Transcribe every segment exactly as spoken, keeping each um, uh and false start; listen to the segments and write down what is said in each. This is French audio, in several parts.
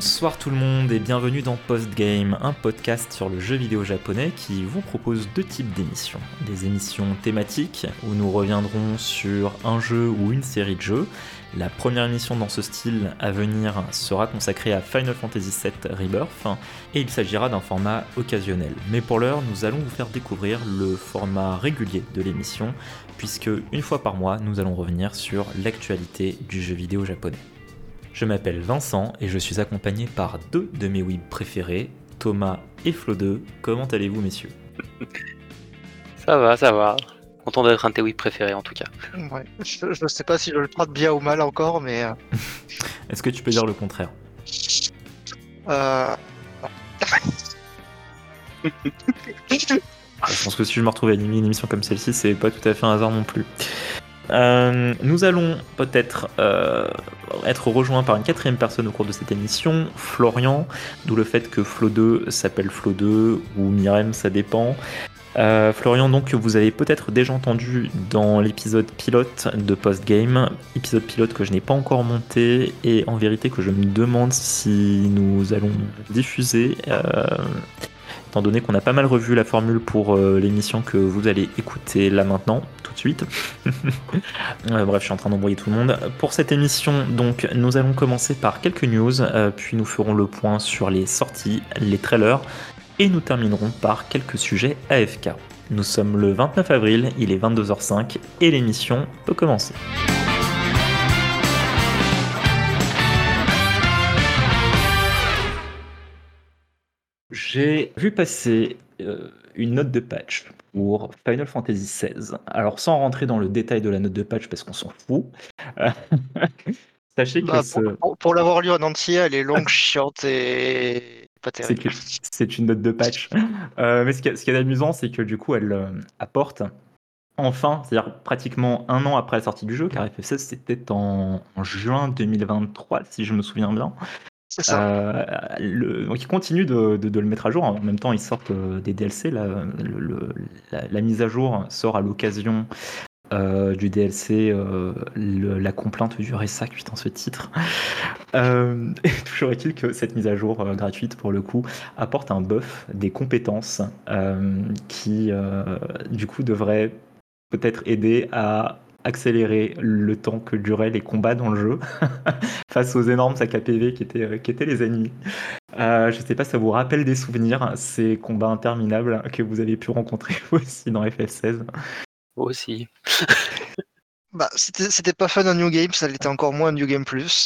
Bonsoir tout le monde et bienvenue dans Postgame, un podcast sur le jeu vidéo japonais qui vous propose deux types d'émissions. Des émissions thématiques où nous reviendrons sur un jeu ou une série de jeux. La première émission dans ce style à venir sera consacrée à Final Fantasy sept Rebirth et il s'agira d'un format occasionnel. Mais pour l'heure, nous allons vous faire découvrir le format régulier de l'émission puisque une fois par mois, nous allons revenir sur l'actualité du jeu vidéo japonais. Je m'appelle Vincent et je suis accompagné par deux de mes weebs préférés, Thomas et Flo deux. Comment allez-vous, messieurs ? Ça va, ça va. Content d'être un de tes weebs préférés en tout cas. Ouais, je, je sais pas si je le traite bien ou mal encore, mais. Euh... Est-ce que tu peux dire le contraire ? euh... Je pense que si je me retrouve à animer une émission comme celle-ci, c'est pas tout à fait un hasard non plus. Euh, nous allons peut-être euh, être rejoints par une quatrième personne au cours de cette émission, Florian, d'où le fait que Flo deux s'appelle Flo deux ou Myrem, ça dépend. Euh, Florian, donc, que vous avez peut-être déjà entendu dans l'épisode pilote de Postgame, épisode pilote que je n'ai pas encore monté et en vérité que je me demande si nous allons diffuser. Euh, étant donné qu'on a pas mal revu la formule pour euh, l'émission que vous allez écouter là maintenant, tout de suite. euh, bref, je suis en train d'embrouiller tout le monde. Pour cette émission, donc, nous allons commencer par quelques news, euh, puis nous ferons le point sur les sorties, les trailers, et nous terminerons par quelques sujets A F K. Nous sommes le vingt-neuf avril, il est vingt-deux heures cinq, et l'émission peut commencer. J'ai vu passer euh, une note de patch pour Final Fantasy seize. Alors, sans rentrer dans le détail de la note de patch, parce qu'on s'en fout, euh, sachez que Bah, ce... pour, pour, pour l'avoir lu en entier, elle est longue, chiante et pas c'est, terrible. que- c'est une note de patch. Euh, mais ce qui, est- ce qui est amusant, c'est que du coup, elle euh, apporte enfin, c'est-à-dire pratiquement un an après la sortie du jeu, car F F seize c'était en, en juin deux mille vingt-trois, si je me souviens bien. C'est ça. Euh, le, donc ils continuent de, de, de le mettre à jour. En même temps, ils sortent euh, des D L C. La, le, le, la, la mise à jour sort à l'occasion euh, du D L C euh, le, la complainte du R S A, putain ce titre. Euh, toujours est-il que cette mise à jour euh, gratuite pour le coup apporte un buff des compétences euh, qui euh, du coup devrait peut-être aider à accélérer le temps que duraient les combats dans le jeu face aux énormes sacs à P V qui étaient, euh, qui étaient les ennemis. Euh, je sais pas si ça vous rappelle des souvenirs, ces combats interminables que vous avez pu rencontrer aussi dans F F seize. Moi aussi. Bah, c'était, c'était pas fun en New Game, ça l'était encore moins en New Game Plus.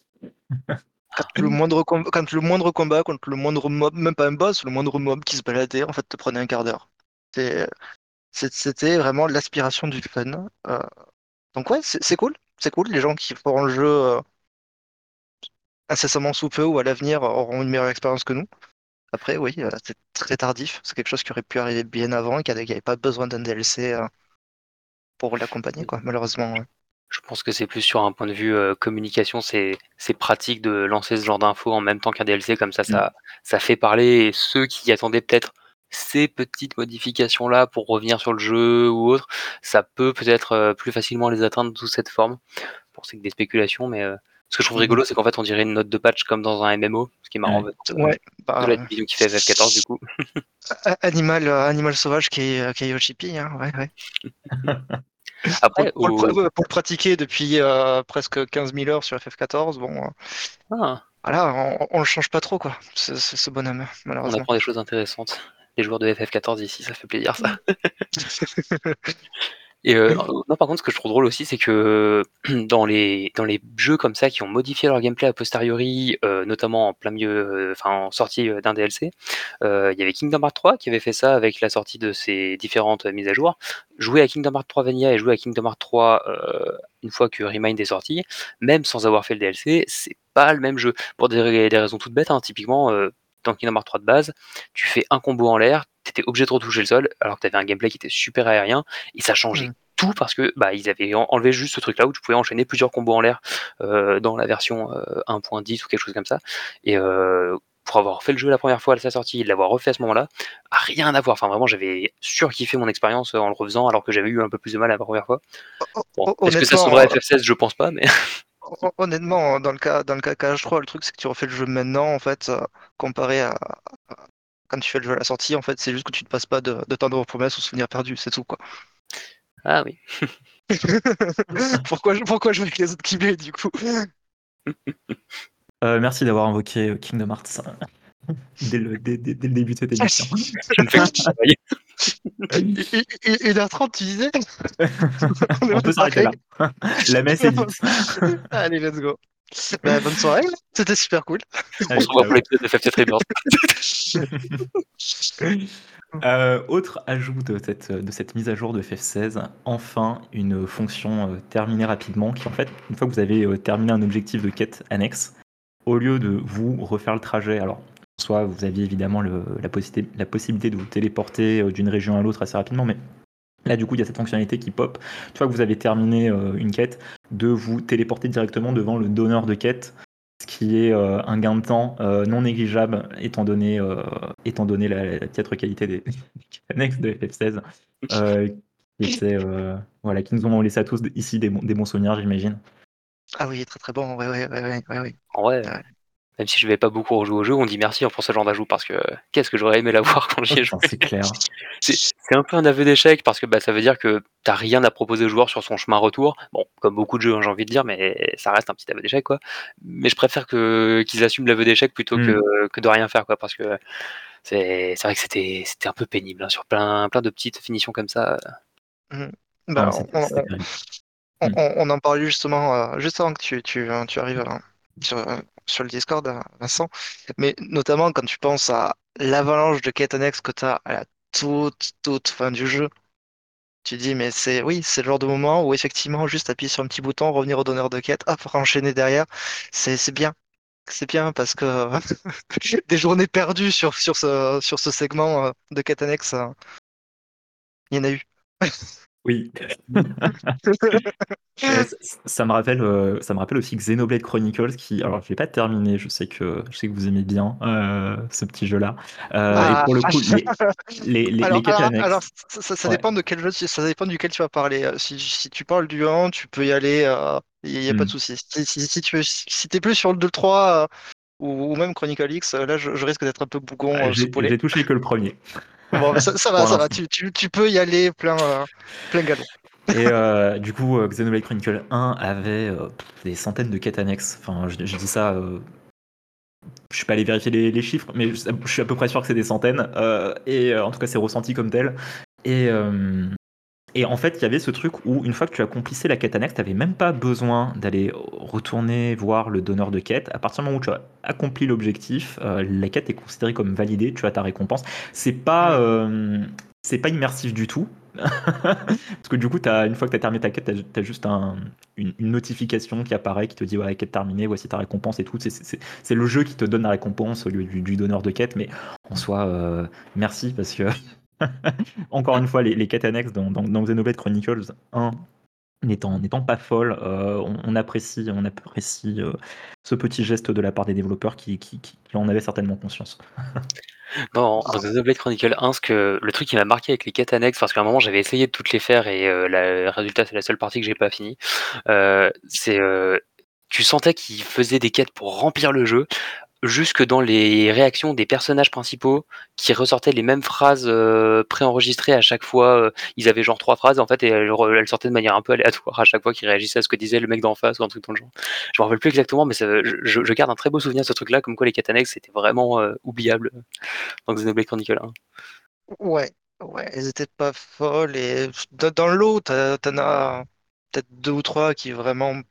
Quand le, moindre com- quand le moindre combat contre le moindre mob, même pas un boss, le moindre mob qui se baladait, en fait, te prenait un quart d'heure. C'est- c'est- C'était vraiment l'aspiration du fun. Euh, donc ouais, c'est c'est cool. C'est cool. Les gens qui feront le jeu euh, incessamment sous peu ou à l'avenir auront une meilleure expérience que nous. Après, oui, euh, c'est très tardif. C'est quelque chose qui aurait pu arriver bien avant et qui n'avait pas besoin d'un D L C euh, pour l'accompagner, quoi, malheureusement. Ouais. Je pense que c'est plus sur un point de vue euh, communication, c'est, c'est pratique de lancer ce genre d'infos en même temps qu'un D L C, comme ça, ça, ça fait parler. Et ceux qui attendaient peut-être ces petites modifications-là pour revenir sur le jeu ou autre, ça peut peut-être euh, plus facilement les atteindre sous cette forme. Pour c'est que des spéculations, mais euh, ce que je trouve rigolo, c'est qu'en fait, on dirait une note de patch comme dans un M M O, ce qui est marrant, Ouais. euh, Ouais, de la bah, division qui fait F F quatorze du coup. a- animal, euh, animal sauvage qui est, qui est Yoshipi, hein, ouais, ouais. Pour, Après, pour le, au... pr- pour le pratiquer depuis euh, presque quinze mille heures sur F F quatorze, bon, euh, ah, voilà, on, on le change pas trop, quoi, ce, ce- ce bonhomme, on malheureusement. apprend des choses intéressantes. Les joueurs de F F quatorze ici, ça fait plaisir ça. Et euh, non, par contre, ce que je trouve drôle aussi, c'est que dans les dans les jeux comme ça qui ont modifié leur gameplay a posteriori, euh, notamment en plein milieu, enfin en sortie euh, d'un D L C, euh, il y avait Kingdom Hearts trois qui avait fait ça avec la sortie de ses différentes euh, mises à jour. Jouer à Kingdom Hearts trois Vanilla et jouer à Kingdom Hearts trois euh, une fois que Remind est sorti, même sans avoir fait le D L C, c'est pas le même jeu pour des, des raisons toutes bêtes. Hein. Typiquement, euh, dans Kingdom Hearts trois de base, tu fais un combo en l'air, t'étais obligé de retoucher le sol, alors que t'avais un gameplay qui était super aérien, et ça changeait Hmm. tout parce que bah, ils avaient enlevé juste ce truc là où tu pouvais enchaîner plusieurs combos en l'air euh, dans la version euh, un point dix ou quelque chose comme ça, et euh, pour avoir fait le jeu la première fois à sa sortie et l'avoir refait à ce moment-là, rien à voir. Enfin vraiment j'avais surkiffé mon expérience en le refaisant alors que j'avais eu un peu plus de mal à la première fois. Bon, Hon- est-ce que ça sauverait Honnêtement, F F seize? Je pense pas, mais hon- honnêtement, dans le cas, dans le cas K H trois, le truc c'est que tu refais le jeu maintenant, en fait, euh, comparé à, à quand tu fais le jeu à la sortie, en fait, c'est juste que tu ne passes pas de, de temps de promesses ou souvenirs perdus, c'est tout, quoi. Ah oui. Pourquoi, je- pourquoi jouer avec les autres Keyblade, du coup? Euh, merci d'avoir invoqué euh, Kingdom Hearts dès le, dès, dès- dès le début de cette émission. Je ne fais que mon travail. Une heure trente, tu disais? On est On peut même s'arrêter là. pareil. La messe est dite. Allez, let's go. Bah, bonne soirée, c'était super cool. On Allez, se revoit ciao. pour l'épisode de F F sept Rebirth. Euh, autre ajout de cette, de cette mise à jour de F F seize, enfin une fonction euh, terminée rapidement qui en fait, une fois que vous avez euh, terminé un objectif de quête annexe, au lieu de vous refaire le trajet, alors soit vous aviez évidemment le- la, possibilité, la possibilité de vous téléporter euh, d'une région à l'autre assez rapidement, mais là du coup il y a cette fonctionnalité qui pop, une fois que vous avez terminé euh, une quête, de vous téléporter directement devant le donneur de quête, ce qui est euh, un gain de temps euh, non négligeable étant donné, euh, étant donné la, la piètre qualité des, des annexes de F F seize, euh, qui, était, euh, voilà, qui nous ont laissé à tous ici des, bons- des bons souvenirs, j'imagine. Ah oui, très très bon, ouais, ouais, ouais, ouais, ouais, ouais. En vrai, Ouais. même si je vais pas beaucoup rejouer au jeu, on dit merci pour ce genre d'ajout parce que qu'est-ce que j'aurais aimé l'avoir quand j'y ai joué. Putain, c'est clair. C'est c'est un peu un aveu d'échec parce que bah, ça veut dire que t'as rien à proposer au joueur sur son chemin retour. Bon, comme beaucoup de jeux, hein, j'ai envie de dire, mais ça reste un petit aveu d'échec, quoi. Mais je préfère que qu'ils assument l'aveu d'échec plutôt Hmm. que, que de rien faire, quoi, parce que c'est c'est vrai que c'était c'était un peu pénible hein, sur plein plein de petites finitions comme ça. Mhm. Non, Bah, mais c'était on, c'était on- terrible. on- Hmm. on- on en parlait justement euh, juste avant que tu, tu, euh, tu arrives euh, sur, euh, sur le Discord, euh, Vincent, mais notamment quand tu penses à l'avalanche de quêtes annexes que tu as à la toute, toute fin du jeu, tu dis, mais c'est oui, c'est le genre de moment où effectivement, juste appuyer sur un petit bouton, revenir au donneur de quête, hop, enchaîner derrière, c'est c'est bien. C'est bien parce que des journées perdues sur, sur ce, sur ce segment euh, de quêtes annexes, euh, il y en a eu. Oui. Et ça, ça me rappelle, euh, ça me rappelle aussi Xenoblade Chronicles qui, alors je l'ai pas terminé, je sais que je sais que vous aimez bien euh, ce petit jeu-là. Euh, et Ah, pour le coup, les les, les, alors, les quêtes alors, alors annexes, ça, ça- ça ouais. dépend de quel jeu, tu- ça dépend duquel tu vas parler. Euh, Si, si tu parles du un, tu peux y aller, il n'y a pas de Hmm. souci. Si, si, si tu si t'es plus sur le deux trois euh, ou, ou même Chronicle X, euh, là je, je risque d'être un peu Ah, bougon, euh, J'ai soupolé. j'ai touché que le premier Bon, mais ça, ça va, pour ça va, l'instant. tu, tu, tu peux y aller plein, euh, plein galon. Et euh, du coup, euh, Xenoblade Chronicles un avait euh, pff, des centaines de quêtes annexes. Enfin, je, je dis ça, euh, je suis pas allé vérifier les, les chiffres, mais je, je suis à peu près sûr que c'est des centaines. Euh, et euh, en tout cas, c'est ressenti comme tel. Et, euh, Et en fait, il y avait ce truc où, une fois que tu accomplissais la quête annexe, tu n'avais même pas besoin d'aller retourner voir le donneur de quête. À partir du moment où tu as accompli l'objectif, euh, la quête est considérée comme validée, tu as ta récompense. C'est pas, Hmm. euh, c'est pas immersif du tout. Parce que du coup, t'as, une fois que tu as terminé ta quête, tu as, juste un- une, une notification qui apparaît, qui te dit ouais, quête terminée, voici ta récompense et tout. C'est, c'est- c'est le jeu qui te donne la récompense au lieu du, du donneur de quête. Mais en soi, euh, merci parce que encore une fois, les, les quêtes annexes dans, dans, dans Xenoblade Chronicles un n'étant, n'étant pas folles, euh, on, on apprécie, on apprécie euh, ce petit geste de la part des développeurs qui, qui, qui- qui en avaient certainement conscience. Dans, dans Xenoblade Chronicle un, ce que, le truc qui m'a marqué avec les quêtes annexes, parce qu'à un moment j'avais essayé de toutes les faire et euh, la- le résultat c'est la seule partie que j'ai pas fini, euh, c'est euh, tu sentais qu'ils faisaient des quêtes pour remplir le jeu, jusque dans les réactions des personnages principaux qui ressortaient les mêmes phrases euh, préenregistrées à chaque fois. euh, Ils avaient genre trois phrases en fait et elles, re- elles sortaient de manière un peu aléatoire à chaque fois qu'ils réagissaient à ce que disait le mec d'en face ou un truc dans le genre. Je me rappelle plus exactement, mais ça- je, je- je garde un très beau souvenir de ce truc-là, comme quoi les quêtes annexes c'était vraiment euh, oubliable dans Xenoblade Chronicle un. Ouais, ouais, elles étaient pas folles et dans dans le lot, t'as- t'en as peut-être deux ou trois qui vraiment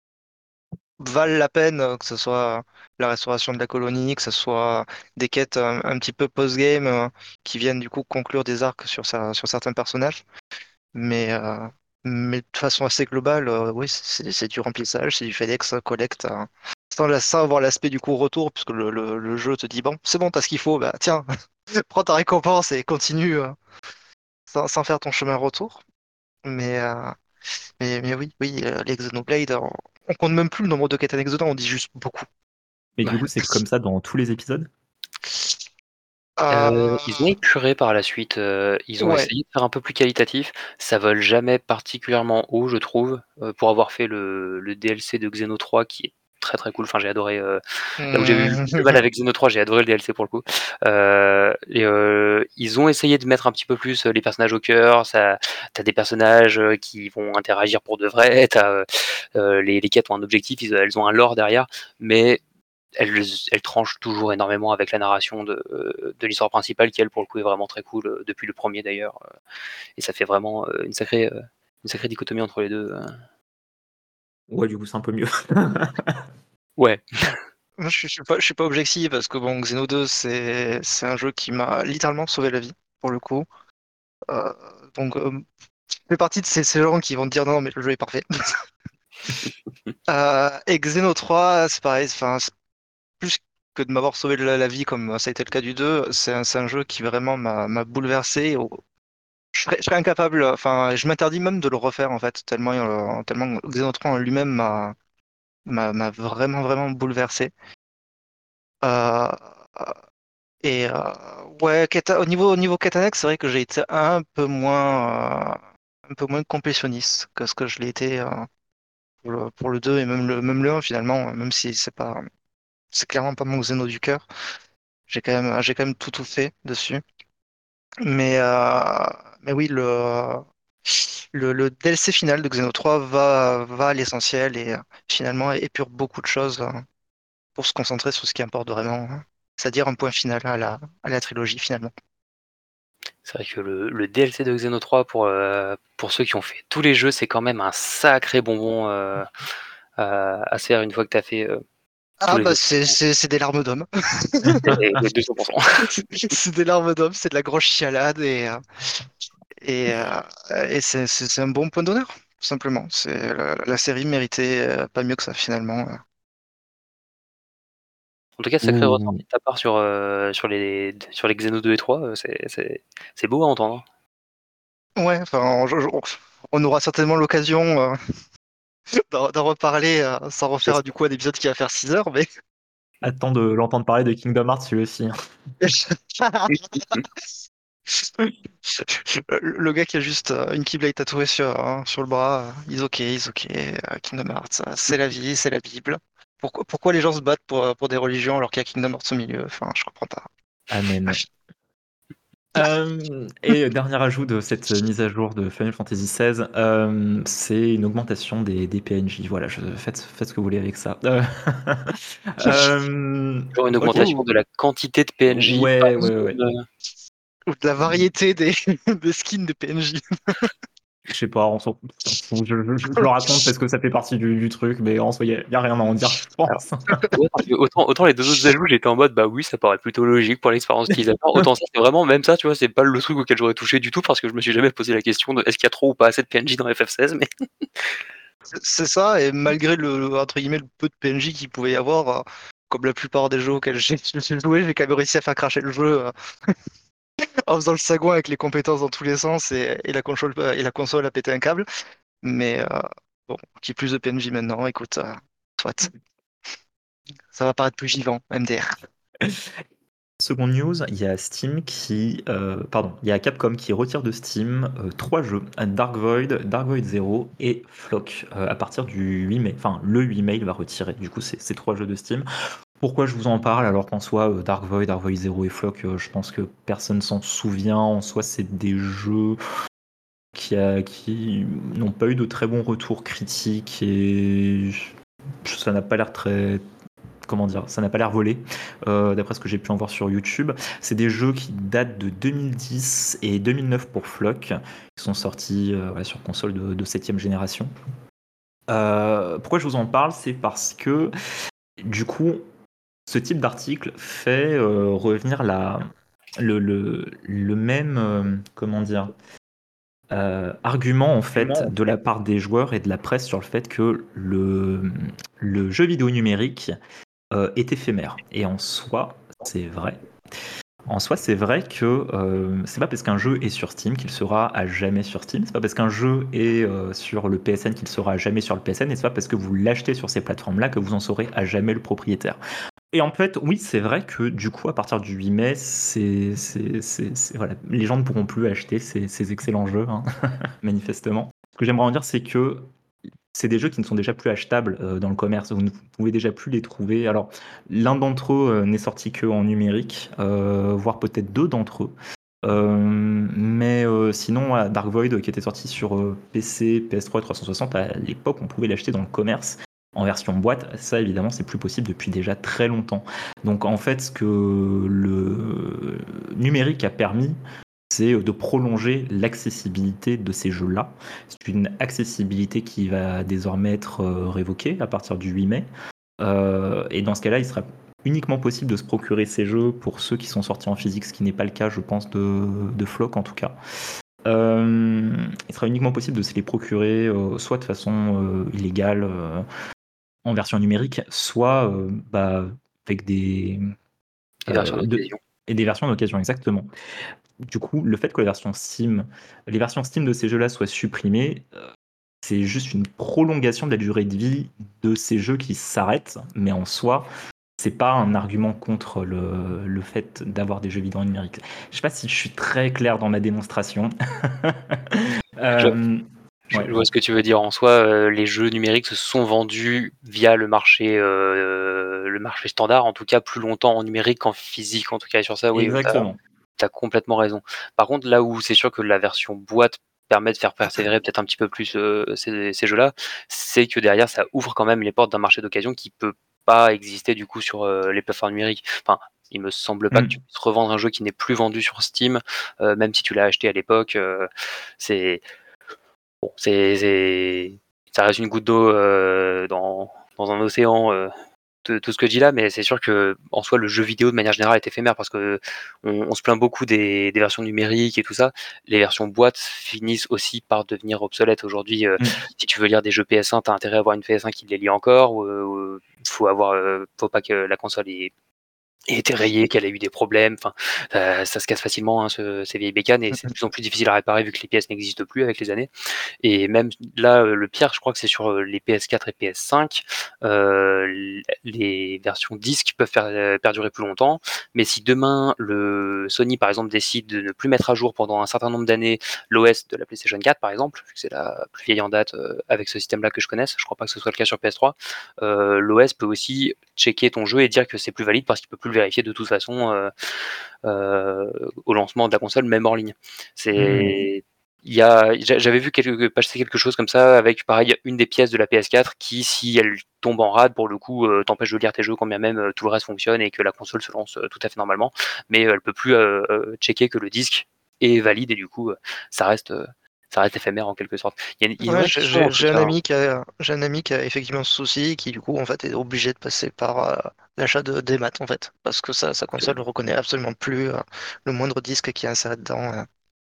valent la peine, euh, que ce soit la restauration de la colonie, que ce soit des quêtes un, un petit peu post-game euh, qui viennent du coup conclure des arcs sur, sa- sur certains personnages. Mais, euh, mais de façon assez globale, euh, oui, c'est c'est du remplissage, c'est du FedEx euh, Collect, euh, sans, la- sans avoir l'aspect du coup retour, puisque le, le- le jeu te dit, bon, c'est bon, t'as ce qu'il faut, bah tiens, prends ta récompense et continue euh, sans, sans faire ton chemin retour. Mais, euh, mais, mais oui, oui, euh, les Xenoblade, on, on compte même plus le nombre de quêtes annexes dedans, on dit juste beaucoup. Mais Ouais. du coup, c'est comme ça dans tous les épisodes. Euh, ils ont Euh, épuré par la suite, euh, ils ont ouais. essayé de faire un peu plus qualitatif. Ça vole jamais particulièrement haut, je trouve, euh, pour avoir fait le, le D L C de Xeno trois qui est très très cool. Enfin, j'ai adoré. euh, Là où j'ai eu le mal Hmm. avec Xeno trois, j'ai adoré le D L C pour le coup. Euh, et, euh, ils ont essayé de mettre un petit peu plus euh, les personnages au cœur. Ça, t'as des personnages euh, qui vont interagir pour de vrai. T'as, euh, euh, les, les quêtes ont un objectif, ils- elles ont un lore derrière, mais elles, elles tranchent toujours énormément avec la narration de, de l'histoire principale, qui elle pour le coup est vraiment très cool euh, depuis le premier d'ailleurs. euh, Et ça fait vraiment euh, une sacrée, euh, une sacrée dichotomie entre les deux. euh. Ouais, du coup, c'est un peu mieux. Ouais, Moi, je suis, je suis pas, je suis pas objectif parce que bon, Xeno deux, c'est, c'est un jeu qui m'a littéralement sauvé la vie, pour le coup. Euh, donc, euh, je fais partie de ces, ces gens qui vont te dire non, mais le jeu est parfait. Euh, et Xeno trois, c'est pareil, enfin, c'est plus que de m'avoir sauvé la, la vie comme ça a été le cas du deux, c'est un, c'est un jeu qui vraiment m'a m'a bouleversé. au- Je serais, je serais incapable, enfin, je m'interdis même de le refaire en fait, tellement, euh, tellement Xeno trois en lui-même m'a m'a m'a vraiment, vraiment bouleversé. Euh, et euh, ouais, quête- au niveau, au niveau quête annexe, c'est vrai que j'ai été un peu moins, euh, un peu moins complétionniste que ce que je l'ai été euh, pour le, pour le deux et même le, même le un finalement, même si c'est pas, c'est clairement pas mon Xeno du cœur. J'ai quand même, j'ai quand même tout tout fait dessus. Mais, euh, mais oui, le, le, le D L C final de Xeno trois va, va à l'essentiel et euh, finalement épure beaucoup de choses euh, pour se concentrer sur ce qui importe vraiment, hein. C'est-à-dire un point final à la, à la trilogie finalement. c'est vrai que le, le D L C de Xeno trois, pour, euh, pour ceux qui ont fait tous les jeux, c'est quand même un sacré bonbon euh, à, à se faire une fois que tu as fait euh, tous Ah les bah jeux. c'est c'est- c'est des larmes d'homme. Et, et deux cents pour cent. C'est des larmes d'homme, c'est de la grosse chialade et, euh, et, euh, et c'est c'est- c'est un bon point d'honneur, tout simplement. C'est, la, la série méritait euh, pas mieux que ça finalement. En tout cas, sacré ressenti Ouh. de ta part sur, euh, sur, les, sur les Xeno deux et trois, euh, c'est, c'est, c'est beau à entendre. Ouais, enfin, je- je- on aura certainement l'occasion euh, d'en d'en reparler euh, sans refaire du J'espère. coup un épisode qui va faire six heures, mais Attends de l'entendre parler de Kingdom Hearts lui aussi. le gars qui a juste euh, une Keyblade tatouée sur, hein, sur le bras, euh, ils ok, ils ok, euh, Kingdom Hearts, euh, c'est la vie, c'est la Bible. Pourquoi, pourquoi les gens se battent pour, euh, pour des religions alors qu'il y a Kingdom Hearts au milieu? Enfin, je comprends pas. Amen. Bref. Euh, et dernier ajout de cette mise à jour de Final Fantasy seize, euh, c'est une augmentation des, des P N J. Voilà, je, faites, faites ce que vous voulez avec ça. Euh, euh, Genre une moi, je augmentation trouve- de la quantité de P N J par Ouais, ouais, ouais. zone. Ou de la variété des, des skins de P N J. Je sais pas, on s'en fout. Je, je- je- je le raconte parce que ça fait partie du, du truc, mais en soi, il n'y a, y a rien à en dire, je Alors, pense. ouais, parce que autant, autant les deux autres ajouts, j'étais en mode, bah oui, ça paraît plutôt logique pour l'expérience utilisateur. Autant ça, c'est vraiment, même ça, tu vois, c'est pas le truc auquel j'aurais touché du tout parce que je me suis jamais posé la question de est-ce qu'il y a trop ou pas assez de P N J dans F F seize, mais C'est c'est ça, et malgré le, entre guillemets, le peu de P N J qu'il pouvait y avoir, euh, comme la plupart des jeux auxquels j'ai j'ai joué, j'ai quand même réussi à faire cracher le jeu euh, en faisant le sagouin avec les compétences dans tous les sens et, et la console, et la console a pété un câble. Mais euh, bon, qu'il y ait plus de P N J maintenant, écoute, euh, soit. Ça va paraître plus vivant, M D R. Seconde news, il y a Steam qui, euh, pardon, il y a Capcom qui retire de Steam euh, trois jeux, Dark Void, Dark Void Zero et Flock, euh, à partir du huit mai. Enfin, le huit mai, il va retirer du coup ces, ces trois jeux de Steam. Pourquoi je vous en parle alors qu'en soi, euh, Dark Void, Dark Void Zero et Flock, euh, je pense que personne s'en souvient. En soi, c'est des jeux qui, a- qui n'ont pas eu de très bons retours critiques et ça n'a pas l'air très, comment dire, ça n'a pas l'air volé, euh, d'après ce que j'ai pu en voir sur YouTube. C'est des jeux qui datent de deux mille dix et deux mille neuf pour Flock, qui sont sortis euh, ouais, sur console de, de septième génération. Euh, pourquoi je vous en parle? C'est parce que, du coup, ce type d'article fait euh, revenir la, le, le, le même, euh, comment dire, euh, argument en fait de la part des joueurs et de la presse sur le fait que le, le jeu vidéo numérique euh, est éphémère. Et en soi, c'est vrai. En soi, c'est vrai que euh, c'est pas parce qu'un jeu est sur Steam qu'il sera à jamais sur Steam. C'est pas parce qu'un jeu est euh, sur le P S N qu'il sera à jamais sur le P S N. Et c'est pas parce que vous l'achetez sur ces plateformes-là que vous en serez à jamais le propriétaire. Et en fait, oui, c'est vrai que du coup, à partir du huit mai, c'est, c'est, c'est, c'est- voilà, les gens ne pourront plus acheter ces, ces excellents jeux, hein, manifestement. Ce que j'aimerais en dire, c'est que c'est des jeux qui ne sont déjà plus achetables euh, dans le commerce. Vous ne pouvez déjà plus les trouver. Alors, l'un d'entre eux euh, n'est sorti que en numérique, euh, voire peut-être deux d'entre eux. Euh, mais euh, sinon, voilà, Dark Void, qui était sorti sur euh, P C, P S trois et trois cent soixante, à l'époque, on pouvait l'acheter dans le commerce en version boîte. Ça, évidemment, c'est plus possible depuis déjà très longtemps. Donc, en fait, ce que le numérique a permis, c'est de prolonger l'accessibilité de ces jeux-là. C'est une accessibilité qui va désormais être euh, révoquée à partir du huit mai. Euh, et dans ce cas-là, il sera uniquement possible de se procurer ces jeux pour ceux qui sont sortis en physique, ce qui n'est pas le cas, je pense, de, de Flock en tout cas. Euh, il sera uniquement possible de se les procurer euh, soit de façon euh, illégale euh, en version numérique, soit euh, bah, avec des, Les versions euh, de- d'occasion. et des versions d'occasion, exactement. Du coup, le fait que la version Steam, les versions Steam de ces jeux-là soient supprimées, euh, c'est juste une prolongation de la durée de vie de ces jeux qui s'arrêtent, mais en soi, c'est pas un argument contre le, le fait d'avoir des jeux vidéo numériques. Je sais pas si je suis très clair dans ma démonstration. Je, Euh, je ouais, vois ce que tu veux dire. En soi, euh, les jeux numériques se sont vendus via le marché, euh, le marché standard, en tout cas plus longtemps en numérique qu'en physique. En tout cas, sur ça, oui, exactement. tu as complètement raison. Par contre, là où c'est sûr que la version boîte permet de faire persévérer peut-être un petit peu plus euh, ces, ces jeux-là, c'est que derrière, ça ouvre quand même les portes d'un marché d'occasion qui peut pas exister du coup sur euh, les plateformes numériques. Enfin, il me semble pas que tu Mm. puisses revendre un jeu qui n'est plus vendu sur Steam, euh, même si tu l'as acheté à l'époque. euh, c'est bon, c'est, c'est- ça reste une goutte d'eau euh, dans, dans un océan. euh, tout, tout ce que je dis là, mais c'est sûr que en soi, le jeu vidéo de manière générale est éphémère parce que on, on se plaint beaucoup des, des versions numériques et tout ça. Les versions boîtes finissent aussi par devenir obsolètes aujourd'hui. euh, Mm. si tu veux lire des jeux P S un, t'as intérêt à avoir une P S un qui les lit encore. Ou, ou- faut avoir, euh, faut pas que la console ait été rayée, qu'elle a eu des problèmes. Enfin, ça, ça se casse facilement hein, ce- ces vieilles bécanes et c'est de plus en plus difficile à réparer vu que les pièces n'existent plus avec les années. Et même là, euh, le pire, je crois que c'est sur euh, les P S quatre et P S cinq, euh, l- les versions disques peuvent faire, euh, perdurer plus longtemps. Mais si demain, le Sony, par exemple, décide de ne plus mettre à jour pendant un certain nombre d'années l'O S de la PlayStation quatre, par exemple, vu que c'est la plus vieille en date euh, avec ce système-là que je connaisse, je crois pas que ce soit le cas sur P S trois, euh, l'O S peut aussi checker ton jeu et dire que c'est plus valide parce qu'il peut plus le vérifier de toute façon euh, euh, au lancement de la console, même hors ligne. Mm. C'est il y a, j'avais vu quelque, passer quelque chose comme ça avec pareil une des pièces de la P S quatre qui, si elle tombe en rade, pour le coup, euh, t'empêche de lire tes jeux quand bien même euh, tout le reste fonctionne et que la console se lance euh, tout à fait normalement, mais euh, elle peut plus euh, euh, checker que le disque est valide et du coup, euh, ça reste, euh, ça reste éphémère en quelque sorte. Il y a, il y a une Ouais, vraie j'ai question en j'ai- tout j'ai un cas. Hein. ami qui a, j'ai un ami qui a effectivement ce souci, qui du coup en fait est obligé de passer par euh, l'achat de des maths en fait, parce que sa, sa console ne reconnaît absolument plus euh, le moindre disque qui est inséré dedans. euh.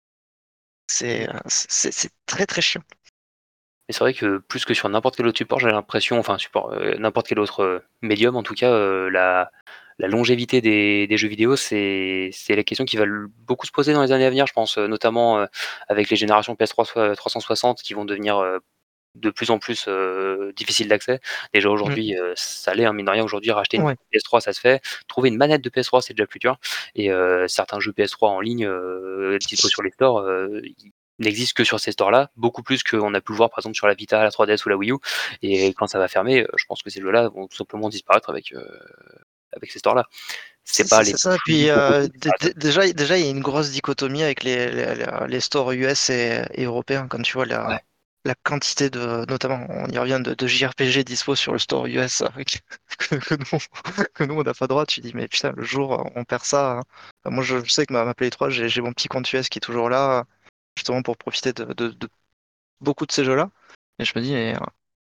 C'est euh, c'est c'est très très chiant. Et c'est vrai que plus que sur n'importe quel autre support, j'ai l'impression, enfin support, euh, n'importe quel autre euh, médium en tout cas, euh, la, la longévité des, des jeux vidéo, c'est c'est la question qui va le- beaucoup se poser dans les années à venir, je pense, euh, notamment euh, avec les générations P S trois so- trois cent soixante qui vont devenir euh, de plus en plus euh, difficiles d'accès. Déjà Mm. aujourd'hui, euh, ça l'est, hein, mine de rien, aujourd'hui, racheter une Ouais, P S trois, ça se fait. Trouver une manette de P S trois, c'est déjà plus dur. Et euh, certains jeux P S trois en ligne, euh, dispo sur les stores, euh, ils n'existent que sur ces stores-là, beaucoup plus qu'on a pu le voir par exemple sur la Vita, la trois D S ou la Wii U. Et quand ça va fermer, euh, je pense que ces jeux-là vont tout simplement disparaître avec, euh, avec ces stores-là. C'est c'est pas c'est- les c'est ça. plus Puis gros euh, qui dé- disparaîtront. dé- déjà déjà il y a une grosse dichotomie avec les les, les- les stores U S et, et européens, quand tu vois Ouais. la la quantité de, notamment, on y revient, de, de J R P G dispo sur le store U S que, que nous, que nous, on n'a pas droit. Tu dis, mais putain, le jour on perd ça. Hein. Enfin, moi, je, je sais que ma, ma Play trois, j'ai j'ai mon petit compte U S qui est toujours là, justement pour profiter de, de- de beaucoup de ces jeux-là. Et je me dis, mais euh,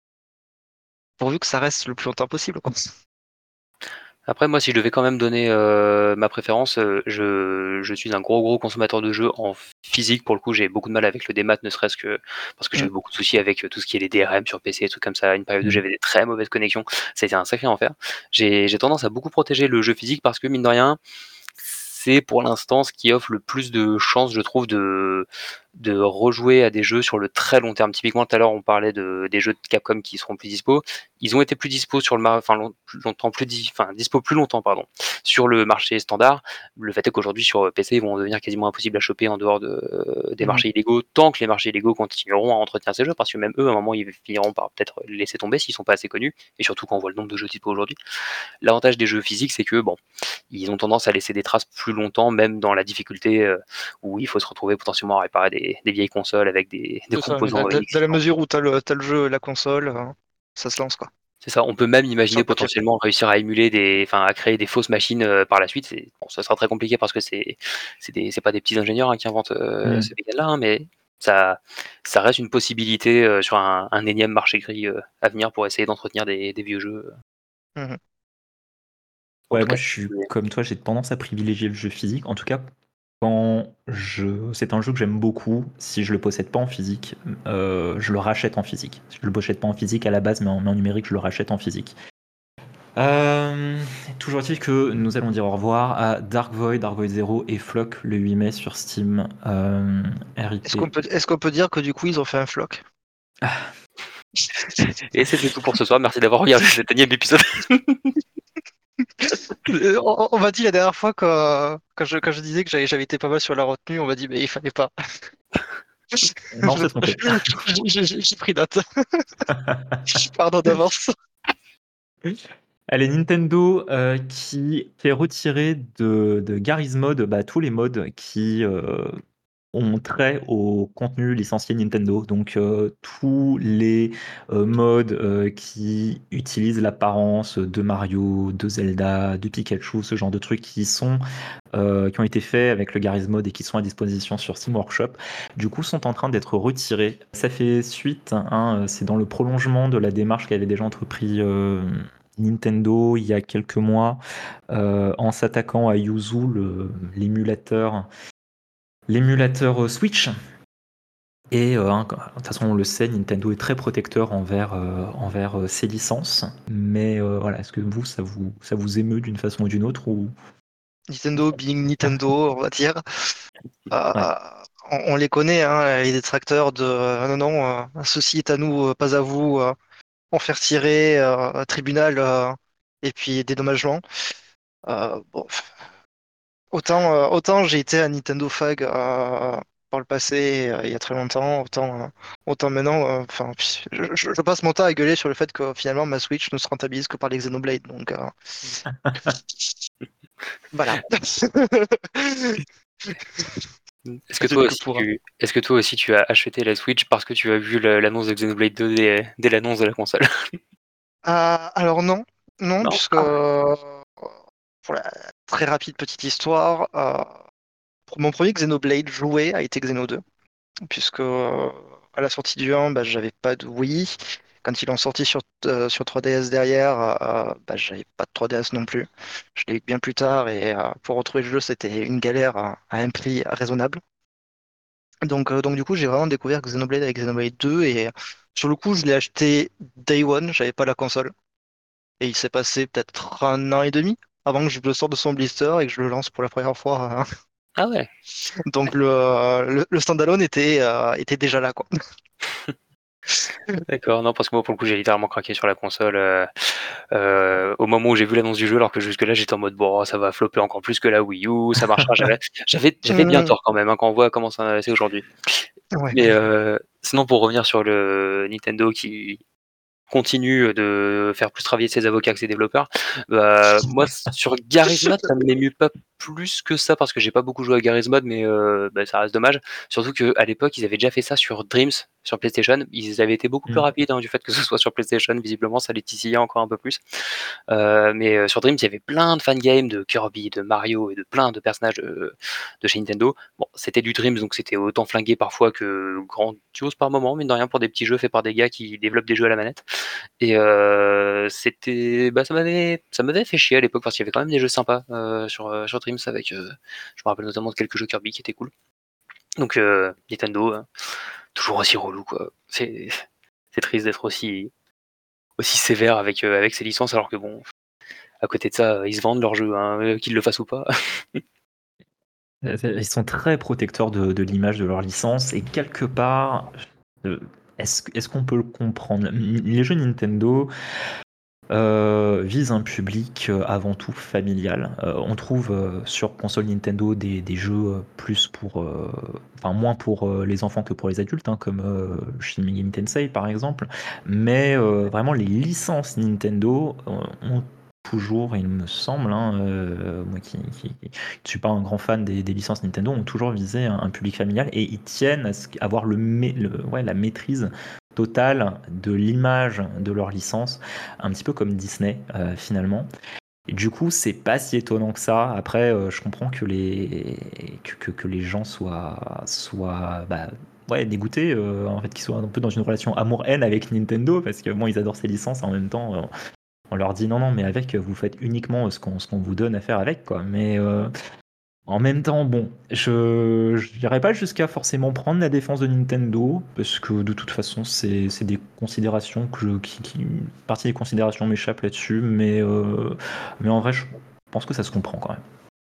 pourvu que ça reste le plus longtemps possible, quoi. Après, moi, si je devais quand même donner euh, ma préférence, euh, je, je suis un gros gros consommateur de jeux en physique. Pour le coup, j'ai beaucoup de mal avec le démat, ne serait-ce que parce que j'ai Mm. eu beaucoup de soucis avec euh, tout ce qui est les D R M sur P C et trucs comme ça. À une période où Mm. j'avais des très mauvaises connexions, ça a été un sacré enfer. J'ai j'ai tendance à beaucoup protéger le jeu physique parce que mine de rien, c'est pour l'instant ce qui offre le plus de chances, je trouve, de de rejouer à des jeux sur le très long terme. Typiquement, tout à l'heure, on parlait de, des jeux de Capcom qui seront plus dispo. Ils ont été plus dispo sur le mar- enfin, long- plus longtemps, plus di- enfin, dispo plus longtemps, pardon, sur le marché standard. Le fait est qu'aujourd'hui, sur P C, ils vont devenir quasiment impossibles à choper en dehors de, des Mhm. marchés illégaux, tant que les marchés illégaux continueront à entretenir ces jeux, parce que même eux, à un moment, ils finiront par peut-être les laisser tomber s'ils sont pas assez connus, et surtout quand on voit le nombre de jeux dispo aujourd'hui. L'avantage des jeux physiques, c'est que, bon, ils ont tendance à laisser des traces plus longtemps, même dans la difficulté euh, où il faut se retrouver potentiellement à réparer des, des vieilles consoles avec des, des C'est ça, mais composants dans, dans- dans la inexistants. mesure où t'as le, t'as le jeu, la console, euh, ça se lance quoi. C'est ça, on peut même Sur imaginer le papier. potentiellement réussir à émuler des, enfin, à créer des fausses machines euh, par la suite. C'est, bon, ça sera très compliqué parce que c'est, c'est des, c'est pas des petits ingénieurs hein, qui inventent euh, Mm. ces méga-là, hein, mais ça, ça reste une possibilité euh, sur un, un énième marché gris euh, à venir pour essayer d'entretenir des, des vieux jeux. Mhm. En Ouais, tout moi cas, je suis c'est- comme toi, j'ai tendance à privilégier le jeu physique. En tout cas, quand je, c'est un jeu que j'aime beaucoup. Si je le possède pas en physique, euh, je le rachète en physique. Si je le possède pas en physique à la base, mais en, mais en numérique, je le rachète en physique. Euh, toujours est-il que nous allons dire au revoir à Dark Void, Dark Void Zero et Flock le huit mai sur Steam. Euh, Est-ce qu'on R I P. peut, est-ce qu'on peut dire que du coup ils ont fait un floc? Et c'était tout pour ce soir. Merci d'avoir regardé cet énième épisode. Euh, On, on m'a dit la dernière fois que, quand, je, quand je disais que j'avais j'avais été pas mal sur la retenue, on m'a dit mais il fallait pas. Non, c'est trompé. J'ai j'ai- j'ai pris note. Pardon d'avance. Allez, Nintendo euh, qui fait retirer de, de Garry's Mod bah, tous les mods qui euh, ont trait au contenu licencié Nintendo. Donc euh, tous les euh, mods euh, qui utilisent l'apparence de Mario, de Zelda, de Pikachu, ce genre de trucs qui sont euh, qui ont été faits avec le Garry's Mod et qui sont à disposition sur Steam Workshop, du coup sont en train d'être retirés. Ça fait suite, hein, c'est dans le prolongement de la démarche qu'avait déjà entrepris euh, Nintendo il y a quelques mois euh, en s'attaquant à Yuzu, le- l'émulateur, l'émulateur euh, Switch. Et euh, hein, de toute façon, on le sait, Nintendo est très protecteur envers, euh, envers euh, ses licences. Mais euh, voilà, est-ce que vous, ça vous, ça vous émeut d'une façon ou d'une autre ou... Nintendo being Nintendo, on va dire. Euh, Ouais. on, on les connaît, hein, les détracteurs de euh, non, non, euh, ceci est à nous, euh, pas à vous, euh, en faire tirer, euh, tribunal, euh, et puis dédommagement. Euh, bon, autant, euh, autant j'ai été à Nintendo Fag euh, par le passé, euh, il y a très longtemps, autant, euh, autant maintenant, euh, enfin, je, je- je passe mon temps à gueuler sur le fait que finalement ma Switch ne se rentabilise que par les Xenoblade, donc euh, voilà. Est-ce que toi Advienne que aussi pourra. tu, est-ce que toi aussi tu as acheté la Switch parce que tu as vu le- l'annonce de Xenoblade deux dès, dès l'annonce de la console? Euh, alors non, non, Non? puisque Ah, euh, pour la très rapide petite histoire, euh, pour mon premier Xenoblade joué a été Xeno deux, puisque euh, à la sortie du un, bah, j'avais pas de Wii. Quand ils l'ont sorti sur, euh, sur trois D S derrière, euh, bah, j'avais pas de trois D S non plus. Je l'ai eu bien plus tard et euh, pour retrouver le jeu, c'était une galère à, à un prix raisonnable. Donc, euh, donc du coup, j'ai vraiment découvert Xenoblade avec Xenoblade deux et euh, sur le coup, je l'ai acheté Day One, j'avais pas la console. Et il s'est passé peut-être un an et demi avant que je le sorte de son blister et que je le lance pour la première fois, hein. ah ouais, Donc le, euh, le, le standalone était, euh, était déjà là, quoi. d'accord. Non, parce que moi pour le coup j'ai littéralement craqué sur la console euh, euh, au moment où j'ai vu l'annonce du jeu, alors que jusque-là j'étais en mode bon, ça va flopper encore plus que la Wii U, ça marchera jamais. J'avais, j'avais bien Hum, tort quand même hein, quand on voit comment ça c'est aujourd'hui. ouais. Mais euh, sinon pour revenir sur le Nintendo qui continue de faire plus travailler ses avocats que ses développeurs. Bah, moi, sur Garry's Mod, ça ne m'émue pas plus que ça parce que j'ai pas beaucoup joué à Garry's Mod, mais euh, bah, ça reste dommage. Surtout qu'à l'époque, ils avaient déjà fait ça sur Dreams, sur PlayStation. Ils avaient été beaucoup plus Mm. rapides hein, du fait que ce soit sur PlayStation. Visiblement, ça les titillait encore un peu plus. Euh, mais euh, sur Dreams, il y avait plein de fangames de Kirby, de Mario et de plein de personnages de, de chez Nintendo. Bon, c'était du Dreams, donc c'était autant flingué parfois que grandiose par moment, mine de rien, pour des petits jeux faits par des gars qui développent des jeux à la manette. Et euh, c'était, bah, ça m'avait, ça m'avait fait chier à l'époque parce qu'il y avait quand même des jeux sympas euh, sur, euh, sur Dreams avec, euh, je me rappelle notamment de quelques jeux Kirby qui étaient cool. Donc euh, Nintendo, hein, toujours aussi relou quoi. C'est, c'est triste d'être aussi, aussi sévère avec, euh, avec ses licences alors que bon, à côté de ça, ils se vendent leurs jeux, hein, euh, qu'ils le fassent ou pas. Ils sont très protecteurs de, de l'image de leur licence et quelque part, euh, est-ce, est-ce qu'on peut le comprendre? Les jeux Nintendo euh, visent un public euh, avant tout familial. Euh, on trouve euh, sur console Nintendo des, des jeux euh, plus pour, euh, enfin moins pour euh, les enfants que pour les adultes, hein, comme euh, Shin Megami Tensei par exemple. Mais euh, vraiment les licences Nintendo euh, ont toujours, il me semble, hein, euh, moi qui ne suis pas un grand fan des, des licences Nintendo, ont toujours visé un, un public familial et ils tiennent à ce, avoir le, le, ouais, la maîtrise totale de l'image de leur licence, un petit peu comme Disney euh, finalement. Et du coup, c'est pas si étonnant que ça. Après, euh, je comprends que les, que, que, que les gens soient, soient bah, ouais, dégoûtés, euh, en fait, qu'ils soient un peu dans une relation amour-haine avec Nintendo, parce que bon, ils adorent ces licences, en même temps, euh, on leur dit non, non, mais avec, vous faites uniquement ce qu'on, ce qu'on vous donne à faire avec, quoi. Mais euh, en même temps, bon, je n'irai pas jusqu'à forcément prendre la défense de Nintendo, parce que de toute façon, c'est c'est des considérations que je, qui, qui, une partie des considérations m'échappe là-dessus, mais, euh, mais en vrai, je pense que ça se comprend quand même.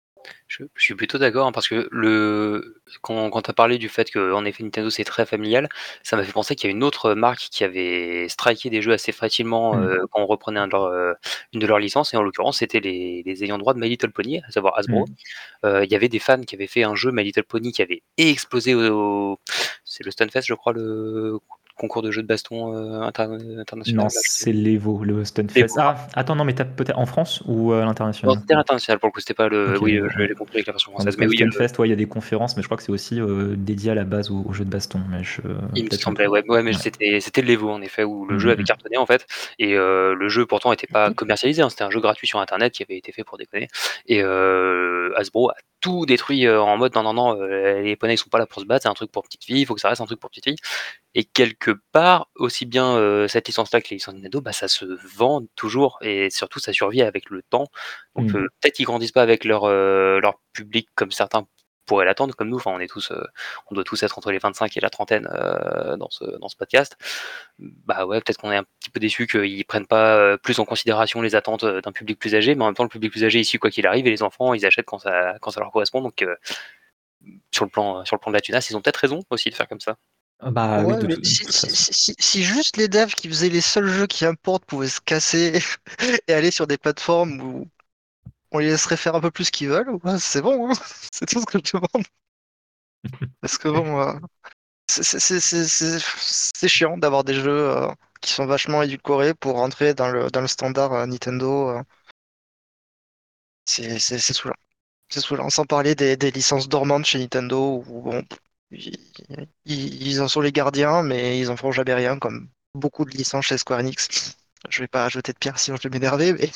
Je, je suis plutôt d'accord hein, parce que le quand, quand tu as parlé du fait que en effet Nintendo c'est très familial, ça m'a fait penser qu'il y a une autre marque qui avait striké des jeux assez facilement Mm. euh, quand on reprenait un de leur, euh, une de leurs licences et en l'occurrence c'était les, les ayants droit de My Little Pony, à savoir Hasbro. Mm. Euh, Il y avait des fans qui avaient fait un jeu My Little Pony qui avait explosé au, au- c'est le Stunfest je crois le concours de jeux de baston euh, inter- Non, international là, je sais c'est l'Evo, le plus. Stunfest. Ah, attends, non, mais t'as peut-être en France ou à Non, l'international? c'était international pour le coup, c'était pas le. Ok, Oui, l'Evo, euh, ouais. j'ai compris avec la version Non, parce française. que Mais le oui, euh, Stunfest, ouais, il y a des conférences, mais je crois que c'est aussi euh, dédié à la base aux, aux jeux de baston. Mais je, il me peut-être je me semblait, trompe. ouais, ouais, mais Ouais. c'était c'était l'Evo en effet, où le jeu avait Mm, cartonné en fait. Et euh, le jeu pourtant était pas commercialisé, hein, c'était un jeu gratuit sur internet qui avait été fait pour déconner. Et euh, Hasbro a tout détruit euh, en mode non, non, non, euh, les poneys ils sont pas là pour se battre, c'est un truc pour petites filles, il faut que ça reste un truc pour petites filles. Et quelque part, aussi bien euh, cette licence-là que les licences Nintendo, bah, ça se vend toujours et surtout ça survit avec le temps. Donc mm. euh, peut-être qu'ils grandissent pas avec leur, euh, leur public comme certains pourraient l'attendre, comme nous. Enfin, on est tous, euh, on doit tous être entre les vingt-cinq et la trentaine euh, dans ce dans ce podcast. Bah ouais, peut-être qu'on est un petit peu déçus qu'ils prennent pas euh, plus en considération les attentes euh, d'un public plus âgé, mais en même temps le public plus âgé ici quoi qu'il arrive et les enfants ils achètent quand ça quand ça leur correspond. Donc euh, sur le plan sur le plan de la tunasse, ils ont peut-être raison aussi de faire comme ça. Bah oui, Ouais, de, mais tout- de si, toute si, façon. si, si- si juste les devs qui faisaient les seuls jeux qui importent pouvaient se casser et aller sur des plateformes où on les laisserait faire un peu plus ce qu'ils veulent, ouais, c'est bon, hein. C'est tout ce que je demande. Parce que bon, euh, c'est c'est- c'est- c'est- c'est- c'est chiant d'avoir des jeux euh, qui sont vachement édulcorés pour rentrer dans le, dans le standard euh, Nintendo. euh. C'est c'est- c'est saoulant. C'est saoulant. Sans parler des, des licences dormantes chez Nintendo où bon, ils, ils- ils en sont les gardiens, mais ils en feront jamais rien, comme beaucoup de licences chez Square Enix. Je vais pas jeter de pierre sinon je vais m'énerver, mais,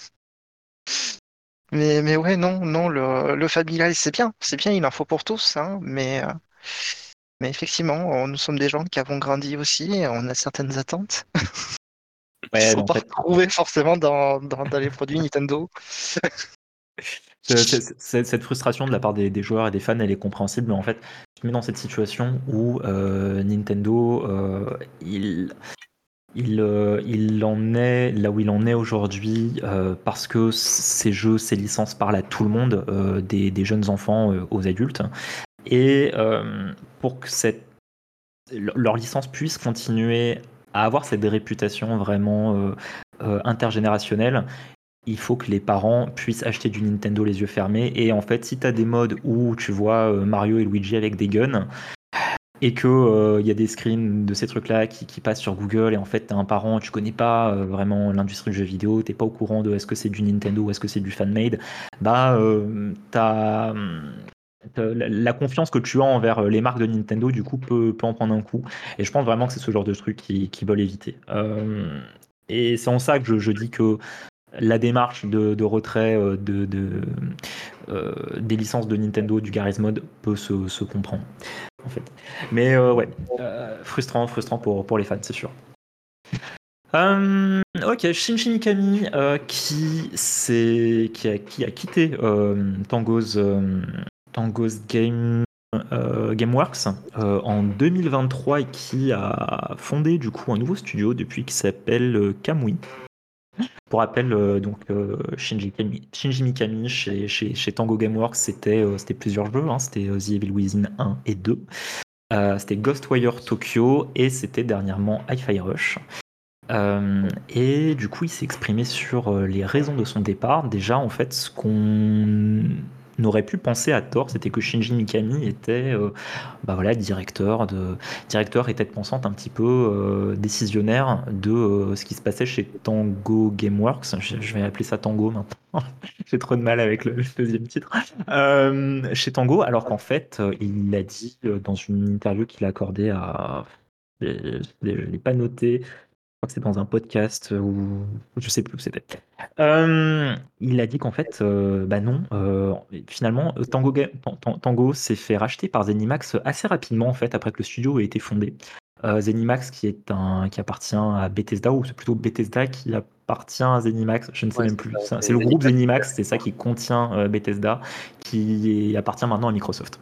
mais, mais ouais, non, non, le, le familial, c'est bien. C'est bien, il en faut pour tous, hein, mais, euh, mais effectivement, on- nous sommes des gens qui avons grandi aussi, et on a certaines attentes qui Ouais, mais sont en pas fait, retrouvées forcément dans, dans, dans les produits Nintendo. c'est- c'est- c'est- cette frustration de la part des, des joueurs et des fans, elle est compréhensible, mais en fait, tu te mets dans cette situation où euh, Nintendo, euh, il, il, euh, il en est là où il en est aujourd'hui euh, parce que ces jeux, ces licences parlent à tout le monde, euh, des, des jeunes enfants euh, aux adultes. Et euh, pour que cette, leur licence puisse continuer à avoir cette réputation vraiment euh, euh, intergénérationnelle, il faut que les parents puissent acheter du Nintendo les yeux fermés. Et en fait, si tu as des modes où tu vois euh, Mario et Luigi avec des guns, et que il euh, y a des screens de ces trucs-là qui, qui passent sur Google, et en fait, tu as un parent, tu connais pas euh, vraiment l'industrie du jeu vidéo, t'es pas au courant de est-ce que c'est du Nintendo ou est-ce que c'est du fan-made, bah, euh, t'as, t'as- la la confiance que tu as envers les marques de Nintendo, du coup, peut, peut en prendre un coup. Et je pense vraiment que c'est ce genre de truc qu'ils qui veulent éviter. Euh, et c'est en ça que je, je dis que la démarche de, de retrait euh, de, de, euh, des licences de Nintendo du Garry's Mod peut se, se comprendre, en fait. Mais euh, ouais, euh, frustrant, frustrant pour, pour les fans, c'est sûr. Euh, ok, Shinji Mikami euh, qui, c'est, qui, a, qui a quitté euh, Tango's, euh, Tango's Game, euh, Gameworks euh, en deux mille vingt-trois et qui a fondé du coup un nouveau studio depuis qui s'appelle euh, Kamui. Pour rappel, euh, donc euh, Shinji, Kami- Shinji Mikami chez, chez, chez Tango Gameworks, c'était euh, c'était plusieurs jeux, hein, c'était euh, The Evil Within un et deux, euh, c'était Ghostwire Tokyo et c'était dernièrement Hi-Fi Rush. Euh, et du coup, il s'est exprimé sur euh, les raisons de son départ. Déjà, en fait, ce qu'on aurait pu penser à tort, c'était que Shinji Mikami était euh, bah voilà, directeur, de, directeur et tête pensante un petit peu euh, décisionnaire de euh, ce qui se passait chez Tango Gameworks. Je, je vais appeler ça Tango maintenant. J'ai trop de mal avec le, le deuxième titre. Euh, chez Tango, alors qu'en fait, euh, il l'a dit euh, dans une interview qu'il a accordée à... Je ne l'ai pas noté, je crois que c'est dans un podcast ou je sais plus où c'était. Euh, il a dit qu'en fait, euh, bah non, euh, finalement, Tango, Ga- Tan- Tan- Tango s'est fait racheter par Zenimax assez rapidement en fait après que le studio ait été fondé. Euh, Zenimax qui est un qui appartient à Bethesda ou c'est plutôt Bethesda qui appartient à Zenimax, je ne sais Ouais, même c'est plus. ça, C'est c'est c'est le groupe Zenimax. Zenimax, c'est ça qui contient euh, Bethesda, qui appartient maintenant à Microsoft.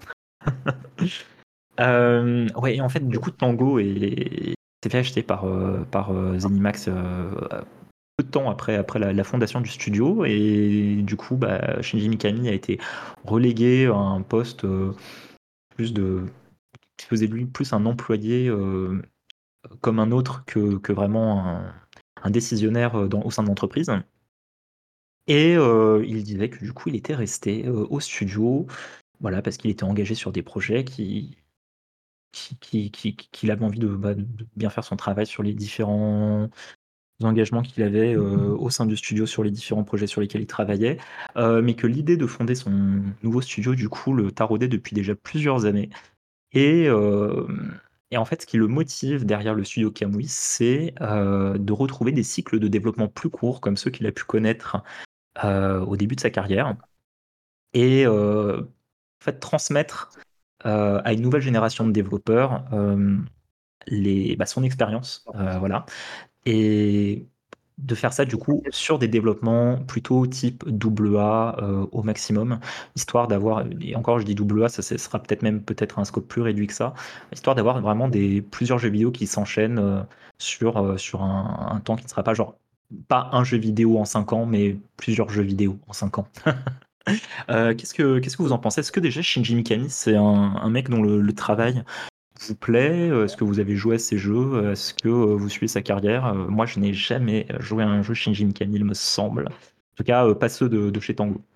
Euh, ouais, et en fait, du coup, Tango est, s'est fait acheter par, euh, par euh, Zenimax euh, peu de temps après, après la, la fondation du studio. Et du coup, bah, Shinji Mikami a été relégué à un poste euh, plus de, qui faisait de lui plus un employé euh, comme un autre que, que vraiment un, un décisionnaire euh, dans- au sein de l'entreprise. Et euh, il disait que du coup, il était resté euh, au studio, voilà, parce qu'il était engagé sur des projets qui, qui, qui, qui- qu'il avait envie de, bah, de bien faire son travail sur les différents engagements qu'il avait euh, au sein du studio sur les différents projets sur lesquels il travaillait, euh, mais que l'idée de fonder son nouveau studio, du coup, le taraudait depuis déjà plusieurs années. Et, euh, et en fait, ce qui le motive derrière le studio Kamui, c'est euh, de retrouver des cycles de développement plus courts, comme ceux qu'il a pu connaître euh, au début de sa carrière, et euh, en fait, transmettre euh, à une nouvelle génération de développeurs euh, les, bah, son expérience, euh, voilà, et de faire ça du coup sur des développements plutôt type double A euh, au maximum, histoire d'avoir, et encore je dis double A, ça, ça sera peut-être même peut-être un scope plus réduit que ça, histoire d'avoir vraiment des plusieurs jeux vidéo qui s'enchaînent euh, sur, euh, sur un, un temps qui ne sera pas genre pas un jeu vidéo en cinq ans, mais plusieurs jeux vidéo en cinq ans. Euh, qu'est-ce que, qu'est-ce que vous en pensez? Est-ce que déjà Shinji Mikami, c'est un, un mec dont le, le travail vous plaît? Est-ce que vous avez joué à ces jeux? Est-ce que euh, vous suivez sa carrière? Euh, Moi, je n'ai jamais joué à un jeu Shinji Mikami, il me semble. En tout cas, euh, pas ceux de, de chez Tango.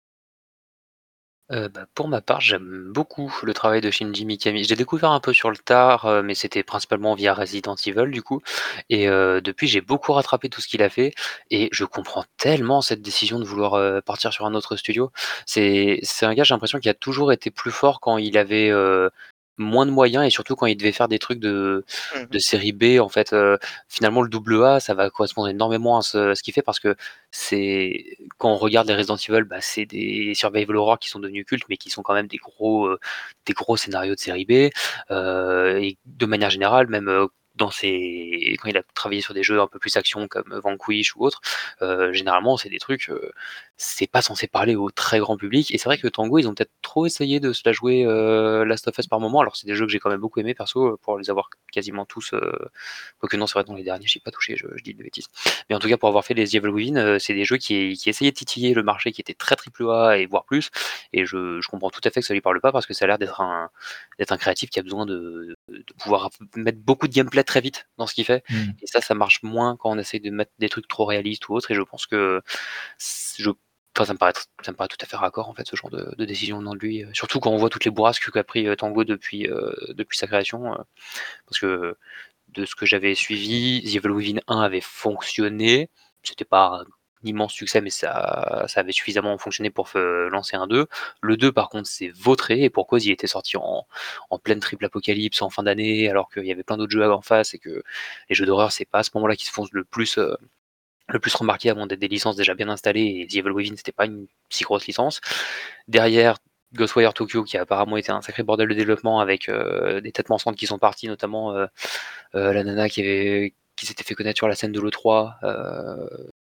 Heu, bah, pour ma part, j'aime beaucoup le travail de Shinji Mikami. Je l'ai découvert un peu sur le tard, heu, mais c'était principalement via Resident Evil du coup et heu, depuis j'ai beaucoup rattrapé tout ce qu'il a fait et je comprends tellement cette décision de vouloir, heu, partir sur un autre studio. C'est c'est un gars, j'ai l'impression qu'il a toujours été plus fort quand il avait, heu, moins de moyens et surtout quand il devait faire des trucs de Mhm. de série B en fait, heu, finalement le double A, ça va correspondre énormément à ce à ce qu'il fait parce que c'est quand on regarde les Resident Evil, bah, c'est des survival horror qui sont devenus cultes, mais qui sont quand même des gros, heu, des gros scénarios de série B. Heu et de manière générale, même, heu, dans ses quand il a travaillé sur des jeux un peu plus action comme Vanquish ou autre, heu, généralement, c'est des trucs, heu, c'est pas censé parler au très grand public et c'est vrai que Tango, ils ont peut-être trop essayé de se la jouer, heu, Last of Us par moment. Alors c'est des jeux que j'ai quand même beaucoup aimé perso, heu, pour les avoir quasiment tous, heu quoique non, c'est vrai, dans les derniers, j'y ai pas touché, je je dis des bêtises. Mais en tout cas, pour avoir fait les The Evil Within, heu, c'est des jeux qui qui essayaient de titiller le marché, qui était très triple A et voire plus et je je comprends tout à fait que ça lui parle pas parce que ça a l'air d'être un d'être un créatif qui a besoin de de pouvoir mettre beaucoup de gameplay très vite dans ce qu'il fait Hmm. et ça, ça marche moins quand on essaie de mettre des trucs trop réalistes ou autres et je pense que c je enfin, ça me paraît ça me paraît tout à fait raccord, en fait, ce genre de de décision venant de lui, heu, surtout quand on voit toutes les bourrasques qu'a pris, heu, Tango depuis, heu, depuis sa création, heu, parce que de ce que j'avais suivi, The Evil Within un avait fonctionné. C'était pas un immense succès, mais ça, ça avait suffisamment fonctionné pour fe- lancer un deux. Le deux, par contre, c'est vautré, et pour cause, il était sorti en, en pleine triple apocalypse en fin d'année, alors qu'il y avait plein d'autres jeux en face, et que les jeux d'horreur, c'est pas à ce moment-là qu'ils se font le plus, euh, le plus remarquer avant d'être des licences déjà bien installées, et The Evil Within, c'était pas une si grosse licence. Derrière, Ghostwire Tokyo, qui a apparemment été un sacré bordel de développement avec euh, des têtes pensantes qui sont parties, notamment euh, euh, la nana qui avait qui s'était fait connaître sur la scène de l'E trois, euh,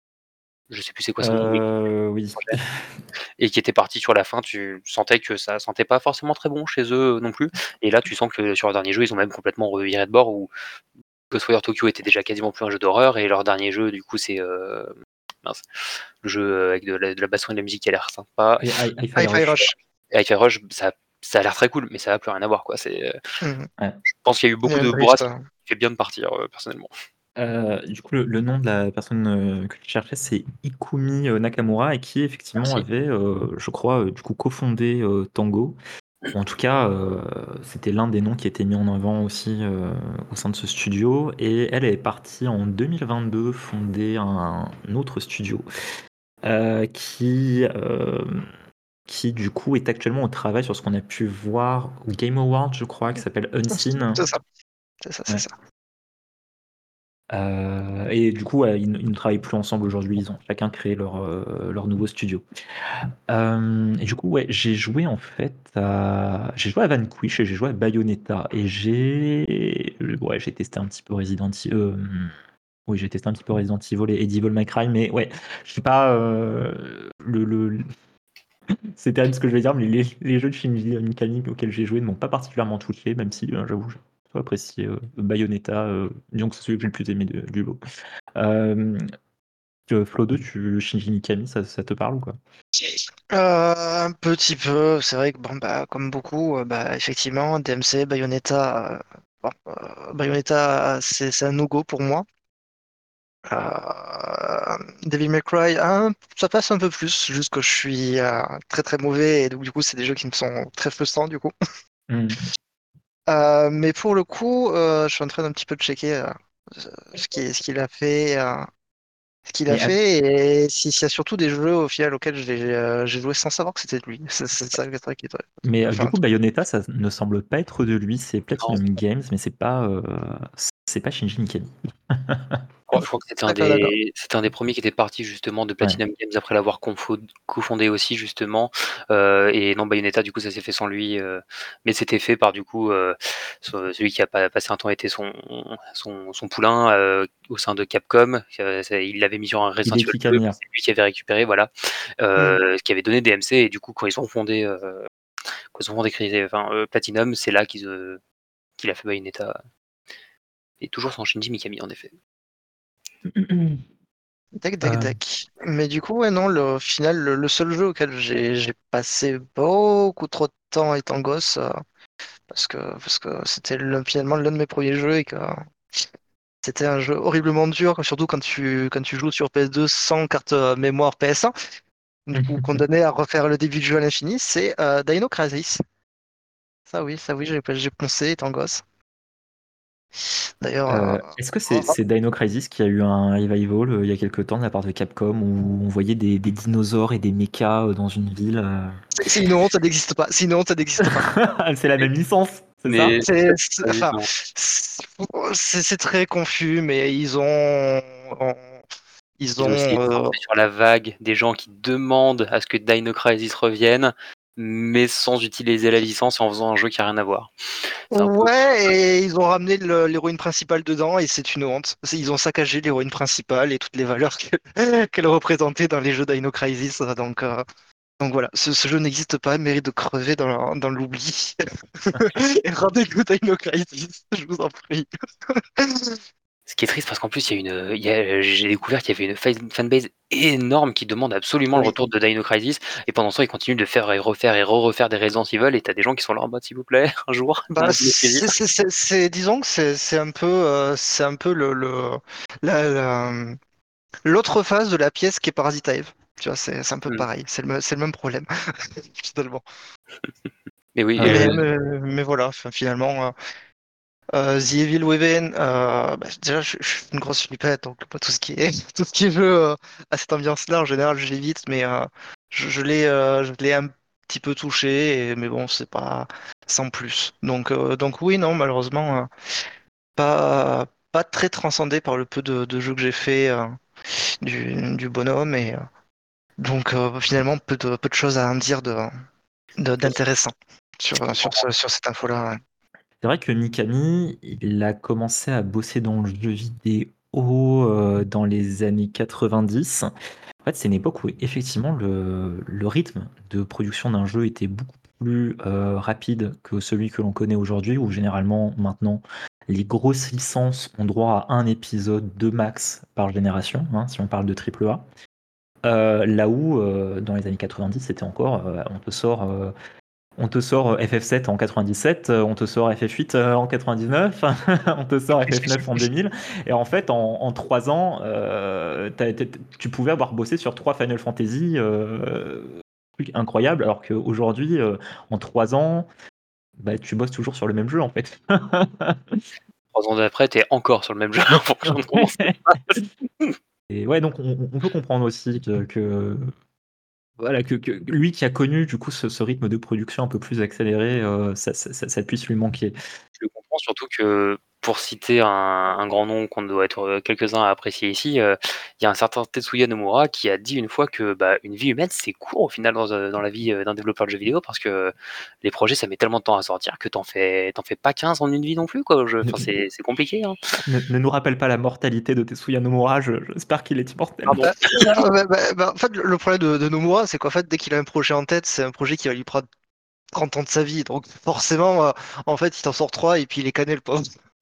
je sais plus c'est quoi son nom, mais Euh, oui. et qui était partie sur la fin, tu sentais que ça sentait pas forcément très bon chez eux non plus. Et là, tu sens que sur leur dernier jeu, ils ont même complètement reviré de bord où Ghostwire Tokyo était déjà quasiment plus un jeu d'horreur et leur dernier jeu, du coup, c'est euh, mince, le jeu euh, avec de la, de la basson et de la musique qui a l'air sympa. Et Hi- Hi-Fi Hi-Fi Rush. Rush. Et Hi-Fi Rush, ça, ça a l'air très cool, mais ça n'a plus rien à voir, quoi. C'est, euh, Mhm. je pense qu'il y a eu beaucoup de Neon bourrasques Drift. qui euh, fait bien de partir, euh, personnellement. Euh, du coup, le, le nom de la personne euh, que je cherchais, c'est Ikumi euh, Nakamura, et qui effectivement Merci. avait, euh, je crois, euh, du coup, cofondé euh, Tango. Ou en tout cas, euh, c'était l'un des noms qui était mis en avant aussi euh, au sein de ce studio. Et elle est partie en deux mille vingt-deux fonder un, un autre studio euh, qui, euh, qui, du coup, est actuellement au travail sur ce qu'on a pu voir au Game Awards, je crois, qui s'appelle Unseen. C'est ça. C'est ça, c'est Ouais. ça. Euh, et du coup, ouais, ils, ne ils ne travaillent plus ensemble aujourd'hui. Ils ont chacun créé leur, euh, leur nouveau studio. Euh, et du coup, ouais, j'ai joué en fait à... J'ai joué à Vanquish et j'ai joué à Bayonetta. Et j'ai... Ouais, j'ai testé un petit peu Resident Evil... euh, Oui, j'ai testé un petit peu Resident Evil et et Devil May Cry, mais ouais, je suis pas... euh, le, le... C'est terrible ce que je vais dire, mais les, les jeux de Shinji Mikami auxquels j'ai joué ne m'ont pas particulièrement touché, même si, euh, j'avoue, j'ai plutôt apprécié euh, Bayonetta. Euh, disons que c'est celui que j'ai le plus aimé de- du lot. Euh, euh, Flo deux, tu, Shinji Mikami, ça, ça te parle ou quoi? Euh, un petit peu, c'est vrai que bon bah comme beaucoup, euh, bah effectivement, D M C, Bayonetta, euh, bon, euh, Bayonetta c'est c'est un no-go pour moi. Euh, Devil May Cry, hein, ça passe un peu plus, juste que je suis euh, très très mauvais et donc du coup c'est des jeux qui me sont très frustrants du coup. Hmm. Euh, mais pour le coup, euh, je suis en train d'un petit peu de checker euh, ce qui, ce qu'il a fait, euh, ce qu'il a Mais, ad- fait et si- s'il y a surtout des jeux au final auxquels j'ai euh, j'ai joué sans savoir que c'était de lui. C'est c'est ça le truc qui est mais euh, du enfin, coup, Bayonetta, ça ne semble pas être de lui. C'est Non, Platinum Games, mais c'est pas, euh, c'est pas Shinji Mikami. Je crois je crois que c'était un d'accord, d'accord. des c'était un des premiers qui était parti justement de Ouais. Platinum Games après l'avoir confo cofondé aussi justement, heu et non, Bayonetta du coup ça s'est fait sans lui, heu, mais c'était fait par du coup, heu, ce celui qui a pa passé un temps était son son son poulain, heu, au sein de Capcom, heu, c'est il l'avait mis sur un Resident Evil Hideki deux, Kamiya. c'est lui qui avait récupéré, voilà, Hmm. heu, qui avait donné D M C et du coup quand ils ont fondé, heu, quand ils ont fondé Cry enfin, heu, Platinum, c'est là qu'ils, heu, qu'il a fait Bayonetta et toujours sans Shinji Mikami en effet. Tac, tac, Euh, tac. Mais du coup, ouais, non, le, au final, le, le seul jeu auquel j'ai j'ai passé beaucoup trop de temps étant gosse, euh, parce que parce que c'était le- finalement l'un de mes premiers jeux et que c'était un jeu horriblement dur, surtout quand tu, quand tu joues sur P S deux sans carte euh, mémoire P S un, du coup condamné à refaire le début du jeu à l'infini, c'est euh, Dino Crisis. Ça oui, ça oui, j'ai j'ai poncé étant gosse. D'ailleurs, euh, euh, est-ce que c'est oh, c'est Dino Crisis qui a eu un revival euh, il y a quelques temps de la part de Capcom où on voyait des, des dinosaures et des mechas euh, dans une ville euh. c'est c'est une honte, ça n'existe pas. C'est une honte, ça n'existe pas. C'est la même licence, c'est Mais ça? C'est, c'est- vas-y, enfin, non. c'est c'est très confus, mais ils ont, ils Ils ont essayé ont, de euh, surfer sur la vague des gens qui demandent à ce que Dino Crisis revienne, mais sans utiliser la licence et en faisant un jeu qui a rien à voir. C'est un peu ouais, et ils ont ramené le- l'héroïne principale dedans, et c'est une honte. C'est- Ils ont saccagé l'héroïne principale et toutes les valeurs que- qu'elle représentait dans les jeux Dino Crisis. Donc, euh, donc voilà, ce, ce jeu n'existe pas, il mérite de crever dans, dans l'oubli. Et rendez-vous Dino Crisis, je vous en prie. ce qui est triste parce qu'en plus, il y a une, il y a- j'ai découvert qu'il y avait une fan- fanbase énorme qui demande absolument le Oui. retour de Dino Crisis, et pendant ce temps, ils continuent de faire et refaire et re-refaire des Resident Evil, et t'as des gens qui sont là en mode, s'il vous plaît, un jour, Bah, un Dino Crisis. c'est, c'est, c'est- c'est- disons que c'est c'est un peu, euh, c'est un peu le, le, la- la- l'autre face de la pièce qui est Parasite Eve. Tu vois, c'est c'est un peu Hmm. pareil, c'est le, me- c'est le même problème, finalement. Mais oui, Mais, Euh, euh, mais, mais voilà, enfin, finalement, euh, euh, The Evil Within, euh, bah, déjà, je, je suis une grosse flippette, donc pas tout ce qui est, tout ce qui est jeu euh, à cette ambiance-là, en général, je l'évite, mais euh, je, je l'ai euh, je l'ai un petit peu touché, et- mais bon, c'est pas sans plus. Donc, euh, donc oui, non, malheureusement, euh, pas, pas très transcendé par le peu de, de jeux que j'ai fait euh, du, du bonhomme, et euh, donc euh, finalement, peu de, peu de choses à en dire de, de- d'intéressant je sur, sur, comprends. ce- sur cette info-là. Ouais. c'est vrai que Mikami, il a commencé à bosser dans le jeu vidéo euh, dans les années quatre-vingt-dix. En fait, c'est une époque où effectivement le, le rythme de production d'un jeu était beaucoup plus euh, rapide que celui que l'on connaît aujourd'hui, où généralement maintenant les grosses licences ont droit à un épisode de max par génération, hein, si on parle de triple A. Euh, là où, euh, dans les années quatre-vingt-dix, c'était encore, euh, on te sort, euh, on te sort F F sept en quatre-vingt-dix-sept, euh, on te sort F F huit euh, en quatre-vingt-dix-neuf, on te sort F F neuf en deux mille, et en fait, en, en trois ans, euh, t'as- t'as- tu pouvais avoir bossé sur trois Final Fantasy, euh, truc incroyable, alors qu'aujourd'hui, euh, en trois ans, bah, tu bosses toujours sur le même jeu, en fait. Trois ans après, t'es encore sur le même jeu en fonction de comment ça se passe. Et ouais, donc on, on peut comprendre aussi que, que- voilà, que, que lui qui a connu du coup ce, ce rythme de production un peu plus accéléré, euh, ça, ça- ça- ça puisse lui manquer. Je le comprends, surtout que, pour citer un, un grand nom qu'on doit être euh, quelques-uns à apprécier ici, euh, il y a un certain Tetsuya Nomura qui a dit une fois que bah, une vie humaine c'est court au final dans, euh, dans la vie euh, d'un développeur de jeux vidéo, parce que les projets ça met tellement de temps à sortir que t'en fais, t'en fais pas quinze en une vie non plus, quoi. Je- Ne, Enfin, c'est c'est compliqué, hein. ne- ne nous rappelle pas la mortalité de Tetsuya Nomura, je- j'espère qu'il est immortel. Pardon. Bah, bah, bah, bah, bah, en fait, le le problème de, de Nomura, c'est qu'en fait, dès qu'il a un projet en tête, c'est un projet qui va lui prendre trente ans de sa vie. Donc, forcément, euh, en fait, il t'en sort trois et puis il est cané, le pauvre.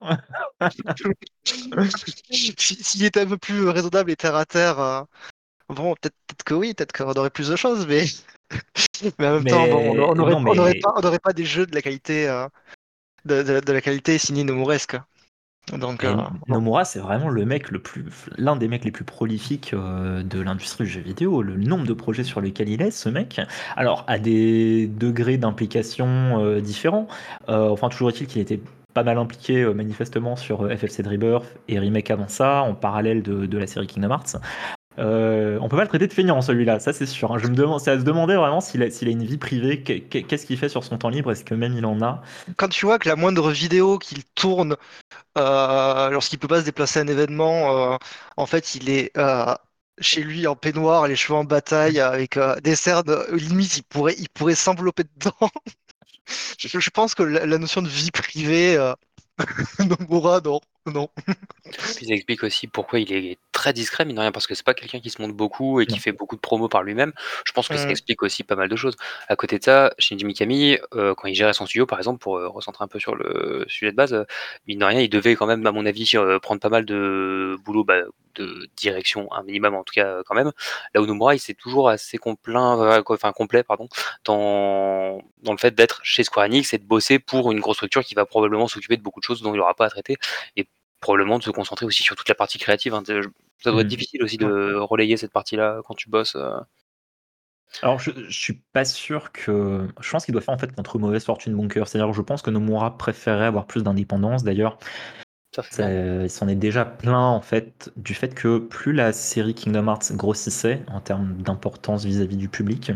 Si- S'il était un peu plus raisonnable et terre à terre, euh, bon, peut-être peut-être que oui, peut-être qu'on aurait plus de choses, mais, mais en même temps, bon, on Mais on aurait, non, on aurait mais, pas, on aurait pas des jeux de la qualité, euh, de, de- de la qualité signée Nomuresque. Donc, mais euh, bon. Nomura, c'est vraiment le mec le plus, l'un des mecs les plus prolifiques euh, de l'industrie du jeu vidéo. Le nombre de projets sur lesquels il est, ce mec, alors à des degrés d'implication euh, différents. Euh, enfin, toujours est-il qu'il était pas mal impliqué euh, manifestement sur euh, F F sept Rebirth et Remake avant ça, en parallèle de, de la série Kingdom Hearts. Euh, on peut pas le traiter de feignant celui-là, ça c'est sûr, hein. Je me demande, c'est à se demander vraiment s'il a, s'il a une vie privée, qu'est- qu'est-ce qu'il fait sur son temps libre, est-ce que même il en a? Quand tu vois que la moindre vidéo qu'il tourne, euh, lorsqu'il peut pas se déplacer à un événement, euh, en fait, il est euh, chez lui en peignoir, les cheveux en bataille, avec euh, des cernes, euh, limite, il pourrait, il pourrait s'envelopper dedans. Je, je pense que la, la notion de vie privée, euh, Nomura, non, non. Puis ça explique aussi pourquoi il est très discret, mine de rien, parce que c'est pas quelqu'un qui se montre beaucoup et qui Non. fait beaucoup de promos par lui-même. Je pense que ça Hum, explique aussi pas mal de choses. À côté de ça, Shinji Mikami, euh, quand il gérait son studio, par exemple, pour euh, recentrer un peu sur le sujet de base, euh, mine de rien, il devait quand même, à mon avis, euh, prendre pas mal de boulot, bah, de direction, un minimum en tout cas, euh, quand même. Là où Nomura, il s'est toujours assez complaint, euh, quoi- enfin complet, pardon, dans, dans le fait d'être chez Square Enix et de bosser pour une grosse structure qui va probablement s'occuper de beaucoup de choses dont il n'aura pas à traiter. Et probablement de se concentrer aussi sur toute la partie créative, hein. Ça doit être Hmm. difficile aussi ouais. de relayer cette partie-là quand tu bosses. euh. Alors je, je suis pas sûr que... Je pense qu'il doit faire en fait contre mauvaise fortune bon cœur, c'est-à-dire que je pense que Nomura préférerait avoir plus d'indépendance, d'ailleurs Ça fait ça- bien. il s'en est déjà plein en fait du fait que plus la série Kingdom Hearts grossissait en termes d'importance vis-à-vis du public,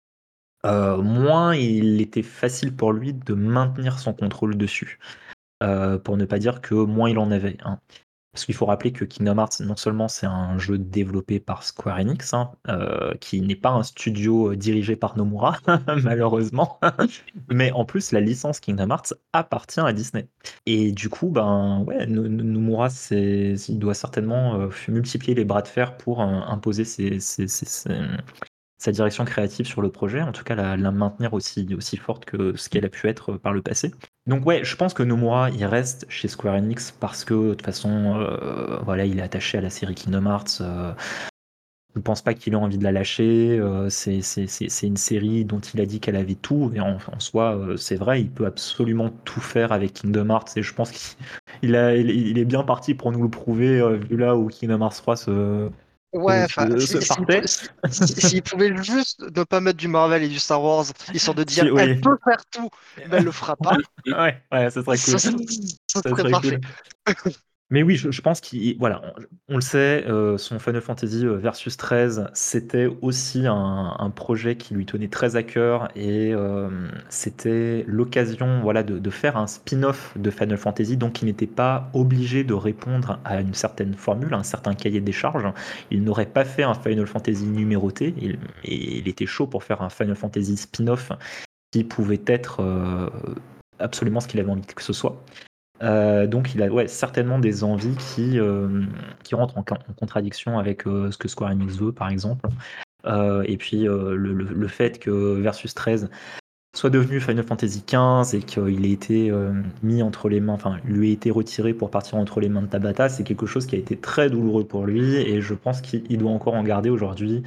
euh, moins il était facile pour lui de maintenir son contrôle dessus. Euh, pour ne pas dire que moins il en avait, hein. Parce qu'il faut rappeler que Kingdom Hearts, non seulement c'est un jeu développé par Square Enix, hein, euh, qui n'est pas un studio euh, dirigé par Nomura, malheureusement, mais en plus la licence Kingdom Hearts appartient à Disney. Et du coup, ben ouais, No- No- Nomura, c'est, il doit certainement euh, multiplier les bras de fer pour euh, imposer ses, ses- ses- ses- sa direction créative sur le projet, en tout cas la, la maintenir aussi, aussi forte que ce qu'elle a pu être par le passé. Donc ouais, je pense que Nomura, il reste chez Square Enix parce que de toute façon, euh, voilà, il est attaché à la série Kingdom Hearts. Euh, je ne pense pas qu'il ait envie de la lâcher. Euh, c'est, c'est, c'est, c'est une série dont il a dit qu'elle avait tout. Et en, en soi, euh, c'est vrai, il peut absolument tout faire avec Kingdom Hearts. Et je pense qu'il a, il, il est bien parti pour nous le prouver, euh, vu là où Kingdom Hearts trois se, Ouais, se, enfin, se- si- se si- partait. si- si- s'il pouvait juste ne pas mettre du Marvel et du Star Wars, histoire de dire Si, elle oui. peut faire tout, mais elle le fera pas, Ouais, ouais, ça serait ça, cool. ça- ça Ça serait serait parfait. cool. Mais oui, je, je pense qu'il, voilà, on, on le sait, euh, son Final Fantasy euh, Versus treize, c'était aussi un, un projet qui lui tenait très à cœur et euh, c'était l'occasion, voilà, de, de faire un spin-off de Final Fantasy, donc il n'était pas obligé de répondre à une certaine formule, à un certain cahier des charges. Il n'aurait pas fait un Final Fantasy numéroté, il- et il était chaud pour faire un Final Fantasy spin-off qui pouvait être euh, absolument ce qu'il avait envie que ce soit. Euh, donc il a ouais, certainement des envies qui, euh, qui rentrent en, en contradiction avec euh, ce que Square Enix veut, par exemple. Euh, et puis euh, le, le- le fait que Versus treize soit devenu Final Fantasy quinze et qu'il ait été euh, mis entre les mains, enfin lui ait été retiré pour partir entre les mains de Tabata, c'est quelque chose qui a été très douloureux pour lui et je pense qu'il doit encore en garder aujourd'hui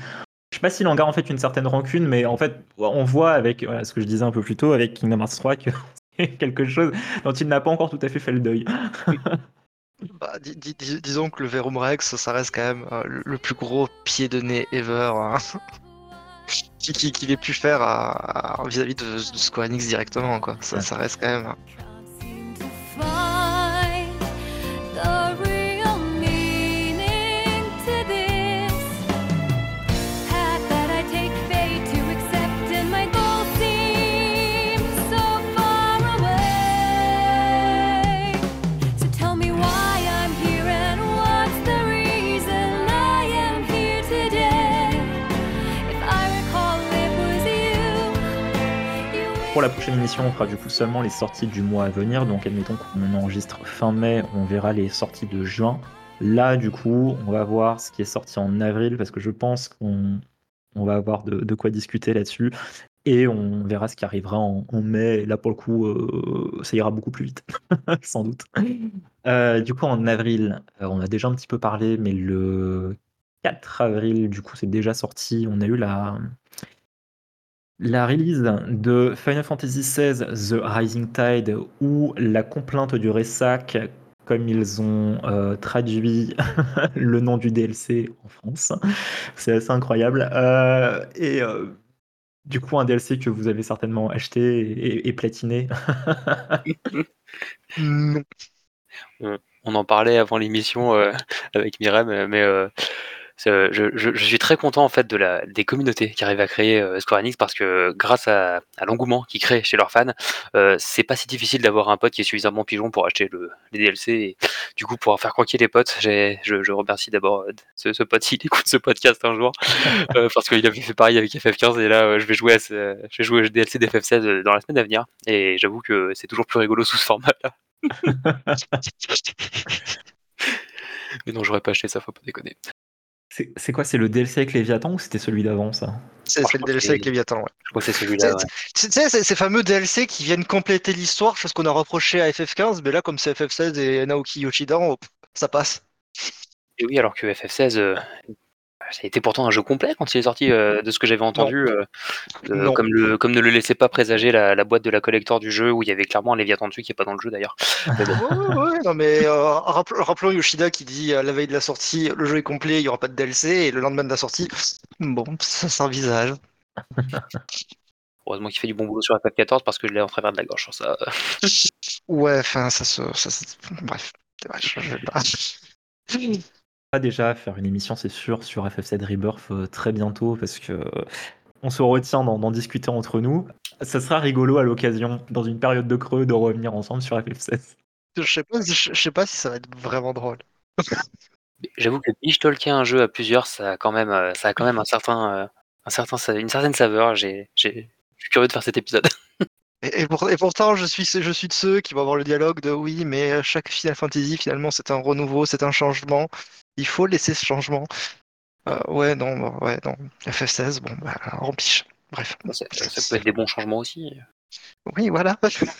Je sais pas s'il en garde en fait une certaine rancune, mais en fait, on voit avec voilà, ce que je disais un peu plus tôt avec Kingdom Hearts trois que c'est quelque chose dont il n'a pas encore tout à fait fait le deuil. Bah, dis- dis- dis- disons que le Verum Rex, ça reste quand même euh, le, le plus gros pied de nez ever hein, qui- qui- qu'il ait pu faire à- à- vis-à-vis de, de Square Enix directement, quoi. Ça, Ouais. ça reste quand même. Seem to find the real meaning to this path that I take fate to accept, and my goal seems so far away. So tell me why I'm here and what's the reason I am here today. If I recall, it was you. You Pour la prochaine émission, on fera du coup seulement les sorties du mois à venir. Donc, admettons qu'on enregistre fin mai, on verra les sorties de juin. Là, du coup, on va voir ce qui est sorti en avril parce que je pense qu'on on va avoir de, de quoi discuter là-dessus. Et on verra ce qui arrivera en, en mai. Et là, pour le coup, euh, ça ira beaucoup plus vite, sans doute. Euh, du coup, en avril, euh, on a déjà un petit peu parlé, mais le quatre avril, du coup, c'est déjà sorti. On a eu la, la release de Final Fantasy seize The Rising Tide ou la complainte du Ressac, comme ils ont euh, traduit le nom du D L C en France. C'est assez incroyable. Euh, et euh, du coup, un D L C que vous avez certainement acheté et, et platiné. Non. On, on en parlait avant l'émission euh, avec Myrem, euh, mais euh, c'est, euh, je, je- je suis très content en fait de la, des communautés qui arrivent à créer euh, Square Enix parce que grâce à, à l'engouement qu'ils créent chez leurs fans, euh, c'est pas si difficile d'avoir un pote qui est suffisamment pigeon pour acheter le, les D L C et du coup pouvoir faire croquer les potes. J'ai, je, je remercie d'abord euh, ce, ce pote s'il écoute ce podcast un jour euh, parce qu'il avait fait pareil avec F F quinze et là euh, je vais jouer à ce, je vais jouer au D L C d'F F seize dans la semaine à venir et j'avoue que c'est toujours plus rigolo sous ce format-là. Mais non, j'aurais pas acheté ça, faut pas déconner. C'est c'est quoi? C'est le D L C avec Léviathan ou c'était celui d'avant, ça? C'est Alors, c'est je le crois que D L C c'est avec Léviathan, ouais. je crois que c'est Tu celui-là, sais, ouais. tu sais, c'est ces fameux D L C qui viennent compléter l'histoire, chose qu'on a reproché à F F quinze, mais là, comme c'est F F seize et Naoki Yoshida, on- ça passe. Et oui, alors que F F seize, euh, ça a été pourtant un jeu complet quand il est sorti, euh, de ce que j'avais Non, entendu, euh, euh, non. comme, le, comme ne le laissait pas présager la, la boîte de la collector du jeu, où il y avait clairement un Léviathan dessus qui est pas dans le jeu d'ailleurs. Mais bon, Ouais, ouais, ouais, non, mais euh, rappel- rappelons Yoshida qui dit à la veille de la sortie, le jeu est complet, il n'y aura pas de D L C, et le lendemain de la sortie, bon, ça s'envisage. heureusement qu'il fait du bon boulot sur F F quatorze parce que je l'ai en travers de la gorge sur ça. Ouais, enfin, ça se. Ça, se- bref, ouais, je, je vais pas. Va déjà faire une émission, c'est sûr, sur F F sept Rebirth euh, très bientôt parce que euh, on se retient d'en d'en discuter entre nous. Ça sera rigolo à l'occasion, dans une période de creux, de revenir ensemble sur F F sept. Je sais pas, si- je, je sais pas si ça va être vraiment drôle. J'avoue que binge talker un jeu à plusieurs, ça a quand même, euh, ça a quand même un certain, euh, un certain, sa- une certaine saveur. J'ai, j'ai, je suis curieux de faire cet épisode. Et, et pour- et pourtant, je suis, je suis de ceux qui vont avoir le dialogue de oui, mais chaque Final Fantasy, finalement, c'est un renouveau, c'est un changement. Il faut laisser ce changement. Euh, ouais, non, bah, ouais, non. F F seize, bon, bah, on piche. Bref. Ça, ça peut être des bons changements aussi. Oui, voilà.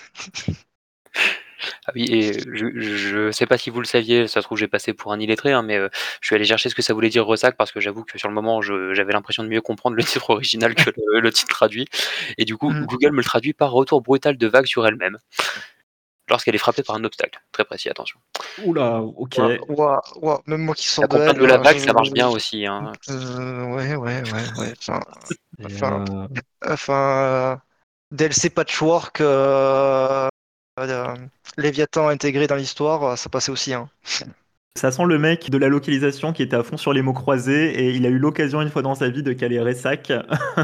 Ah oui, et je, je sais pas si vous le saviez, ça se trouve j'ai passé pour un illettré, hein, mais euh, je suis allé chercher ce que ça voulait dire ressac parce que j'avoue que sur le moment je- j'avais l'impression de mieux comprendre le titre original que le, le titre traduit. Et du coup, Mhm. Google me le traduit par retour brutal de vague sur elle-même lorsqu'elle est frappée par un obstacle. Très précis, attention. Oula, ok. Ouah, ouah, ouah, même moi qui La sors de complainte elle, de la hein, vague, je... ça marche bien aussi, hein. Euh, ouais, ouais, ouais, ouais. Enfin, Et, enfin, euh, enfin, euh, D L C patchwork, euh, euh, Léviathan intégré dans l'histoire, euh, ça passait aussi, hein. ça sent le mec de la localisation qui était à fond sur les mots croisés et il a eu l'occasion une fois dans sa vie de caler Ressac.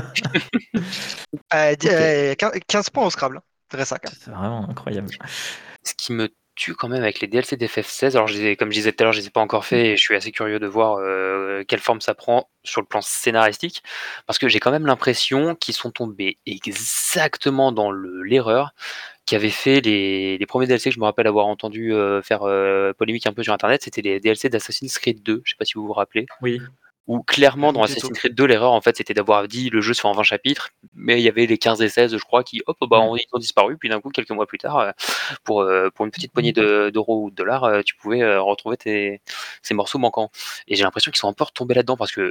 Euh, di- Ok, euh, quinze points au Scrabble, très sac. c'est vraiment incroyable. Ce qui me tue quand même avec les D L C d'F F seize, alors je les ai- comme je disais tout à l'heure, je les ai pas encore fait et je suis assez curieux de voir euh, quelle forme ça prend sur le plan scénaristique, parce que j'ai quand même l'impression qu'ils sont tombés exactement dans le- l'erreur qui avait fait les, les premiers D L C que je me rappelle avoir entendu euh, faire euh, polémique un peu sur internet, c'était les D L C d'Assassin's Creed deux, je sais pas si vous vous rappelez. Oui. Où clairement dans Du tout. Assassin's Creed deux, l'erreur en fait c'était d'avoir dit le jeu se fait en vingt chapitres, mais il y avait les quinze et seize je crois qui hop bah Mm. ils ont disparu, puis d'un coup quelques mois plus tard euh, pour, euh, pour une petite poignée de- d'euros ou de dollars euh, tu pouvais euh, retrouver tes, ces morceaux manquants. Et j'ai l'impression qu'ils sont un peu retombés là-dedans parce que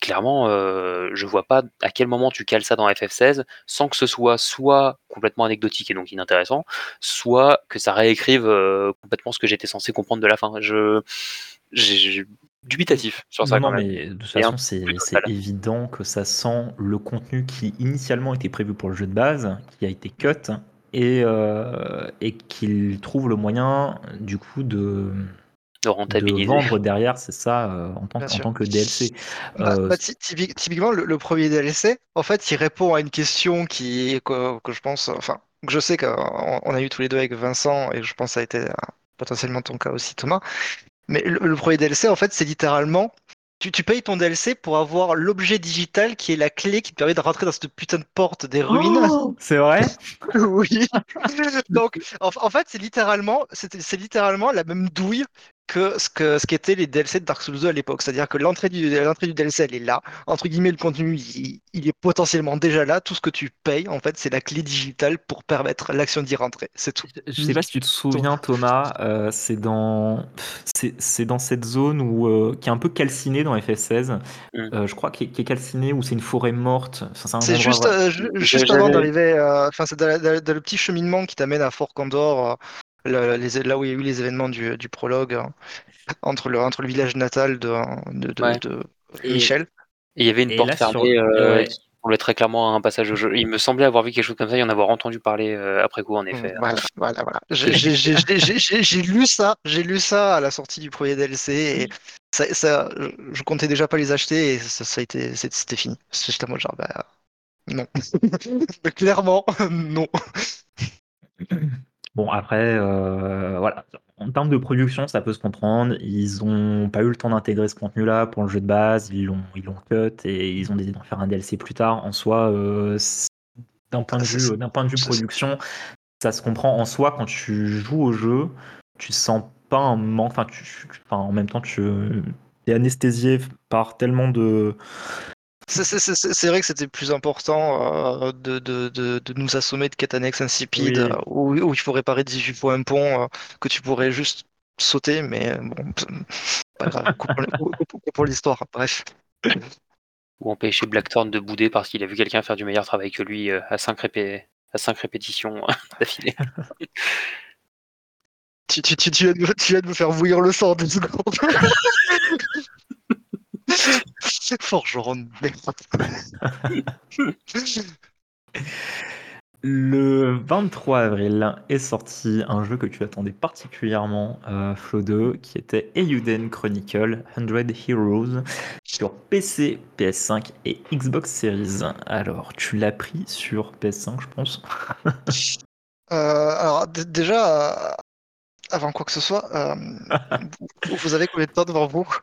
clairement, euh, je vois pas à quel moment tu cales ça dans F F seize sans que ce soit soit complètement anecdotique et donc inintéressant, soit que ça réécrive euh, complètement ce que j'étais censé comprendre de la fin. Je, j'ai, j'ai- dubitatif sur ça Non, quand non, même. mais de toute Et un façon, c'est plutôt c'est sale. évident que ça sent le contenu qui initialement était prévu pour le jeu de base, qui a été cut, et, euh, et qu'il trouve le moyen, du coup, de, De de rentabiliser. vendre derrière, c'est ça, euh, en tant, Bien que- en sûr. tant que D L C. Bah, Euh, bah, ty- typi- typiquement, le, le premier D L C, en fait, il répond à une question qui, que, que je pense, enfin, que je sais qu'on on a eu tous les deux avec Vincent, et je pense que ça a été euh, potentiellement ton cas aussi, Thomas. Mais le, le premier D L C, en fait, c'est littéralement, tu, tu payes ton D L C pour avoir l'objet digital qui est la clé qui te permet de rentrer dans cette putain de porte des ruines. Oh, c'est vrai? Oui. Donc, en, en fait, c'est littéralement, c'est c'est littéralement la même douille que ce que ce qu'étaient les D L C de Dark Souls deux à l'époque. C'est-à-dire que l'entrée du, l'entrée du D L C, elle est là. Entre guillemets, le contenu, il, il est potentiellement déjà là. Tout ce que tu payes, en fait, c'est la clé digitale pour permettre l'action d'y rentrer. C'est tout. Je sais pas si tu te Tout. souviens, Thomas, euh, c'est dans, c'est c'est dans cette zone où, euh, qui est un peu calcinée dans F F seize. Mm. Euh, je crois qui est, qui est calcinée, où c'est une forêt morte. Enfin, c'est un C'est endroit. juste, Voilà. euh, ju- Je- juste avant J'avais. d'arriver, euh, enfin, c'est dans, la- dans- dans le petit cheminement qui t'amène à Fort Condor, euh, le- les- là où il y a eu les événements du, du prologue, euh, entre le, entre le village natal de, de, de, Ouais. de Et, Michel. Et il y avait une et porte là, sur. fermée euh, Ouais. qui semblait très clairement un passage au jeu. Il me semblait avoir vu quelque chose comme ça et en avoir entendu parler euh, après coup, en Mm, effet. Voilà, voilà, voilà. J'ai j'ai- j'ai- j'ai- j'ai- j'ai- j'ai lu ça, j'ai lu ça à la sortie du premier D L C et ça, ça, je je comptais déjà pas les acheter et ça, ça a été, c'est- c'était fini. J'étais en mode genre, bah non. Clairement, non. Bon, après, euh, voilà. En termes de production, ça peut se comprendre. Ils ont pas eu le temps d'intégrer ce contenu-là pour le jeu de base. Ils l'ont, ils l'ont cut et ils ont décidé d'en faire un D L C plus tard. En soi, euh, c'est- d'un point Ah, de c'est- vue, c'est- d'un point de vue c'est- production, ça se comprend. En soi, quand tu joues au jeu, tu sens pas un manque. Enfin, tu, tu- enfin, en même temps, tu es anesthésié par tellement de. C'est c'est- c'est- c'est- c'est vrai que c'était plus important euh, de, de, de, de nous assommer de quêtes annexes insipides euh, Oui. où, où il faut réparer dix-huit fois un pont euh, que tu pourrais juste sauter, mais euh, bon, c'est pas grave, coupons coupons- coupons l'histoire, bref. Ou empêcher Blackthorn de bouder parce qu'il a vu quelqu'un faire du meilleur travail que lui euh, à cinq répé- à cinq répétitions d'affilée. Tu, tu, tu, tu viens de, me- tu viens de me faire bouillir le sang deux secondes. Forgeron, merde. Le vingt-trois avril est sorti un jeu que tu attendais particulièrement, euh, Flo deux, qui était Eiyuden Chronicle cent Heroes sur P C, P S cinq et Xbox Series. Alors, tu l'as pris sur P S cinq, je pense. Euh, alors, d- déjà, euh, avant quoi que ce soit, euh, vous, vous avez combien de temps devant vous?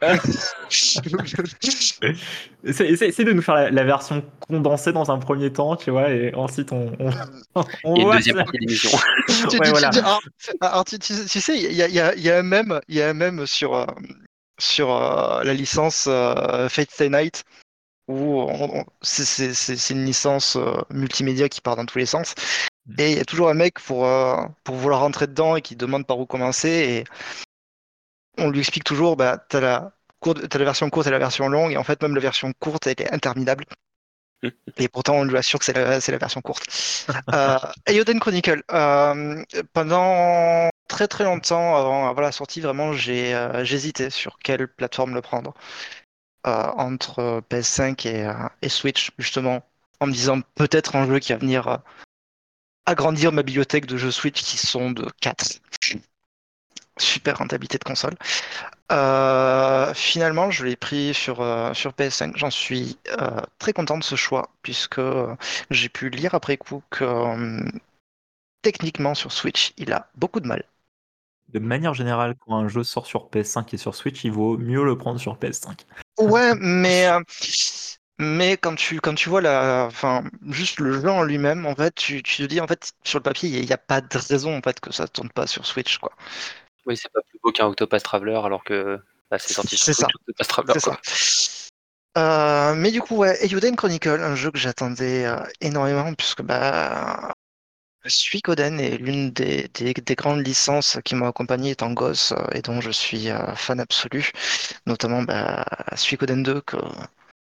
Essaye, essaye- essaye de nous faire la, la version condensée dans un premier temps, tu vois, et ensuite on, on, on Il y a une voit. deuxième ça. partie d'émission. Tu, Ouais, tu- tu- voilà. tu- alors, alors, tu, tu- tu sais, il y a, il y a- il y a un mème, il y a un mème sur, euh, sur euh, la licence euh, Fate Stay Night où on- on- c'est c'est- c'est- c'est une licence euh, multimédia qui part dans tous les sens. Et il y a toujours un mec pour, euh, pour vouloir rentrer dedans et qui demande par où commencer. Et on lui explique toujours, bah, t'as la, courte- t'as la version courte et la version longue. Et en fait, même la version courte, elle est interminable. Et pourtant, on lui assure que c'est la, c'est la version courte. Euh, Eiyuden Chronicle. Euh, pendant très très longtemps, avant, avant la sortie, vraiment, j'ai euh, j'hésitais sur quelle plateforme le prendre. Euh, entre euh, P S cinq et, euh, et Switch, justement, en me disant peut-être un jeu qui va venir euh, agrandir ma bibliothèque de jeux Switch qui sont de quatre. Super rentabilité de console. Euh, finalement, je l'ai pris sur, euh, sur P S cinq. J'en suis euh, très content de ce choix, puisque euh, j'ai pu lire après coup que euh, techniquement sur Switch, il a beaucoup de mal. De manière générale, quand un jeu sort sur P S cinq et sur Switch, il vaut mieux le prendre sur P S cinq. Ouais, mais, euh, mais quand tu, quand tu vois la, enfin, juste le jeu en lui-même, en fait, tu, tu te dis, en fait, sur le papier, il n'y a, pas de raison en fait, que ça ne tourne pas sur Switch, quoi. Oui, c'est pas plus beau qu'un Octopath Traveler alors que bah, c'est sorti sur C'est ça, Switch, Octopath Traveler, c'est ça. quoi. Euh, mais du coup, ouais, Eiyuden Chronicle, un jeu que j'attendais euh, énormément, puisque bah, Suikoden est l'une des, des, des grandes licences qui m'ont accompagné étant gosse euh, et dont je suis euh, fan absolu, notamment bah, Suikoden deux que,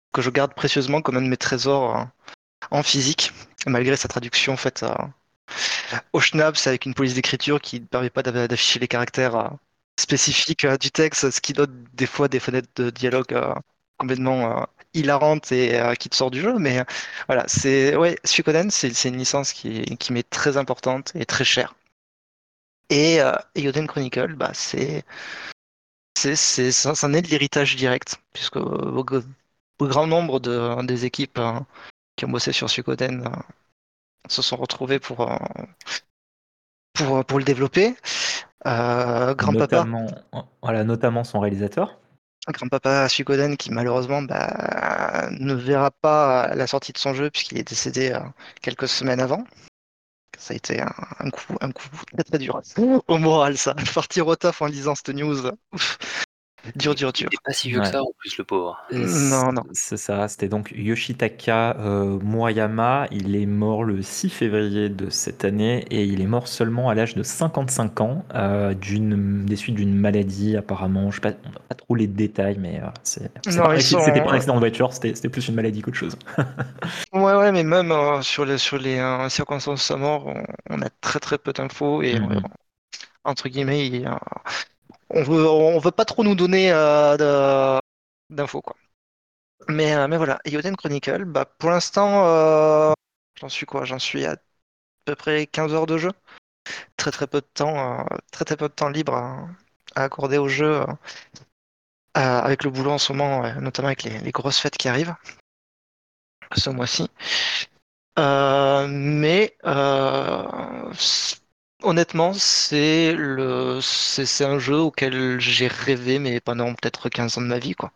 que je garde précieusement comme un de mes trésors euh, en physique, malgré sa traduction faite euh, au schnaps avec une police d'écriture qui ne permet pas d'av- d'afficher les caractères euh, spécifiques euh, du texte, ce qui donne des fois des fenêtres de dialogue euh, complètement euh, hilarantes et euh, qui te sort du jeu. Mais euh, voilà, c'est ouais, Suikoden, c'est c'est une licence qui, qui m'est très importante et très chère. Et euh, Eiyuden Chronicle, bah, c'est c'est c'est ça, ça naît de l'héritage direct, puisque euh, au, au grand nombre de, des équipes euh, qui ont bossé sur Suikoden euh, se sont retrouvées pour, euh, pour, pour le développer. Euh, grand-papa, Notamment, voilà, notamment son réalisateur. grand-papa Suikoden qui malheureusement bah, ne verra pas la sortie de son jeu puisqu'il est décédé euh, quelques semaines avant. Ça a été un, un coup, un coup très très dur au moral, ça. Partir au taf en lisant cette news, ouf, dur, Il dur, il était dur. pas si vieux que Ouais. ça en plus, le pauvre. Et c- Non, non. C'est ça, c'était donc Yoshitaka euh, Moyama. Il est mort le six février de cette année et il est mort seulement à l'âge de cinquante-cinq ans euh, d'une, des suites d'une maladie apparemment. Je sais pas, on n'a pas trop les détails, mais euh, c'est c'est pas Non, un ils accident- c'était pas un sont. accident de voiture, c'était c'était plus une maladie qu'autre chose. Ouais, ouais, mais même euh, sur les, sur les euh, circonstances de sa mort, on, on a très très peu d'infos et euh, Mhm. entre guillemets, il- euh, on veut, on veut pas trop nous donner euh, de- d'infos, quoi. Mais, euh, mais voilà, Eiyuden Chronicle, bah, pour l'instant, euh, j'en suis quoi? J'en suis à peu près quinze heures de jeu. Très très peu de temps, euh, très très peu de temps libre à, à accorder au jeu, euh, à- avec le boulot en ce moment, ouais, notamment avec les, les grosses fêtes qui arrivent ce mois-ci. Euh, mais euh, c- honnêtement, c'est le, c'est c'est un jeu auquel j'ai rêvé, mais pendant peut-être quinze ans de ma vie, quoi.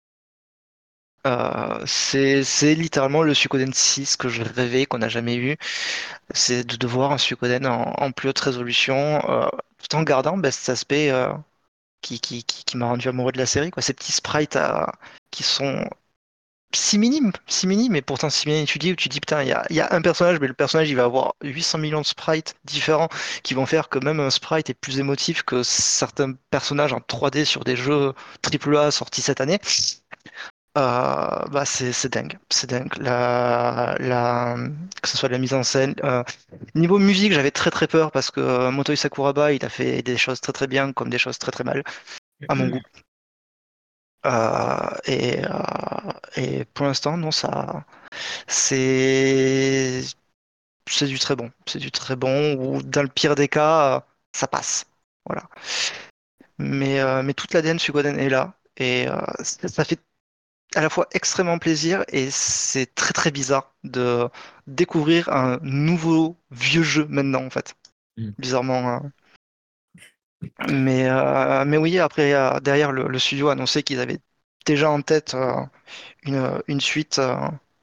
Euh, c'est c'est littéralement le Suikoden six que je rêvais, qu'on n'a jamais eu. C'est de, de voir un Suikoden en, en plus haute résolution, euh, tout en gardant bah, cet aspect euh, qui, qui, qui, qui m'a rendu amoureux de la série, quoi. Ces petits sprites euh, qui sont si minimes, si minimes, et pourtant si bien étudiés, où tu dis, putain, il y a, il y a un personnage, mais le personnage, il va avoir huit cents millions de sprites différents qui vont faire que même un sprite est plus émotif que certains personnages en trois D sur des jeux triple A sortis cette année. Euh, bah c'est c'est dingue, c'est dingue. La, la, que ce soit la mise en scène. Euh, niveau musique, j'avais très très peur parce que euh, Motoi Sakuraba, il a fait des choses très très bien comme des choses très très mal, à mon goût. Euh, et, euh, et pour l'instant, non, ça, c'est c'est du très bon, c'est du très bon. Ou dans le pire des cas, euh, ça passe. Voilà. Mais euh, mais toute l'A D N Suikoden est là et euh, ça ça fait à la fois extrêmement plaisir et c'est très très bizarre de découvrir un nouveau vieux jeu maintenant en fait. Mhm. Bizarrement. Hein. Mais, euh, mais oui, après, euh, derrière, le, le studio a annoncé qu'ils avaient déjà en tête euh, une, une suite euh,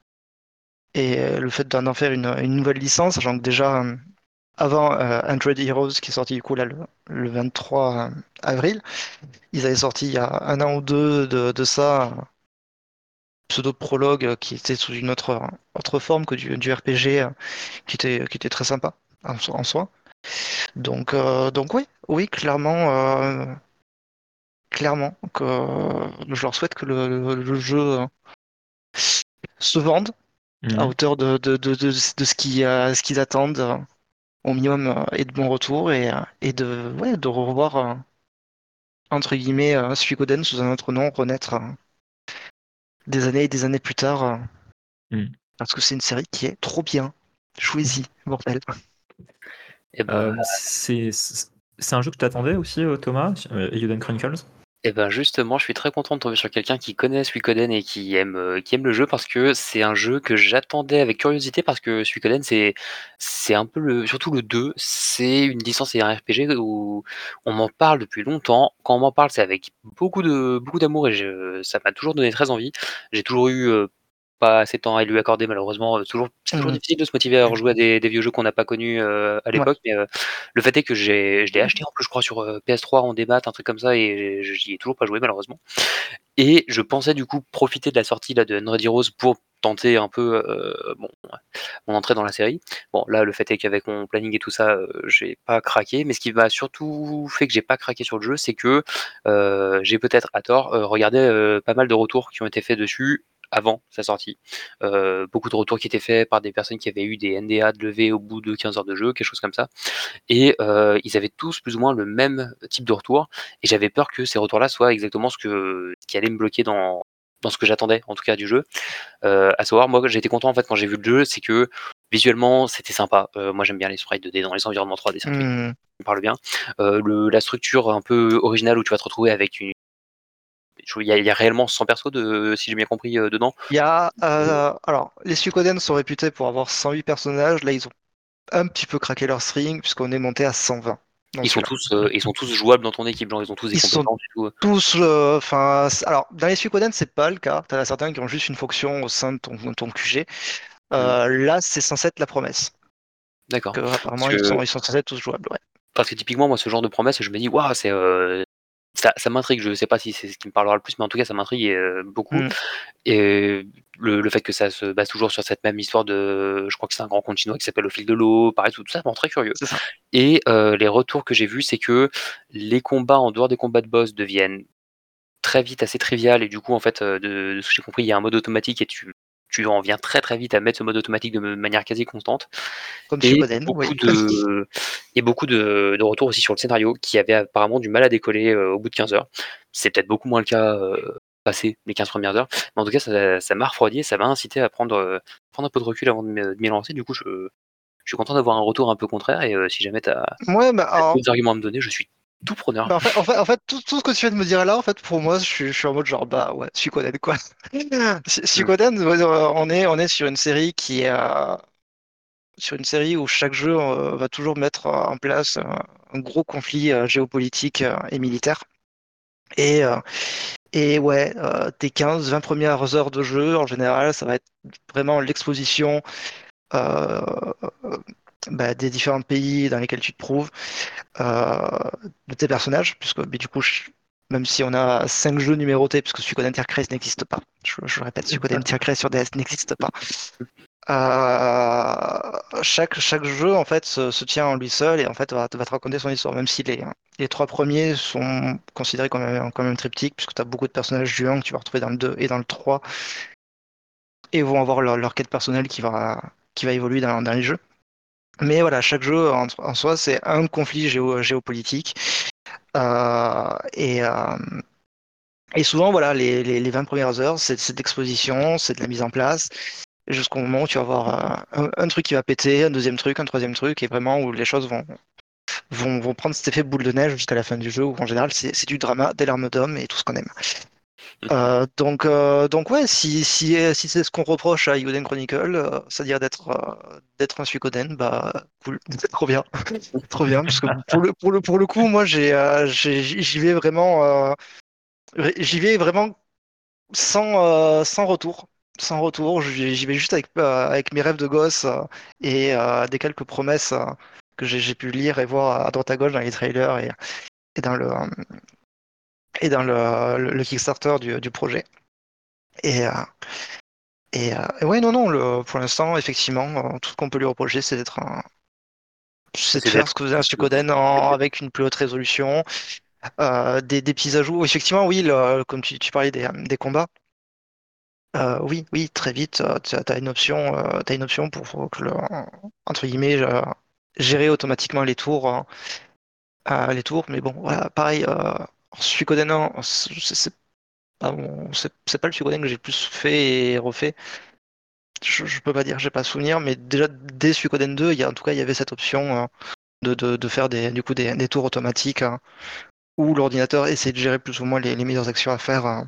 et euh, le fait d'en d'en faire une, une nouvelle licence, sachant que déjà, euh, avant euh, Android Heroes, qui est sorti du coup là, le, le vingt-trois avril, ils avaient sorti il y a un an ou deux de, de ça, un pseudo-prologue euh, qui était sous une autre, autre forme que du, du R P G, euh, qui était, qui était très sympa en, so- en soi. Donc, euh, donc oui, oui, clairement. euh, Clairement, que euh, je leur souhaite que le, le- le jeu euh, se vende à Mhm. hauteur de, de, de, de, de ce qu'ils euh, ce qu'ils attendent euh, au minimum euh, et de bons retours et, euh, et de, ouais, de revoir euh, entre guillemets euh, Suikoden sous un autre nom renaître euh, des années et des années plus tard euh, Mhm. parce que c'est une série qui est trop bien. Jouez-y, bordel. Et ben, Euh, c'est c'est c'est un jeu que tu attendais aussi, euh, Thomas, euh, Eiyuden Chronicles? et ben justement, je suis très content de tomber sur quelqu'un qui connaît Suikoden et qui aime, euh, qui aime le jeu parce que c'est un jeu que j'attendais avec curiosité parce que Suikoden, c'est, c'est un peu le, surtout le deux, c'est une licence et un R P G où on m'en parle depuis longtemps. Quand on m'en parle, c'est avec beaucoup de, beaucoup d'amour et je, ça m'a toujours donné très envie. J'ai toujours eu euh, pas assez de temps à lui accorder malheureusement. Euh, toujours, c'est toujours Mhm. difficile de se motiver à rejouer à des, des vieux jeux qu'on n'a pas connus euh, à Ouais. l'époque. Mais euh, le fait est que j'ai, je l'ai acheté en plus, je crois, sur euh, P S trois en démat, un truc comme ça, et j'y ai toujours pas joué malheureusement. Et je pensais du coup profiter de la sortie là de Unreal Heroes pour tenter un peu euh, bon, mon entrée dans la série. Bon, là, le fait est qu'avec mon planning et tout ça, euh, j'ai pas craqué. Mais ce qui m'a surtout fait que j'ai pas craqué sur le jeu, c'est que euh, j'ai peut-être à tort euh, regardé euh, pas mal de retours qui ont été faits dessus avant sa sortie. Euh, beaucoup de retours qui étaient faits par des personnes qui avaient eu des N D A de lever au bout de quinze heures de jeu, quelque chose comme ça. Et euh, ils avaient tous plus ou moins le même type de retour. Et j'avais peur que ces retours-là soient exactement ce, que, ce qui allait me bloquer dans, dans ce que j'attendais, en tout cas, du jeu. Euh, à savoir, moi, j'ai été content en fait quand j'ai vu le jeu, c'est que visuellement, c'était sympa. Euh, moi, j'aime bien les sprites deux D dans les environnements trois D, c'est un truc Hmm. qui me parle bien. Euh, le, la structure un peu originale où tu vas te retrouver avec une. Il y, a, il y a réellement cent persos, de, si j'ai bien compris, euh, dedans. Il y a, euh, alors, les Suikoden sont réputés pour avoir cent huit personnages. Là, ils ont un petit peu craqué leur string puisqu'on est monté à cent vingt dans Ils sont, celui-là. tous, euh, ils sont tous jouables dans ton équipe, genre ils ont tous des Ils sont compétences et tout. tous, euh, enfin, c- alors dans les Suikoden c'est pas le cas. T'en as certains qui ont juste une fonction au sein de ton, ton Q G. Hmm. Euh, là, c'est censé être la promesse. D'accord. Que, Parce apparemment, ils que, sont, ils sont censés être tous jouables. Ouais. parce que typiquement, moi, ce genre de promesse, je me dis, waouh, c'est. euh, ça, ça m'intrigue, je sais pas si c'est ce qui me parlera le plus, mais en tout cas, ça m'intrigue euh, beaucoup. Hmm. Et le, le fait que ça se base toujours sur cette même histoire de. Je crois que c'est un grand conte chinois qui s'appelle Au fil de l'eau, pareil, tout, tout ça me rend très curieux. C'est ça. Et euh, les retours que j'ai vus, c'est que les combats en dehors des combats de boss deviennent très vite assez trivial et du coup en fait euh, de, de ce que j'ai compris il y a un mode automatique et tu, tu en viens très très vite à mettre ce mode automatique de manière quasi constante Comme et Suikoden, oui. beaucoup de et beaucoup de, de retours aussi sur le scénario qui avait apparemment du mal à décoller euh, au bout de quinze heures. C'est peut-être beaucoup moins le cas euh, passé les quinze premières heures, mais en tout cas ça, ça m'a refroidi et ça m'a incité à prendre, euh, prendre un peu de recul avant de m'y de m'y lancer. Du coup je, je suis content d'avoir un retour un peu contraire et euh, si jamais tu as Ouais, bah, alors, d'autres arguments à me donner, je suis tout preneur. bah, en fait, en fait, en fait, tout, tout ce que tu viens de me dire là, en fait, pour moi, je suis, je suis en mode genre, bah ouais, Suikoden, quoi. Su- Mm. Suikoden, ouais, euh, on est, on est sur une série qui est, euh, sur une série où chaque jeu euh, va toujours mettre euh, en place un, un gros conflit euh, géopolitique euh, et militaire. Et, euh, et ouais, euh, tes quinze vingt premières heures de jeu, en général, ça va être vraiment l'exposition euh, euh, bah, des différents pays dans lesquels tu te trouves, euh, de tes personnages, puisque mais du coup, je- même si on a cinq jeux numérotés, puisque Suikoden Intercrace n'existe pas, je, je le répète, Suikoden Intercrace sur D S n'existe pas. Euh, chaque, chaque jeu en fait se, se tient en lui seul et en fait va, te- va te raconter son histoire, même si les, les trois premiers sont considérés comme un, comme un triptyque, puisque tu as beaucoup de personnages du un que tu vas retrouver dans le deux et dans le trois et vont avoir leur, leur quête personnelle qui va, qui va évoluer dans, dans les jeux. Mais voilà, chaque jeu en, en soi, c'est un conflit géo, géopolitique. Euh, et, euh, et souvent, voilà, les, les, les vingt premières heures, c'est c'est d'exposition, c'est de la mise en place, jusqu'au moment où tu vas avoir euh, un, un truc qui va péter, un deuxième truc, un troisième truc, et vraiment où les choses vont, vont, vont prendre cet effet boule de neige jusqu'à la fin du jeu, où en général, c'est c'est du drama, des larmes d'homme et tout ce qu'on aime. Euh, donc, euh, donc ouais, si, si, si c'est ce qu'on reproche à Eiyuden Chronicle, euh, c'est-à-dire d'être euh, d'être un Suikoden, bah cool, trop bien, trop bien, parce que pour le, pour le, pour le coup, moi j'ai, euh, j'ai- j'y vais vraiment, euh, j'y vais vraiment sans, euh, sans retour, sans retour, j'y j'y vais juste avec, euh, avec mes rêves de gosse euh, et euh, des quelques promesses euh, que j'ai j'ai pu lire et voir à droite à gauche dans les trailers et, et dans le et dans le, le, le Kickstarter du, du projet. Et, euh, Et, euh, et ouais, non, non, le, pour l'instant, effectivement, euh, tout ce qu'on peut lui reprocher, c'est d'être un- c'est de C'est faire d'être ce que faisait un Suikoden en- avec une plus haute résolution, euh, des, des petits ajouts. Effectivement, oui, le- comme tu, tu parlais des, des combats, euh, oui, oui, très vite, tu as une option, euh, t'as une option pour que le, entre guillemets, euh, gérer automatiquement les tours, euh, euh, les tours. Mais bon, voilà, pareil, euh, Suikoden un, c'est c'est pas mon- c'est c'est pas le Suikoden que j'ai le plus fait et refait. Je, je peux pas dire, j'ai pas souvenir, mais déjà dès Suikoden deux, il y a, en tout cas, il y avait cette option euh, de, de, de faire des, du coup, des, des tours automatiques hein, où l'ordinateur essaie de gérer plus ou moins les, les meilleures actions à faire euh,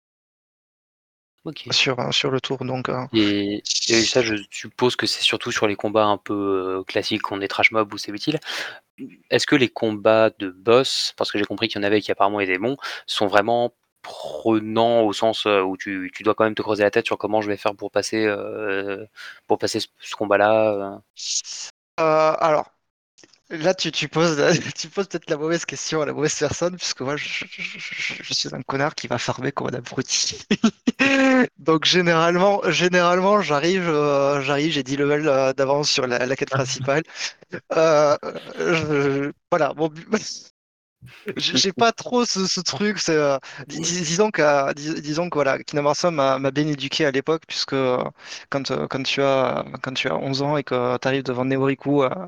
ok. sur, euh, sur le tour. Donc, euh, Et, et ça, je suppose que c'est surtout sur les combats un peu euh, classiques qu'on est trash mob ou c'est utile. Est-ce que les combats de boss, parce que j'ai compris qu'il y en avait qui apparemment étaient bons, sont vraiment prenants au sens euh, où tu, tu dois quand même te creuser la tête sur comment je vais faire pour passer, euh, pour passer ce, ce combat-là euh. euh, alors, là, tu, tu poses, tu poses peut-être la mauvaise question à la mauvaise personne, puisque moi, je, je- je- je suis un connard qui va farmer comme un abruti. Donc, généralement, généralement j'arrive, euh, j'arrive, j'ai dix levels euh, d'avance sur la, la quête principale. Euh, je- voilà, mon but, J'ai j'ai pas trop ce, ce truc. C'est, euh, dis- dis- disons que, dis- disons que voilà, Kingdom Hearts m'a m'a bien éduqué à l'époque, puisque euh, quand, euh, quand tu as, quand tu as onze ans et que tu arrives devant Nemoriku euh,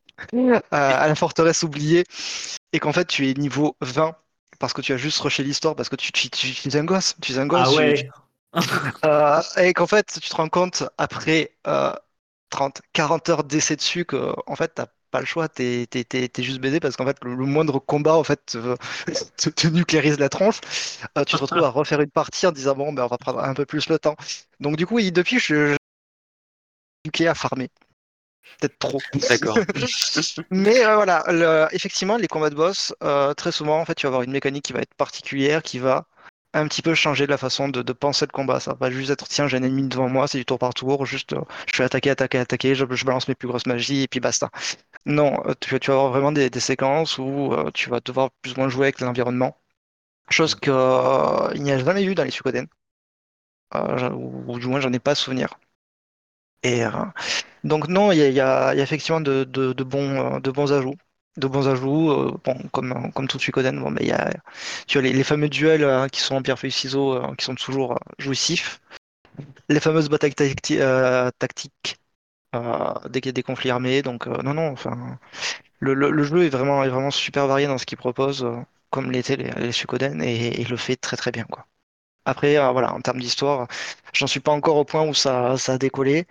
à, à la forteresse oubliée, et qu'en fait tu es niveau vingt, parce que tu as juste rushé l'histoire, parce que tu, tu, tu- tu es un gosse, tu es un Ah gosse, tu, tu- ouais. euh, et qu'en fait tu te rends compte après euh, trente, quarante heures d'essai dessus que en fait t'as pas le choix, t'es t'es, t'es, t'es juste baisé parce qu'en fait le, le moindre combat en fait te, te- te nucléarise la tronche. Euh, tu te retrouves à refaire une partie en disant bon ben on va prendre un peu plus le temps. Donc du coup oui, depuis je suis éduqué à farmer, peut-être trop. D'accord. Mais euh, voilà, le- effectivement les combats de boss, euh, très souvent en fait tu vas avoir une mécanique qui va être particulière, qui va un petit peu changer la façon de, de penser le combat. Ça va pas juste être tiens j'ai un ennemi devant moi, c'est du tour par tour, juste euh, je vais attaquer, attaquer, attaquer, je, je balance mes plus grosses magies et puis basta. Non, euh, tu, tu vas avoir vraiment des, des séquences où euh, tu vas devoir plus ou moins jouer avec l'environnement. Chose que euh, il n'y a jamais eu dans les Suikoden, euh, j'en- ou, ou du moins j'en ai pas souvenir. Et euh, donc non, il y a, il y a- il y a effectivement de, de- de bons, euh, de bons ajouts. De bons ajouts, euh, bon, comme, comme tout Suikoden, bon, mais il y a, tu as les, les fameux duels euh, qui sont en pierre-feuille-ciseaux, euh, qui sont toujours euh, jouissifs. Les fameuses batailles tacti- euh, tactiques euh, dès qu'il y a des conflits armés. Donc euh, non, non, enfin, le, le- le jeu est vraiment, est vraiment super varié dans ce qu'il propose, euh, comme l'étaient les, les Suikoden, et, et il le fait très très bien, quoi. Après, euh, voilà, en termes d'histoire, j'en suis pas encore au point où ça, ça a décollé,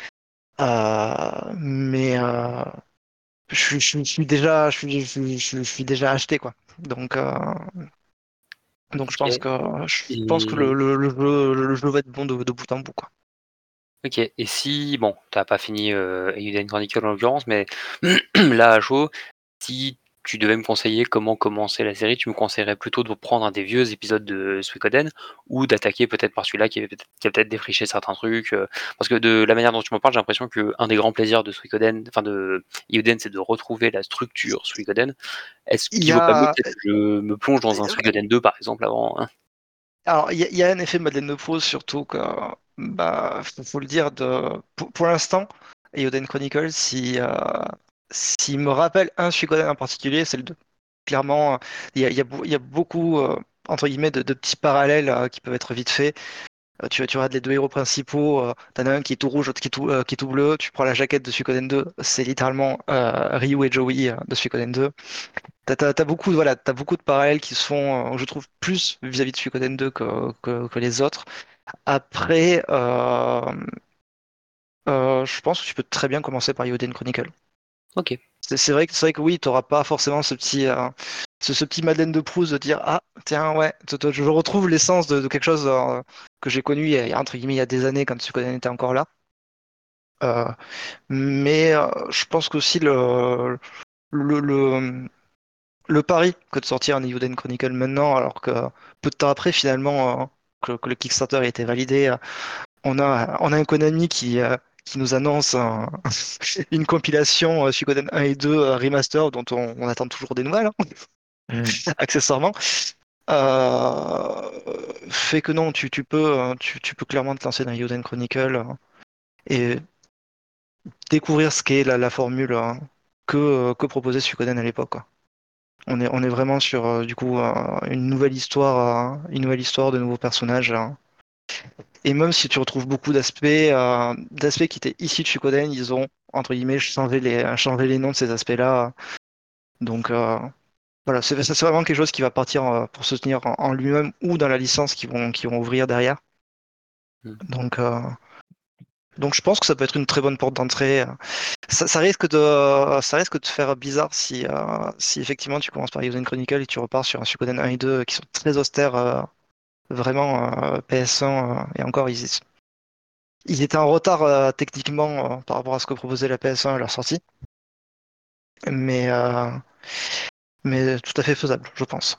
euh, mais euh, je, suis je suis- je suis déjà, je suis, je suis, je suis- je suis déjà acheté, quoi. Donc, euh, donc je Ok. pense que, je pense que le, Et le, le jeu, le jeu va être bon de, de bout en bout, quoi. ok. Et si bon, t'as pas fini euh, Eiyuden Chronicle en l'occurrence, mais là à chaud, si tu devais me conseiller comment commencer la série, tu me conseillerais plutôt de prendre un des vieux épisodes de Suikoden ou d'attaquer peut-être par celui-là qui, avait peut-être- qui a peut-être défriché certains trucs. euh, parce que de la manière dont tu m'en parles, j'ai l'impression que un des grands plaisirs de Suikoden, enfin de Eiyuden, c'est de retrouver la structure Suikoden. Est-ce Il y qu'il vaut pas mieux a, peut-être que je me plonge dans un Suikoden deux par exemple avant, hein? alors, il y a, il y a un effet Madeleine de Proust, surtout que, bah, faut, faut le dire, de, pour, pour l'instant, Eiyuden Chronicle, si, euh, s'il me rappelle un Suikoden en particulier, c'est le deux. Clairement, il y a, il y a, beau- il y a beaucoup, euh, entre guillemets, de, de petits parallèles euh, qui peuvent être vite faits. Euh, tu, tu regardes les deux héros principaux, euh, t'en as un qui est tout rouge, l'autre qui est tout, euh, qui est tout bleu. Tu prends la jaquette de Suikoden deux, c'est littéralement euh, Ryu et Joey euh, de Suikoden deux. T'as, t'as- t'as beaucoup, voilà, t'as beaucoup de parallèles qui se font, euh, je trouve, plus vis-à-vis de Suikoden deux que, que, que les autres. Après, euh, euh, je pense que tu peux très bien commencer par Eiyuden Chronicle. Ok. C'est c'est vrai que c'est vrai que oui, t'auras pas forcément ce petit euh, ce, ce petit Madeleine de Proust de dire ah tiens ouais, te- te- je retrouve l'essence de, de quelque chose euh, que j'ai connu il y a, il y a, entre guillemets il y a des années quand Suikoden était encore là. Euh, mais euh, je pense qu'aussi le le, le le pari que de sortir un Eiyuden Chronicle maintenant, alors que peu de temps après finalement euh, que, que le Kickstarter a été validé, euh, on a on a un Konami qui euh, qui nous annonce un- une compilation euh, Suikoden un et deux euh, remaster dont on, on attend toujours des nouvelles, hein, Hmm. accessoirement. Euh, fait que non, tu, tu peux, euh, tu, tu peux clairement te lancer dans Eiyuden Chronicle euh, et découvrir ce qu'est la, la formule euh, que, euh, que proposait Suikoden à l'époque, quoi. On est, on est vraiment sur euh, du coup euh, une nouvelle histoire, euh, une nouvelle histoire de nouveaux personnages. euh. Et même si tu retrouves beaucoup d'aspects, euh, d'aspects qui étaient issus de Suikoden, ils ont entre guillemets changé les, changé les noms de ces aspects-là. Donc euh, voilà, c'est c'est vraiment quelque chose qui va partir euh, pour se tenir en, en lui-même ou dans la licence qu'ils vont, qu'ils vont ouvrir derrière. Hmm. Donc, euh, donc je pense que ça peut être une très bonne porte d'entrée. Ça, ça risque de, ça risque de faire bizarre si, euh, si effectivement tu commences par Eiyuden Chronicle et tu repars sur un Suikoden un et deux qui sont très austères, euh, vraiment euh, P S un. Euh, et encore, ils, ils étaient en retard euh, techniquement euh, par rapport à ce que proposait la P S un à leur sortie. Mais, euh, mais tout à fait faisable, je pense.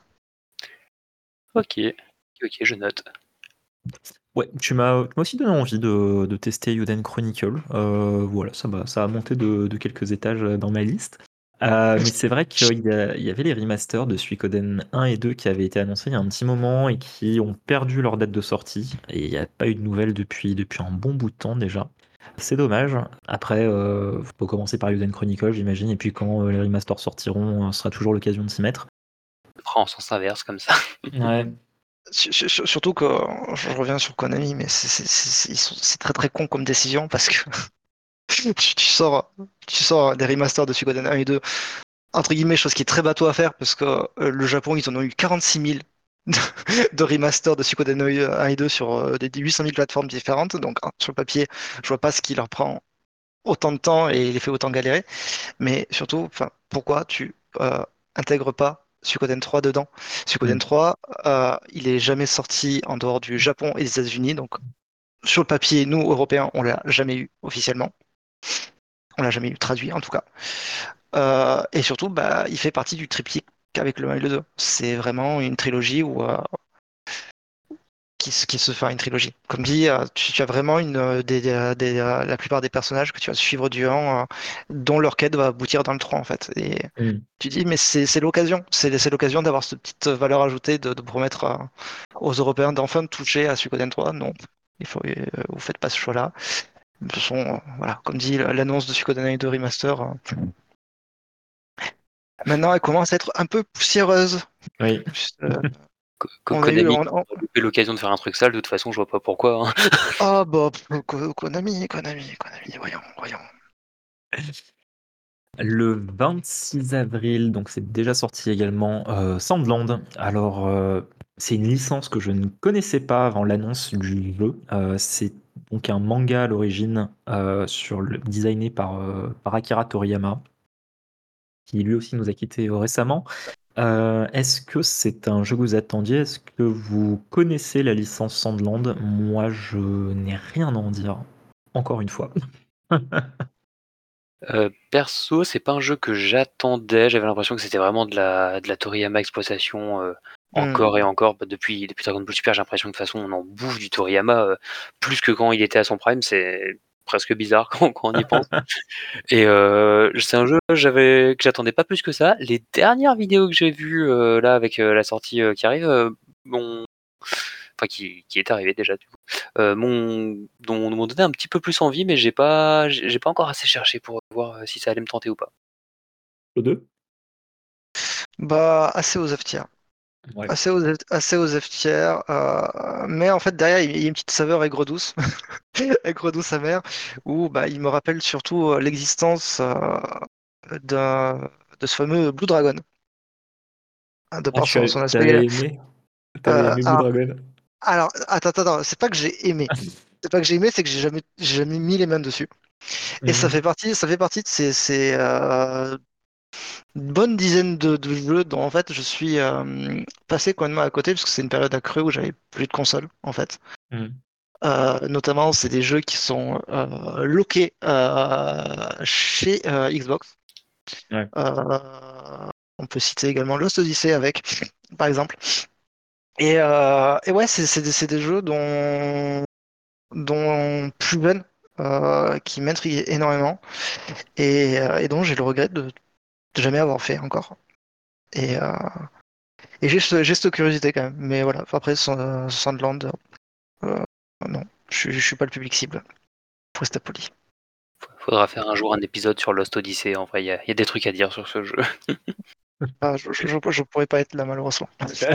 Ok. Ok, je note. Ouais, tu m'as tu m'as aussi donné envie de, de tester Eiyuden Chronicle. Euh, voilà, ça m'a ça a monté de, de quelques étages euh, dans ma liste. Euh, mais c'est vrai qu'il y, a- il y avait les remasters de Suikoden un et deux qui avaient été annoncés il y a un petit moment et qui ont perdu leur date de sortie. Et il n'y a pas eu de nouvelles depuis, depuis un bon bout de temps déjà. C'est dommage. Après, euh, faut commencer par Eiyuden Chronicle, j'imagine. Et puis quand euh, les remasters sortiront, euh, ce sera toujours l'occasion de s'y mettre. Après, en sens inverse, comme ça. Ouais. Su- su- su- Surtout que euh, je reviens sur Konami, mais c'est c'est- c'est- ils sont- c'est très très con comme décision parce que tu, tu sors, tu sors des remasters de Suikoden un et deux, entre guillemets, chose qui est très bateau à faire parce que euh, le Japon, ils en ont eu quarante-six mille de, de remasters de Suikoden un et deux sur euh, des huit cent mille plateformes différentes. Donc hein, sur le papier, je vois pas ce qui leur prend autant de temps et les fait autant galérer. Mais surtout, enfin, pourquoi tu euh, intègres pas Suikoden trois dedans? Suikoden Mm. trois, euh, il est jamais sorti en dehors du Japon et des États-Unis. Donc sur le papier, nous Européens, on l'a jamais eu officiellement. On l'a jamais eu traduit en tout cas. Euh, et surtout, bah, il fait partie du triptyque avec le un et le deux. C'est vraiment une trilogie où, euh, qui, se- qui se fait une trilogie. Comme dit, euh, tu, tu as vraiment une, euh, des, des- des, euh, la plupart des personnages que tu vas suivre du un, euh, dont leur quête va aboutir dans le trois en fait. Et Mm. tu dis, mais c'est c'est l'occasion. C'est c'est l'occasion d'avoir cette petite valeur ajoutée de, de promettre euh, aux Européens d'enfin toucher à Suikoden trois. Non, il faut, euh, vous faites pas ce choix-là. De toute façon, euh, voilà, comme dit, l'annonce de Suikoden un et deux Remaster, euh, maintenant elle commence à être un peu poussiéreuse. Oui. Euh, Co- co- on a eu, Konami on- on- a loupé l'occasion de faire un truc sale, de toute façon, je vois pas pourquoi. hein. ah bah pff, Ko- Konami, Konami, Konami, voyons, voyons. Le vingt-six avril, donc c'est déjà sorti également, euh, Sandland. Alors, euh, c'est une licence que je ne connaissais pas avant l'annonce du jeu. Euh, c'est donc un manga à l'origine, euh, sur le, designé par, euh, par Akira Toriyama, qui lui aussi nous a quittés euh, récemment. Euh, est-ce que c'est un jeu que vous attendiez? Est-ce que vous connaissez la licence Sandland? Moi, je n'ai rien à en dire. Encore une fois. Euh, perso, c'est pas un jeu que j'attendais. J'avais l'impression que c'était vraiment de la, de la Toriyama exploitation euh, encore et encore. Bah, depuis, depuis Dragon Ball Super, j'ai l'impression que de toute façon, on en bouffe du Toriyama euh, plus que quand il était à son prime. C'est presque bizarre quand, quand on y pense. Et euh, c'est un jeu que j'avais que j'attendais pas plus que ça. Les dernières vidéos que j'ai vues euh, là avec euh, la sortie euh, qui arrive, euh, m'ont- enfin qui, qui est arrivée déjà du coup, euh, m'ont dont- m'ont donné un petit peu plus envie, mais j'ai pas j'ai j'ai pas encore assez cherché pour voir euh, si ça allait me tenter ou pas. Le deux. Bah assez aux F tiers. Ouais. Assez aux, assez aux F tiers. Euh, mais en fait derrière il y a une petite saveur aigre douce. Aigre douce amère. Où bah, il me rappelle surtout euh, l'existence euh, d'un- de ce fameux Blue Dragon. Hein, de Ah, par tu son, as- son aspect. t'avais aimé? T'avais Euh, aimé Blue alors, Dragon? alors, attends, attends, attends, c'est pas que j'ai aimé. C'est pas que j'ai aimé, c'est que j'ai jamais, j'ai jamais mis les mains dessus. Et ça Mhm. fait partie, ça fait partie de ces, ces, euh, une bonne dizaine de, de jeux dont en fait je suis euh, passé complètement à côté parce que c'est une période accrue où j'avais plus de console en fait. Mhm. Euh, notamment, c'est des jeux qui sont euh, loqués euh, chez euh, Xbox. Ouais. Euh, on peut citer également Lost Odyssey avec, par exemple. Et, euh, et ouais, c'est c'est des, c'est des jeux dont, dont plus jeune, euh, qui m'intriguent énormément et, euh, et dont j'ai le regret de, de jamais avoir fait encore. Et, euh, Et j'ai ce- j'ai cette curiosité quand même. Mais voilà, après, Sand- Sandland, euh, non, je, suis- je suis pas le public cible. Faut rester poli. Faudra faire un jour un épisode sur Lost Odyssey. En vrai, il y, a il y a des trucs à dire sur ce jeu. Ah, je, je, je- je pourrais pas être là, malheureusement.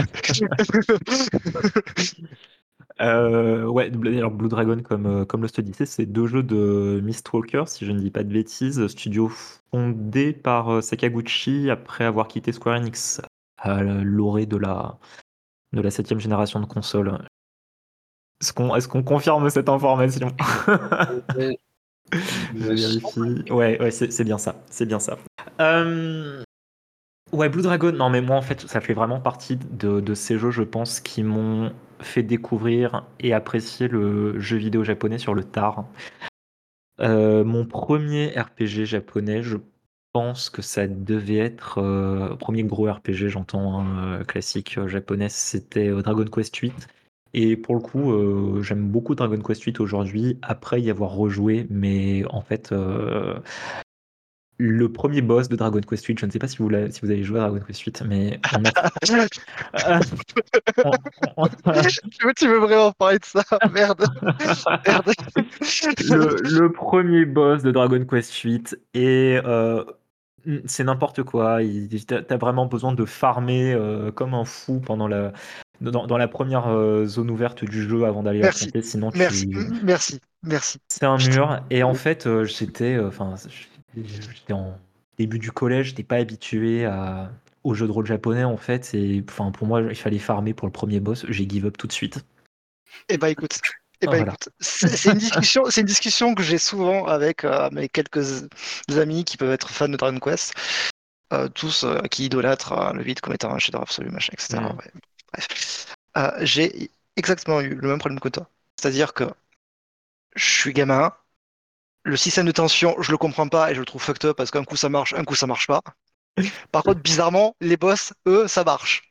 Euh, ouais, Bl- alors Blue Dragon comme, euh, comme Lost Odyssey, c'est deux jeux de Mistwalker, si je ne dis pas de bêtises, studio fondé par euh, Sakaguchi après avoir quitté Square Enix à l'orée de la, de la septième génération de consoles. Est-ce qu'on est-ce qu'on confirme cette information? Euh, Je me semble- vérifie. Ouais, ouais, c'est c'est bien ça. C'est bien ça. Euh, Ouais, Blue Dragon, non mais moi en fait ça fait vraiment partie de, de ces jeux je pense qui m'ont fait découvrir et apprécier le jeu vidéo japonais sur le tard. Euh, mon premier R P G japonais, je pense que ça devait être euh, premier gros R P G, j'entends hein, euh, classique euh, japonais, c'était euh, Dragon Quest huit. Et pour le coup, euh, j'aime beaucoup Dragon Quest huit aujourd'hui, après y avoir rejoué, mais en fait, euh, le premier boss de Dragon Quest huit, je ne sais pas si vous, l'avez- si vous avez joué à Dragon Quest huit, mais on a... Euh, on- on- Tu veux, tu veux vraiment parler de ça? Merde, merde. le, le premier boss de Dragon Quest huit est euh, Mmh, c'est n'importe quoi. Il tu as vraiment besoin de farmer, heu, comme un fou pendant la dans dans la première re zone ouverte du jeu avant d'aller Merci, affronter, sinon merci, tu m merci, merci. c'est un Putain. mur et en fait, heu, j'étais, heu, enfin, j'étais en début du collège, j'étais pas habitué à aux jeux de rôle japonais, en fait et enfin, pour moi, il fallait farmer pour le premier boss. J'ai give up tout de suite. Eh bah, écoute eh bah, Voilà. écoute, c'est c'est une discussion c'est une discussion que j'ai souvent avec, heu, mes quelques amis qui peuvent être fans de Dragon Quest, heu, tous, heu, qui idolâtrent, heu, le huit comme étant un chef-d'œuvre absolu, machin et cetera. Mmh. Ouais, bref. Heu, j'ai exactement eu le même problème que toi. C'est-à-dire que je suis gamin, le système de tension, je le comprends pas et je le trouve fucked up parce qu'un coup ça marche, un coup ça marche pas. Par contre, bizarrement, les boss, eux, ça marche.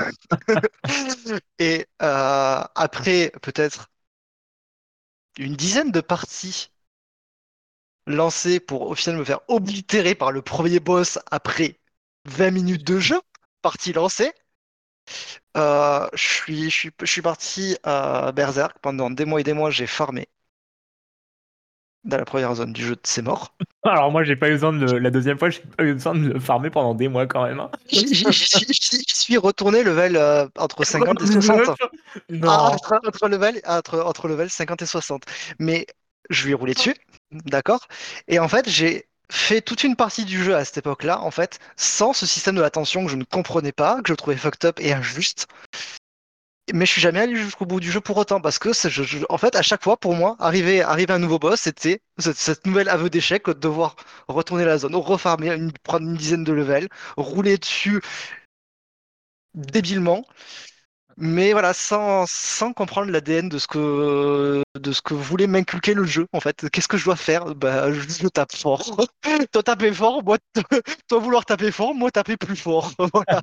Et euh, après peut-être une dizaine de parties lancées pour au final me faire oblitérer par le premier boss après vingt minutes de jeu, partie lancée, euh, je suis, je suis, je suis parti à Berserk pendant des mois et des mois, j'ai farmé dans la première zone du jeu, c'est mort. Alors moi, j'ai pas eu besoin de le la deuxième fois, j'ai pas eu besoin de le farmer pendant des mois quand même, hein. J'y j'y- j'y suis, j'y suis retourné level euh, entre cinquante et soixante. quatre-vingt-dix-neuf Ah, Non. entre, entre level, entre, entre level cinquante et soixante. Mais je lui ai roulé dessus, d'accord? Et en fait, j'ai fait toute une partie du jeu à cette époque-là, en fait, sans ce système de l'attention que je ne comprenais pas, que je trouvais fucked up et injuste. Mais je suis jamais allé jusqu'au bout du jeu pour autant, parce que c'est- je- je- en fait, à chaque fois, pour moi, arriver, arriver à un nouveau boss, c'était cette, cette nouvelle aveu d'échec de devoir retourner la zone, refarmer, une- prendre une dizaine de levels, rouler dessus débilement. Mais voilà, sans, sans comprendre l'A D N de ce que de ce que voulait m'inculquer le jeu, en fait. Qu'est-ce que je dois faire? Bah, je, je tape fort. Toi taper fort, moi t- toi vouloir taper fort, moi taper plus fort. Voilà.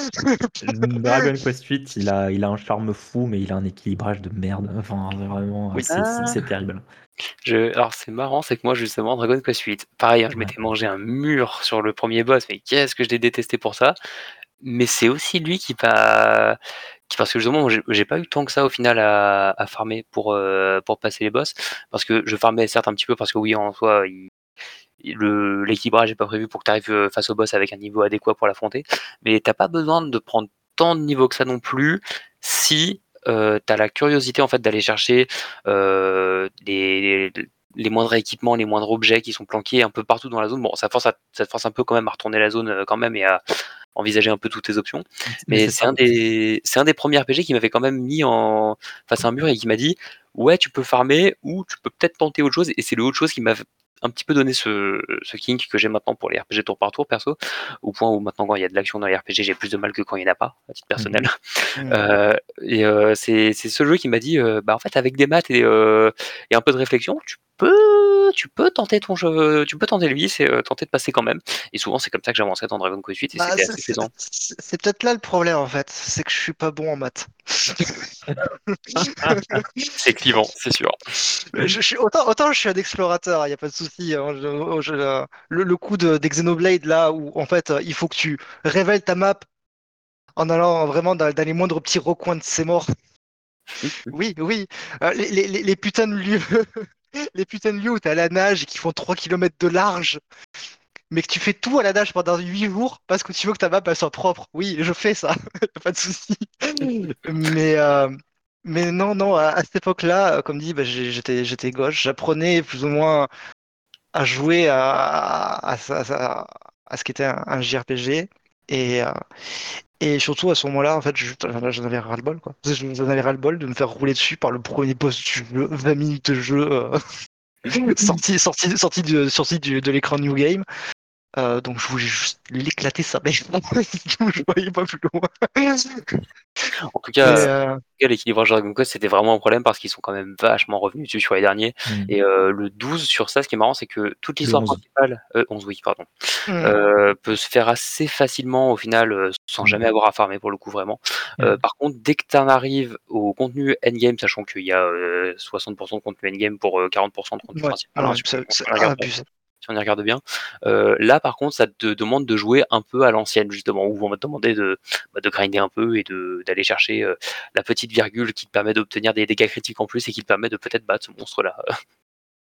Dragon Quest huit, il a il a un charme fou, mais il a un équilibrage de merde. Enfin, vraiment, Oui. c'est c'est Ah, c'est terrible. je... Alors c'est marrant, c'est que moi justement Dragon Quest huit, pareil, hein, je Ouais. m'étais mangé un mur sur le premier boss, mais qu'est-ce que je l'ai détesté pour ça. Mais c'est aussi lui qui m'a... qui- Parce que justement, j'ai j'ai pas eu tant que ça au final à, à farmer pour, euh, pour passer les boss. Parce que je farmais certes un petit peu, parce que oui, en soi, il- le l'équilibrage n'est pas prévu pour que tu arrives face au boss avec un niveau adéquat pour l'affronter. Mais t'as pas besoin de prendre tant de niveaux que ça non plus si euh, tu as la curiosité en fait d'aller chercher euh, les, les moindres équipements, les moindres objets qui sont planqués un peu partout dans la zone. Bon, ça force, à- ça te force un peu quand même à retourner la zone euh, quand même et à envisager un peu toutes tes options. Mais Mais c'est c'est ça. un des, c'est un des premiers R P G qui m'avait quand même mis en face à un mur et qui m'a dit ouais, tu peux farmer ou tu peux peut-être tenter autre chose. Et c'est le autre chose qui m'a un petit peu donné ce, ce kink que j'ai maintenant pour les R P G tour par tour perso, au point où maintenant quand il y a de l'action dans les R P G, j'ai plus de mal que quand il n'y en a pas, à titre personnel. Mhm. Mm. Euh, et euh, c'est c'est ce jeu qui m'a dit euh, bah en fait avec des maths et, euh, et un peu de réflexion, tu peux tu peux tenter ton jeu, tu peux tenter lui, c'est euh, tenter de passer quand même. Et souvent c'est comme ça que j'avançais dans Dragon Quest huit et Bah, c'était c'est assez c'est- plaisant. c'est- c'est peut-être là le problème en fait, c'est que je suis pas bon en maths. C'est clivant, c'est sûr. Je, je suis, autant, autant je suis un explorateur, il n'y a pas de souci, hein, je- je- le, le coup de, des Xenoblade là où en fait il faut que tu révèles ta map en allant vraiment dans, dans les moindres petits recoins de ces morts. Oui, oui. Euh, les, les- les- les putains de lieux, les putains de lieux où t'es à la nage et qui font trois kilomètres de large, mais que tu fais tout à la nage pendant huit jours parce que tu veux que ta map elle soit propre. Oui, je fais ça, y a pas de souci. Mais, euh, mais non, non, à, à cette époque-là, euh, comme dit, bah, j'ai- j'étais, j'étais gauche, j'apprenais plus ou moins à jouer à, à, à, à- à ce qu'était un, un J R P G. Et, euh, et surtout à ce moment-là, en fait, je- j'en avais ras-le-bol, quoi. J'en avais ras-le-bol de me faire rouler dessus par le premier boss du jeu, vingt minutes de jeu, euh, sorti, sorti, sorti, de, sorti du- de l'écran New Game. Euh, donc je voulais juste l'éclater sa mère. Je voyais pas plus loin. En tout Mais cas, euh, l'équilibrage Dragon Quest c'était vraiment un problème parce qu'ils sont quand même vachement revenus dessus sur les derniers. Mhm. Et euh, le douze sur ça, ce qui est marrant, c'est que toute Le l'histoire onze. principale, euh, onze oui, pardon, hmm, euh, peut se faire assez facilement au final euh, sans Mhm. jamais avoir à farmer pour le coup vraiment. Euh, Mhm. par contre, dès que tu en arrives au contenu endgame, sachant qu'il y a euh, soixante pour cent de contenu endgame pour euh, quarante pour cent de contenu ouais, principal, hein, ouais, si c'est on c'est on regarde abusé. si on y regarde bien. Euh, là, par contre, ça te demande de jouer un peu à l'ancienne, justement, où on va te demander de, bah, de grinder un peu et de, d'aller chercher euh, la petite virgule qui te permet d'obtenir des dégâts critiques en plus et qui te permet de peut-être battre ce monstre-là.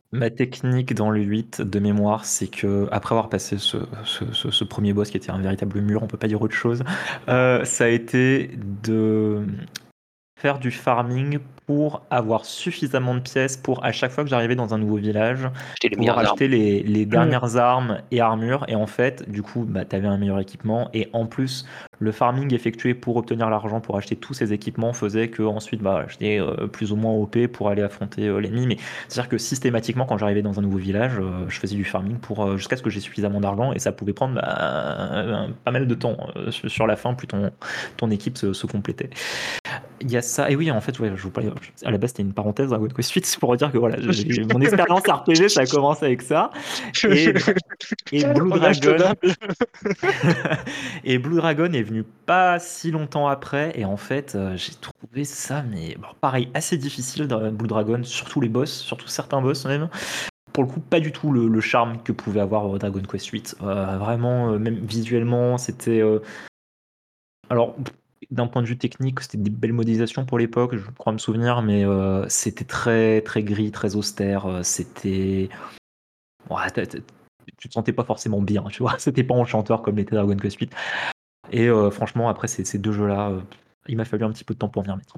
Ma technique dans le huit de mémoire, c'est que après avoir passé ce, ce, ce- ce premier boss qui était un véritable mur, on peut pas dire autre chose, euh, ça a été de faire du farming pour avoir suffisamment de pièces pour à chaque fois que j'arrivais dans un nouveau village Acheter les pouvoir meilleures armes. acheter les, les Mm. dernières armes et armures. Et en fait, du coup, bah, tu avais un meilleur équipement. Et en plus, le farming effectué pour obtenir l'argent pour acheter tous ces équipements faisait que ensuite, bah, j'étais euh, plus ou moins O P pour aller affronter euh, l'ennemi. Mais c'est-à-dire que systématiquement, quand j'arrivais dans un nouveau village, euh, je faisais du farming pour euh, jusqu'à ce que j'ai suffisamment d'argent. Et ça pouvait prendre bah, un- pas mal de temps euh, sur sur la fin, plus ton, ton équipe se, se complétait. Il y a ça, et oui, en fait, ouais, je vous parlais, à la base, c'était une parenthèse Dragon Quest huit, c'est pour dire que voilà, j'ai- mon expérience R P G, ça a commencé avec ça. Et, et Blue Hommage Dragon, tenable. et Blue Dragon est venu pas si longtemps après, et en fait, euh, j'ai trouvé ça, mais bon, pareil, assez difficile dans Blue Dragon, surtout les boss, surtout certains boss même. Pour le coup, pas du tout le, le charme que pouvait avoir euh, Dragon Quest huit. Euh, vraiment, euh, même visuellement, c'était. euh, Alors, d'un point de vue technique, c'était des belles modélisations pour l'époque, je crois me souvenir, mais euh, c'était très très gris, très austère. euh, C'était, ouais, t'as- t'as- tu te sentais pas forcément bien, tu vois. C'était pas enchanteur comme l'était Dragon Quest huit. Et euh, franchement, après ces, ces deux jeux-là, euh, il m'a fallu un petit peu de temps pour m'y remettre.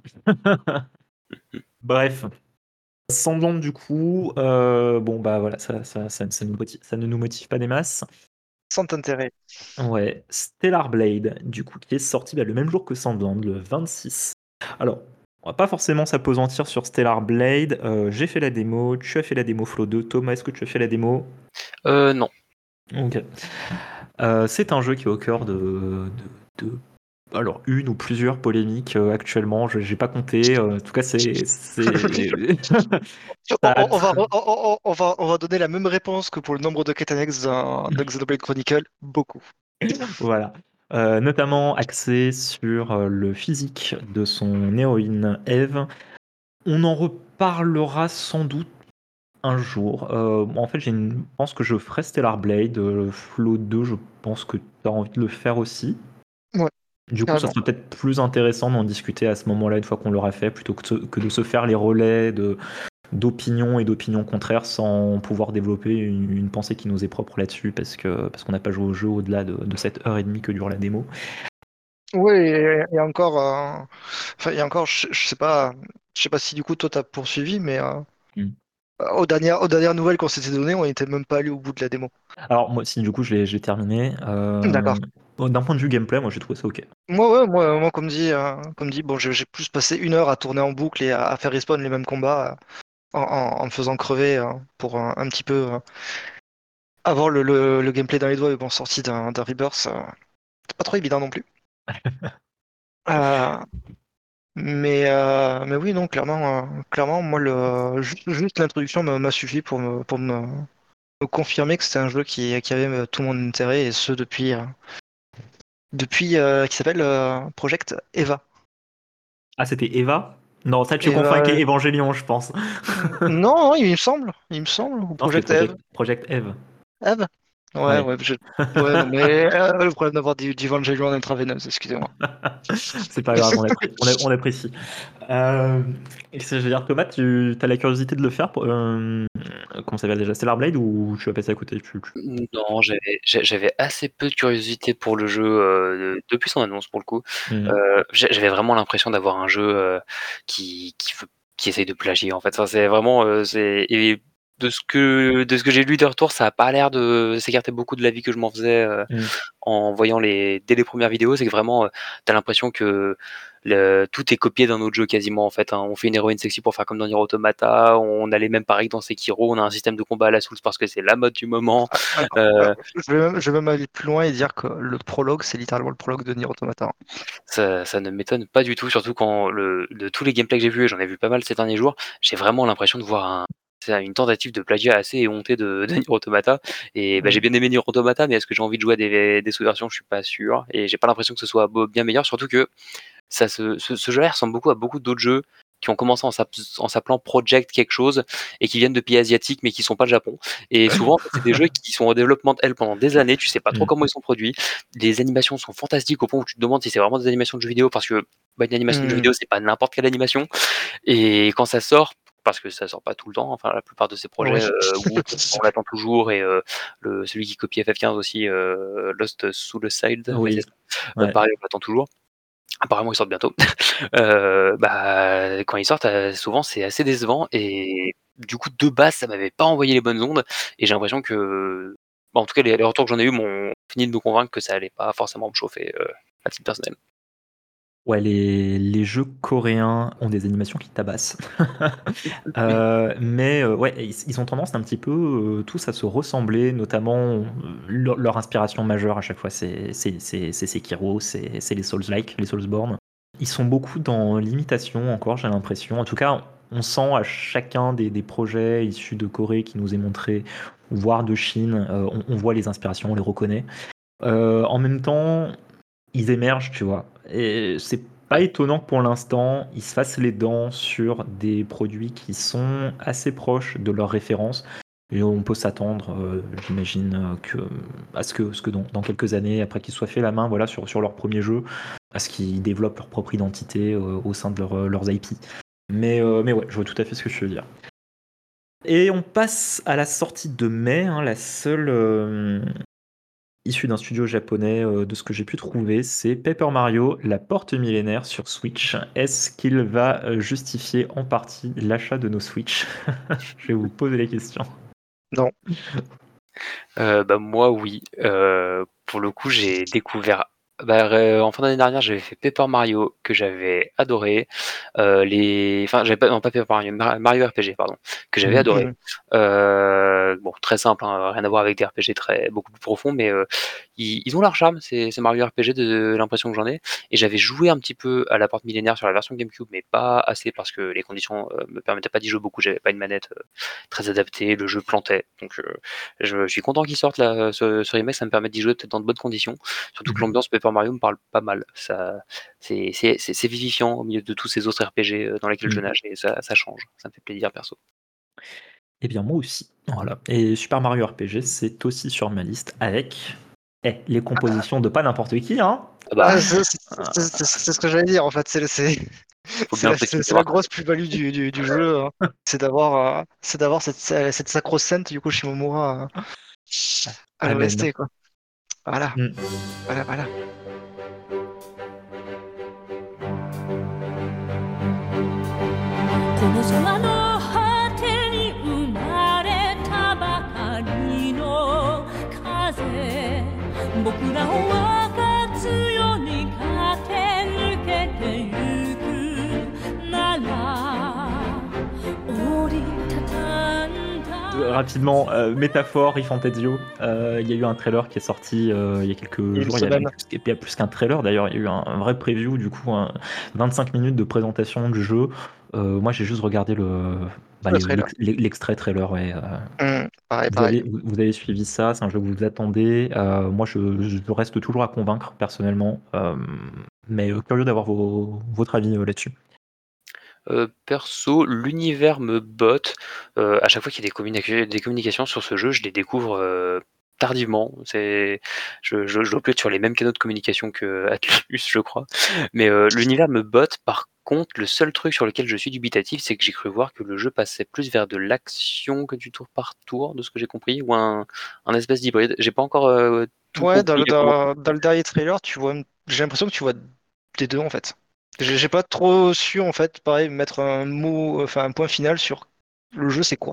Bref. Sans blonde, du coup, euh, bon bah voilà, ça, ça, ça, ça nous motive- ça ne nous motive pas des masses. Sans intérêt. Ouais, Stellar Blade, du coup, qui est sorti bah, le même jour que Sandland, le vingt-six. Alors, on va pas forcément s'apesantir sur Stellar Blade. Euh, j'ai fait la démo, tu as fait la démo Flow deux. Thomas, est-ce que tu as fait la démo? Euh, non. Ok. Euh, c'est un jeu qui est au cœur de, de, de- alors une ou plusieurs polémiques euh, actuellement. Je n'ai pas compté. euh, en tout cas, c'est c'est On, ça a on- on va, tr- on, on- on va, on va donner la même réponse que pour le nombre de quêtes annexes dans, dans Xenoblade Chronicle. Beaucoup. voilà. Euh, notamment axé sur euh, le physique de son héroïne Eve. On en reparlera sans doute un jour. Euh, en fait, j'ai une... je pense que je ferai Stellar Blade. Euh, Flow deux, je pense que tu as envie de le faire aussi. Ouais, Du coup, ça carrément. sera peut-être plus intéressant d'en discuter à ce moment-là, une fois qu'on l'aura fait, plutôt que, de se- que de se faire les relais de, d'opinions et d'opinions contraires sans pouvoir développer une, une pensée qui nous est propre là-dessus, parce que parce qu'on n'a pas joué au jeu au-delà de, de cette heure et demie que dure la démo. Oui, et, et encore, euh, enfin, et encore, je, je sais pas, je sais pas si du coup toi t'as poursuivi, mais euh, Mm. aux dernières, aux dernières nouvelles qu'on s'était données, on était même pas allé au bout de la démo. Alors, moi, si du coup, je l'ai, je l'ai terminé. euh, D'accord. D'un point de vue gameplay, moi, j'ai trouvé ça ok. Moi, ouais, moi, moi, comme dit, euh, comme dit, bon, j'ai j'ai plus passé une heure à tourner en boucle et à, à faire respawn les mêmes combats euh, en, en- en me faisant crever euh, pour un, un petit peu euh, avoir le, le, le gameplay dans les doigts, mais bon, sorti d'un d'un Rebirth, euh, c'est pas trop évident non plus. Euh, mais, euh, mais oui, non, clairement, euh, clairement, moi, le, ju- juste l'introduction m'a m'a suffi pour me, pour me, me confirmer que c'était un jeu qui, qui avait euh, tout mon intérêt, et ce depuis, euh, depuis euh, qui s'appelle euh, Project Eva. Ah, c'était Eva? Non, ça, tu confonds avec Eva, Evangelion, je pense. non, non, il me semble, il me semble, ou Non, c'était Project Eve. Project, Project Eve. Eve? Ouais, Ouais. ouais, je- ouais, non, mais euh, le problème d'avoir du, du Evangelion intraveineuse, excusez-moi. C'est pas grave, on, appré- on, a- on apprécie. Euh, et c'est- je veux dire, Thomas, tu as la curiosité de le faire pour, euh, comment ça s'appelle déjà? Stellar Blade ou tu vas passer à côté? Tu- tu- Non, j'avais j'a- j'avais assez peu de curiosité pour le jeu euh, depuis son annonce pour le coup. Hmm. Euh, j'a- j'avais vraiment l'impression d'avoir un jeu euh, qui, qui, veut- qui essaye de plagier en fait. Enfin, c'est vraiment euh, c'est et de ce que de ce que j'ai lu des retours, ça a pas l'air de s'écarter beaucoup de l'avis que je m'en faisais euh, Hmm. en voyant les dès les premières vidéos. C'est que vraiment euh, t'as l'impression que le- tout est copié d'un autre jeu quasiment en fait, hein. On fait une héroïne sexy pour faire comme dans Nier Automata, on a les mêmes pareils dans Sekiro, on a un système de combat à la Souls parce que c'est la mode du moment. Alors, euh, Euh, je vais même, je vais même aller plus loin et dire que le prologue, c'est littéralement le prologue de Nier Automata. ça, ça ne m'étonne pas du tout, surtout quand le, de tous les gameplays que j'ai vus, et j'en ai vu pas mal ces derniers jours, j'ai vraiment l'impression de voir un, c'est une tentative de plagiat assez éhontée de, de Nier Automata. Et bah, j'ai bien aimé Nier Automata, mais est-ce que j'ai envie de jouer à des, des sous-versions? Je suis pas sûr. Et j'ai pas l'impression que ce soit beau- bien meilleur, surtout que ça se, ce, ce jeu-là ressemble beaucoup à beaucoup d'autres jeux qui ont commencé en s'app- en s'appelant Project quelque chose et qui viennent de pays asiatiques mais qui sont pas le Japon. Et souvent, c'est des jeux qui sont en développement L pendant des années, tu sais pas trop Hmm. comment ils sont produits. Les animations sont fantastiques au point où tu te demandes si c'est vraiment des animations de jeux vidéo parce que bah, une animation de jeu Hmm. vidéo, c'est pas n'importe quelle animation. Et quand ça sort, parce que ça sort pas tout le temps. Enfin, la plupart de ces projets, Oui. euh, où on l'attend toujours et euh, le, celui qui copie F F quinze aussi, euh, Lost sous le Side, oui, Oui. c'est ça. Euh, Ouais. pareil, on l'attend toujours. Apparemment, ils sortent bientôt. Euh, bah, quand ils sortent, euh, souvent c'est assez décevant et du coup, de base, ça m'avait pas envoyé les bonnes ondes et j'ai l'impression que, bon, en tout cas, les, les retours que j'en ai eu m'ont fini de me convaincre que ça allait pas forcément me chauffer euh, à titre personnel. Ouais, les, les jeux coréens ont des animations qui tabassent. Euh, mais euh, ouais, ils, ils ont tendance un petit peu euh, tous à se ressembler, notamment euh, leur, leur inspiration majeure à chaque fois, c'est c'est- c'est- c'est Sekiro, c'est c'est les Souls-like, les Soulsborne. Ils sont beaucoup dans l'imitation encore, j'ai l'impression. En tout cas, on sent à chacun des, des projets issus de Corée qui nous est montré, voire de Chine, euh, on, on voit les inspirations, on les reconnaît. Euh, en même temps, ils émergent, tu vois. Et c'est pas Ouais. étonnant que pour l'instant, ils se fassent les dents sur des produits qui sont assez proches de leurs références. Et on peut s'attendre, euh, j'imagine, euh, que, à ce que, ce que dans, dans quelques années, après qu'ils soient fait la main voilà, sur, sur leur premier jeu, à ce qu'ils développent leur propre identité euh, au sein de leur- euh, leurs I P. Mais, euh, mais ouais, je vois tout à fait ce que je veux dire. Et on passe à la sortie de mai, hein, la seule euh, issu d'un studio japonais, euh, de ce que j'ai pu trouver, c'est Paper Mario, la porte millénaire sur Switch. Est-ce qu'il va euh, justifier en partie l'achat de nos Switch? Je vais vous poser les questions. Non. Euh, bah, moi, oui. Euh, pour le coup, j'ai découvert. Bah, euh, en fin d'année dernière, j'avais fait Paper Mario que j'avais adoré. Euh, les, enfin, j'avais pas, non, pas Paper Mario, Mar- Mario R P G, pardon, que j'avais Mhm. adoré. Mhm. Euh, bon, très simple, hein, rien à voir avec des R P G très beaucoup plus profonds, mais euh, ils, ils ont leur charme. C'est c'est Mario R P G de l'impression que j'en ai. Et j'avais joué un petit peu à la porte millénaire sur la version GameCube, mais pas assez parce que les conditions euh, me permettaient pas d'y jouer beaucoup. J'avais pas une manette euh, très adaptée, le jeu plantait, donc. Euh, je, je suis content qu'ils sortent là, ce, ce remake, ça me permet d'y jouer peut-être dans de bonnes conditions. Surtout que Mhm. l'ambiance Paper Mario me parle pas mal. Ça, c'est, c'est, c'est, c'est vivifiant au milieu de tous ces autres R P G dans lesquels je Mhm. nage et ça, ça change. Ça me fait plaisir perso. Eh bien, moi aussi. Voilà. Et Super Mario R P G, c'est aussi sur ma liste avec eh, les compositions de pas n'importe qui, hein. Ah bah, Ah, c'est c'est- c'est- c'est- c'est ce que j'allais dire en fait. C'est c'est- faut c'est bien la, c'est- préciser. c'est la grosse plus-value du, du, du jeu. Hein. C'est d'avoir euh, c'est d'avoir cette, cette sacro-sainte Yuko Shimomura euh, à Amen. l'O S T, quoi. Voilà, Mm. voilà, voilà. この空の果てに生まれたばかりの風僕らを分かつように駆け抜けてゆくなら降りたたんだ Euh, Rapidement, euh, métaphore, Ifantezio. Euh, Il y a eu un trailer qui est sorti euh, il y a quelques Il y a une jours. Il y a même semaine. plus, il y a plus qu'un trailer d'ailleurs. Il y a eu un, un vrai preview, du coup, un vingt-cinq minutes de présentation du jeu. Euh, moi, j'ai juste regardé le, bah, Le les- trailer. l'ex- l'extrait trailer. Ouais, euh, Hum, pareil, vous, pareil. avez, vous vous avez suivi ça, c'est un jeu que vous attendez. Euh, moi, je, je reste toujours à convaincre personnellement, Euh, mais euh, curieux d'avoir vos- votre avis euh, là-dessus. Euh, perso, l'univers me botte. Euh, à chaque fois qu'il y a des, communica- des communications sur ce jeu, je les découvre euh, tardivement. C'est, je, je, je dois plus être sur les mêmes canaux de communication que Atlus, je crois. Mais euh, l'univers me botte. Par contre, le seul truc sur lequel je suis dubitatif, c'est que j'ai cru voir que le jeu passait plus vers de l'action que du tour par tour, de ce que j'ai compris, ou un, un espèce d'hybride. J'ai pas encore euh, tout Ouais, dans compris le, à comment. dans, dans le dernier trailer, tu vois, j'ai l'impression que tu vois des deux en fait. J'ai j'ai pas trop su en fait, pareil, mettre un mot, enfin un point final sur le jeu, c'est quoi.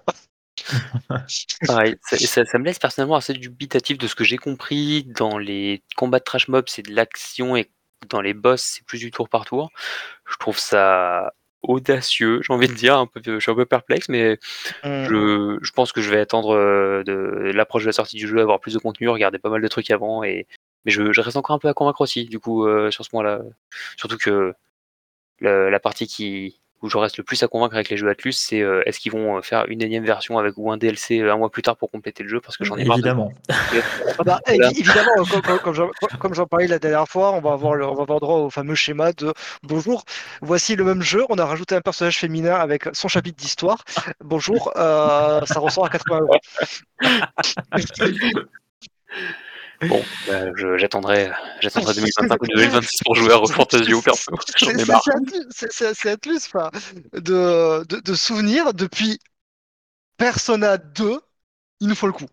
Pareil, ça, et ça, ça me laisse personnellement assez dubitatif de ce que j'ai compris. Dans les combats de trash mob, c'est de l'action et dans les boss, c'est plus du tour par tour. Je trouve ça audacieux, j'ai envie de dire. Un peu, je suis un peu perplexe, mais Hum, je, je pense que je vais attendre euh, de l'approche de la sortie du jeu, avoir plus de contenu, regarder pas mal de trucs avant. Et, mais je, je reste encore un peu à convaincre aussi, du coup, euh, sur ce point-là. Surtout que le- la partie qui, où je reste le plus à convaincre avec les jeux Atlus, c'est euh, est-ce qu'ils vont euh, faire une énième version avec ou un D L C euh, un mois plus tard pour compléter le jeu parce que j'en ai marre de. Évidemment. Ah bah, Voilà. évi- évidemment, euh, comme, comme- comme j'en comme j'en parlais la dernière fois, on va avoir, le- on va avoir droit au fameux schéma de bonjour, voici le même jeu, on a rajouté un personnage féminin avec son chapitre d'histoire. Bonjour, euh, ça ressort à quatre-vingts euros. Bon, bah, je- j'attendrai, j'attendrai deux mille vingt-cinq ou deux mille vingt-six pour jouer à Rogue Fantasio, perso. J'en C'est ai c'est marre. c'est Atlus, c'est- c'est- c'est Atlus, enfin, de, de, de souvenirs depuis Persona deux, il nous faut le coup.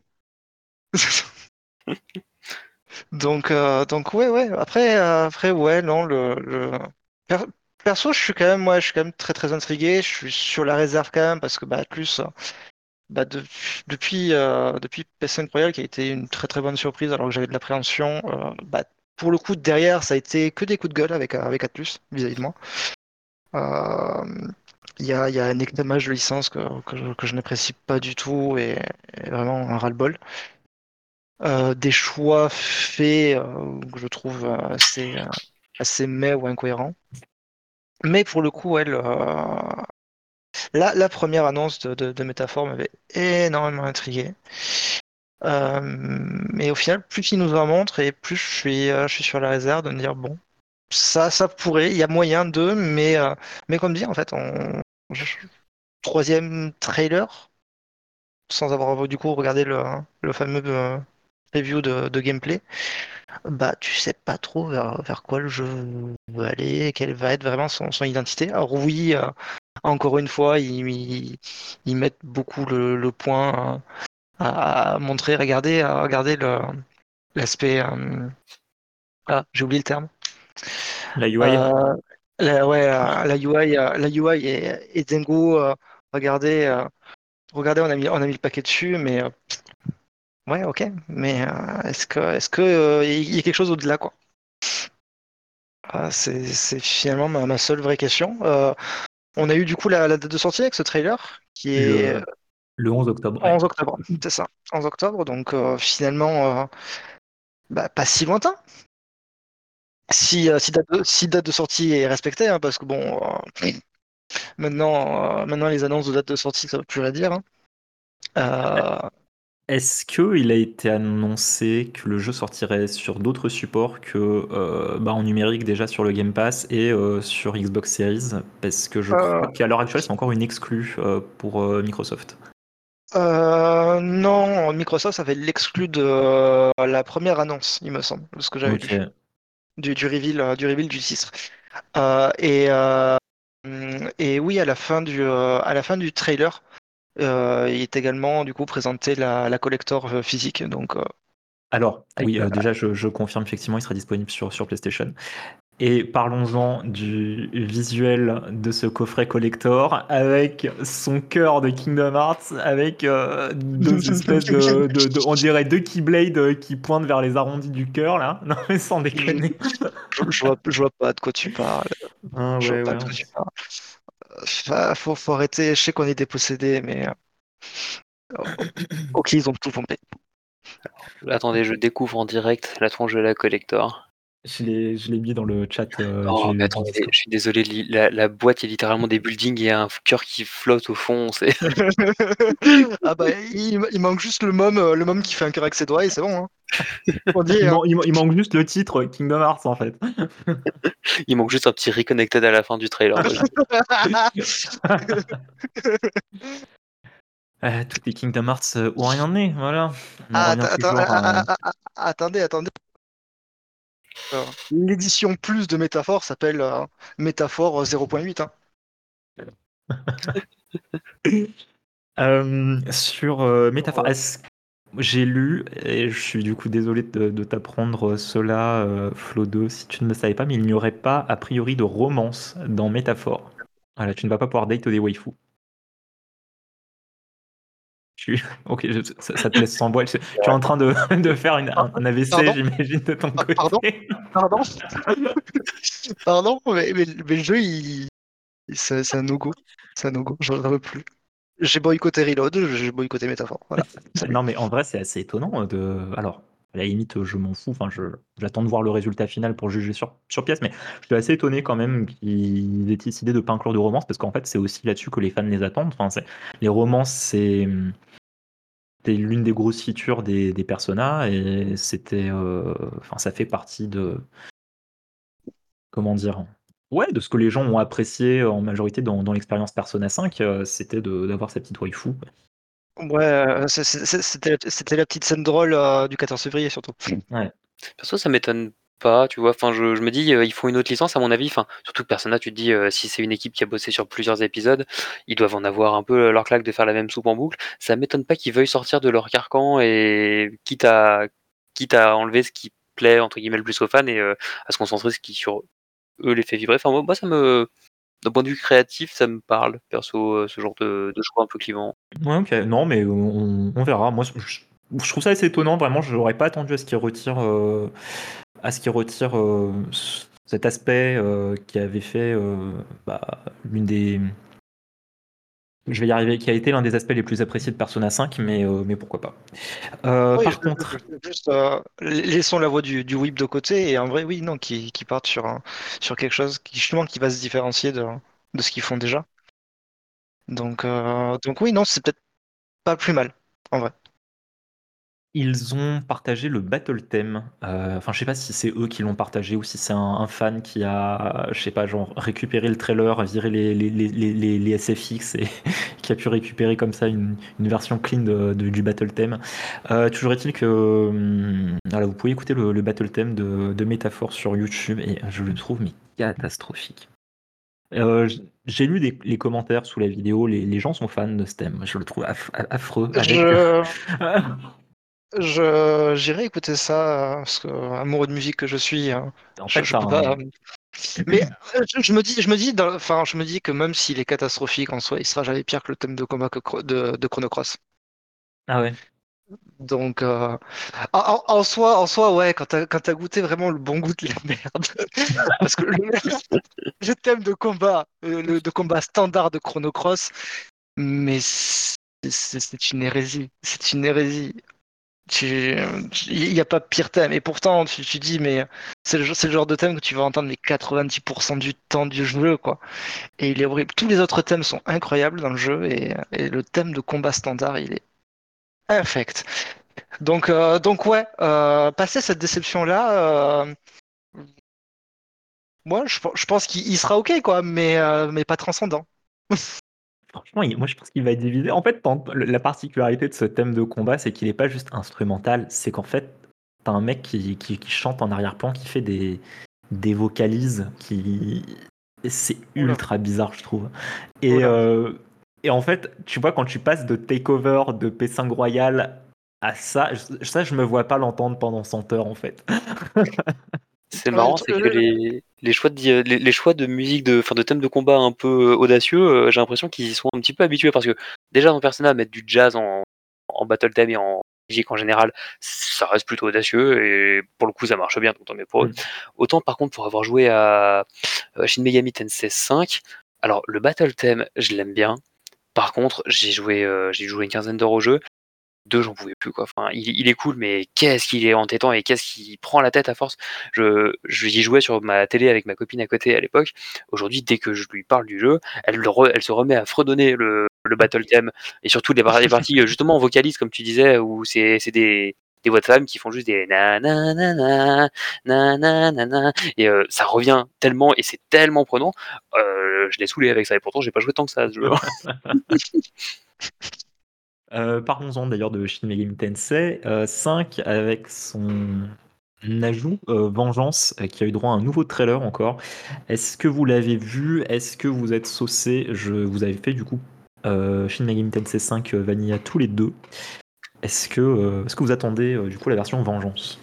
Donc, euh, donc ouais, ouais. Après, euh, après, ouais, non, le, le... Per- perso, je suis quand même, ouais, je suis quand même très, très intrigué. Je suis sur la réserve quand même parce que bah, Atlus, euh, bah, de- depuis, euh, depuis P S cinq Royal, qui a été une très, très bonne surprise, alors que j'avais de l'appréhension. Euh, bah, pour le coup, derrière, ça a été que des coups de gueule avec, euh, avec Atlus vis-à-vis de moi. Euh, Il y a, il y a un écrémage de licence que, que je, que je n'apprécie pas du tout et, et vraiment un ras-le-bol. Euh, des choix faits euh, que je trouve euh, assez, euh, assez mais ou incohérents. Mais pour le coup, elle, euh, la, la première annonce de, de, de Métaphore m'avait énormément intrigué. Euh, mais au final, plus il nous en montre et plus je suis, euh, je suis sur la réserve de me dire, bon, ça, ça pourrait, il y a moyen de, mais, euh, mais comme dit, en fait, on, je- troisième trailer, sans avoir du coup regardé le, le fameux euh, review de, de gameplay, bah tu sais pas trop vers, vers quoi le jeu veut aller, quelle va être vraiment son, son identité. Alors oui, euh, encore une fois, ils, ils, ils mettent beaucoup le, le point euh, à, à montrer, regarder, à regarder le, l'aspect. Euh, ah, j'ai oublié le terme. La U I. Euh, la, ouais, euh, la U I, euh, la U I est, est dingo. Euh, regardez, euh, regardez, on a mis, on a mis le paquet dessus, mais euh, ouais, ok. Mais euh, est-ce que, est-ce que euh, il y a quelque chose au-delà, quoi? Ah, c'est c'est finalement ma, ma seule vraie question. Euh, on a eu du coup la, la date de sortie avec ce trailer qui est Le, le onze octobre, ouais. onze octobre. C'est ça, onze octobre. Donc euh, finalement, euh, bah, pas si lointain. Si, euh, si, date de, si date de sortie est respectée, hein, parce que bon, euh, maintenant, euh, maintenant les annonces de date de sortie, ça veut plus rien dire. Hein. Euh, Est-ce qu'il a été annoncé que le jeu sortirait sur d'autres supports que euh, bah, en numérique déjà sur le Game Pass et euh, sur Xbox Series? Parce que je euh, crois qu'à l'heure actuelle, c'est encore une exclue euh, pour euh, Microsoft. euh, non, Microsoft avait l'exclu de euh, la première annonce, il me semble, de ce que j'avais Ok. lu, du, du reveal, euh, du reveal du titre. Euh, et, euh, et oui, à la fin du, euh, à la fin du trailer, euh, il est également du coup présenté la, la collector euh, physique, donc euh, Alors, avec, oui, euh, euh, déjà, je, je confirme effectivement, il sera disponible sur, sur PlayStation. Et parlons-en du visuel de ce coffret collector avec son cœur de Kingdom Hearts, avec euh, deux espèces de, de, de- on dirait deux Keyblades euh, qui pointent vers les arrondis du cœur là. Non mais sans je, déconner. je, je vois, je vois pas de quoi tu parles. Ah Je vois ouais pas ouais. de quoi tu parles. Enfin, faut, faut arrêter. Je sais qu'on est dépossédé, mais euh, ok, ils ont tout pompé. Attendez, je découvre en direct la tronche de la collector. Je l'ai, je l'ai mis dans le chat euh, Oh, mais du, du attendez, Discord. je suis désolé, li- la, la boîte est littéralement des buildings et un cœur qui flotte au fond. C'est... Ah bah, il, il manque juste le mom, euh, le mom qui fait un cœur avec ses doigts et c'est bon. Hein. On dit. Il, Hein. man- il man- il manque juste le titre Kingdom Hearts en fait. Il manque juste un petit reconnected à la fin du trailer. Quoi. Euh, tout est Kingdom Hearts euh, où rien n'est, voilà. On en Ah, revient att- attends, toujours ah, à... ah, ah, ah, ah, attendez, attendez. Euh, L'édition plus de Métaphore s'appelle euh, Métaphore zéro point huit. Hein. Euh, sur euh, Métaphore, Ouais. est-ce j'ai lu, et je suis du coup désolé de, de t'apprendre cela, euh, Flo deux, si tu ne le savais pas, mais il n'y aurait pas a priori de romance dans Métaphore. Voilà, tu ne vas pas pouvoir date des waifus. Tu... Ok, je- ça, ça te laisse sans voix. Tu tu es en train de, de faire une- un, un A V C, Pardon? j'imagine, de ton Ah, Pardon? côté. Pardon? Pardon? Mais, mais- mais le jeu, il... c'est c'est un no-go. C'est un no-go. J'en veux plus. J'ai boycotté Reload, j'ai boycotté Métaphore. Voilà. Salut. Non, mais en vrai, c'est assez étonnant de. Alors, à la limite, je m'en fous. Enfin, je j'attends de voir le résultat final pour juger sur, sur pièce, mais je suis assez étonné quand même qu'ils aient décidé de pas inclure de romance, parce qu'en fait, c'est aussi là-dessus que les fans les attendent. Enfin, c'est... Les romances, c'est c'est l'une des grosses features des, des personas, et c'était. euh, Enfin, ça fait partie de. Comment dire? Ouais, de ce que les gens ont apprécié en majorité dans, dans l'expérience Persona cinq, euh, c'était de- d'avoir sa petite waifu. Ouais, euh, c'est- c'est- c'est- c'était la- c'était la petite scène drôle euh, du quatorze février surtout. Ouais. Perso, ça m'étonne pas, tu vois. Enfin, je, je me dis, euh, ils font une autre licence, à mon avis. Enfin, surtout que Persona, tu te dis, euh, si c'est une équipe qui a bossé sur plusieurs épisodes, ils doivent en avoir un peu leur claque de faire la même soupe en boucle. Ça m'étonne pas qu'ils veuillent sortir de leur carcan et quitte à, quitte à enlever ce qui plaît, entre guillemets, le plus aux fans et euh, à se concentrer ce qui, sur eux, les fait vibrer. Enfin, moi, moi, ça me, d'un point de vue créatif, ça me parle, perso, euh, ce genre de, de choix un peu clivant. Ouais, ok. Non, mais on, on verra. Moi, je, je trouve ça assez étonnant. Vraiment, je n'aurais pas attendu à ce qu'ils retirent, euh, à ce qu'ils retirent euh, cet aspect euh, qui avait fait euh, bah, l'une des. Je vais y arriver, qui a été l'un des aspects les plus appréciés de Persona cinq, mais, euh, mais pourquoi pas. Euh, Oui, par je- je- contre, je- juste euh, laissons la voix du, du whip de côté et en vrai, oui, non, qui, qui partent sur, un- sur quelque chose qui justement qui va se différencier de, de ce qu'ils font déjà. Donc, euh, donc oui, non, c'est peut-être pas plus mal, en vrai. ils ont partagé le battle theme. Euh, Enfin, je sais pas si c'est eux qui l'ont partagé ou si c'est un, un fan qui a, je sais pas, genre récupéré le trailer, viré les, les, les, les, les S F X et qui a pu récupérer comme ça une, une version clean de, de- du battle theme. Euh, toujours est-il que, hum, voilà, vous pouvez écouter le, le battle theme de, de Métaphore sur YouTube et je le trouve mais catastrophique. Euh, j- j'ai lu des- les commentaires sous la vidéo, les, les gens sont fans de ce thème. Je le trouve aff- affreux avec. Je, je, j'irai écouter ça, euh, parce que euh, amoureux de musique que je suis, hein, En je, fait, je t'as peux pas. un. euh, Mais euh, je, je me dis, je me dis, dans- enfin, je me dis que même s'il est catastrophique en soi, il sera jamais pire que le thème de combat que Chro- de, de Chrono Cross. Ah ouais. Donc, euh, en, en- en soi, en soi, ouais, quand t'as, quand t'as goûté vraiment le bon goût de la merde, parce que le, le thème de combat, euh, le de combat standard de Chrono Cross, mais c'est c'est- c'est une hérésie, c'est une hérésie. Tu- Il n'y a pas pire thème. Et pourtant, tu, tu dis, mais c'est le, c'est le genre de thème que tu vas entendre les quatre-vingt-dix pour cent du temps du jeu, quoi. Et il est horrible. Tous les autres thèmes sont incroyables dans le jeu, et, et le thème de combat standard, il est infect. Donc, euh, donc ouais, euh, passer cette déception-là, euh, moi, je, je pense qu'il il sera ok, quoi, mais, euh, mais pas transcendant. Franchement, il- moi je pense qu'il va être divisé. En fait, tant- la particularité de ce thème de combat, c'est qu'il n'est pas juste instrumental, c'est qu'en fait, t'as un mec qui, qui, qui chante en arrière-plan, qui fait des, des vocalises, qui. C'est Oula, ultra bizarre, je trouve. Et, oula. euh, et en fait, tu vois, quand tu passes de Takeover de P cinq Royal à ça, je- ça, je me vois pas l'entendre pendant cent heures, en fait. C'est Ouais, le marrant, tr- c'est que le- les, les choix de, di- les, les choix de musique, de, enfin de thèmes de combat un peu euh, audacieux, euh, j'ai l'impression qu'ils y sont un petit peu habitués parce que déjà dans Persona, mettre du jazz en, en battle theme et en musique en général, ça reste plutôt audacieux et pour le coup ça marche bien, donc tant mieux pour eux. Mm. Autant par contre pour avoir joué à euh, Shin Megami Tensei cinq, alors le battle theme, je l'aime bien. Par contre, j'ai joué, euh, j'ai joué une quinzaine d'heures au jeu. Deux, j'en pouvais plus quoi. Enfin, il, il est cool, mais qu'est-ce qu'il est entêtant et qu'est-ce qu'il prend la tête à force. Je, je y jouais sur ma télé avec ma copine à côté à l'époque. Aujourd'hui, dès que je lui parle du jeu, elle, le re- elle se remet à fredonner le, le battle theme et surtout les, par- les parties euh, justement en vocalise comme tu disais où c'est c'est des des voix de femmes qui font juste des na na na na na na na na et euh, ça revient tellement et c'est tellement prenant. Euh, je l'ai saoulé avec ça et pourtant j'ai pas joué tant que ça à ce jeu. Euh, parlons-en d'ailleurs de Shin Megami Tensei euh, cinq avec son ajout euh, Vengeance euh, qui a eu droit à un nouveau trailer encore. Est-ce que vous l'avez vu? Est-ce que vous êtes saucé? Je vous avais fait du coup euh, Shin Megami Tensei cinq euh, Vanilla tous les deux. Est-ce que, euh, est-ce que vous attendez euh, du coup la version Vengeance?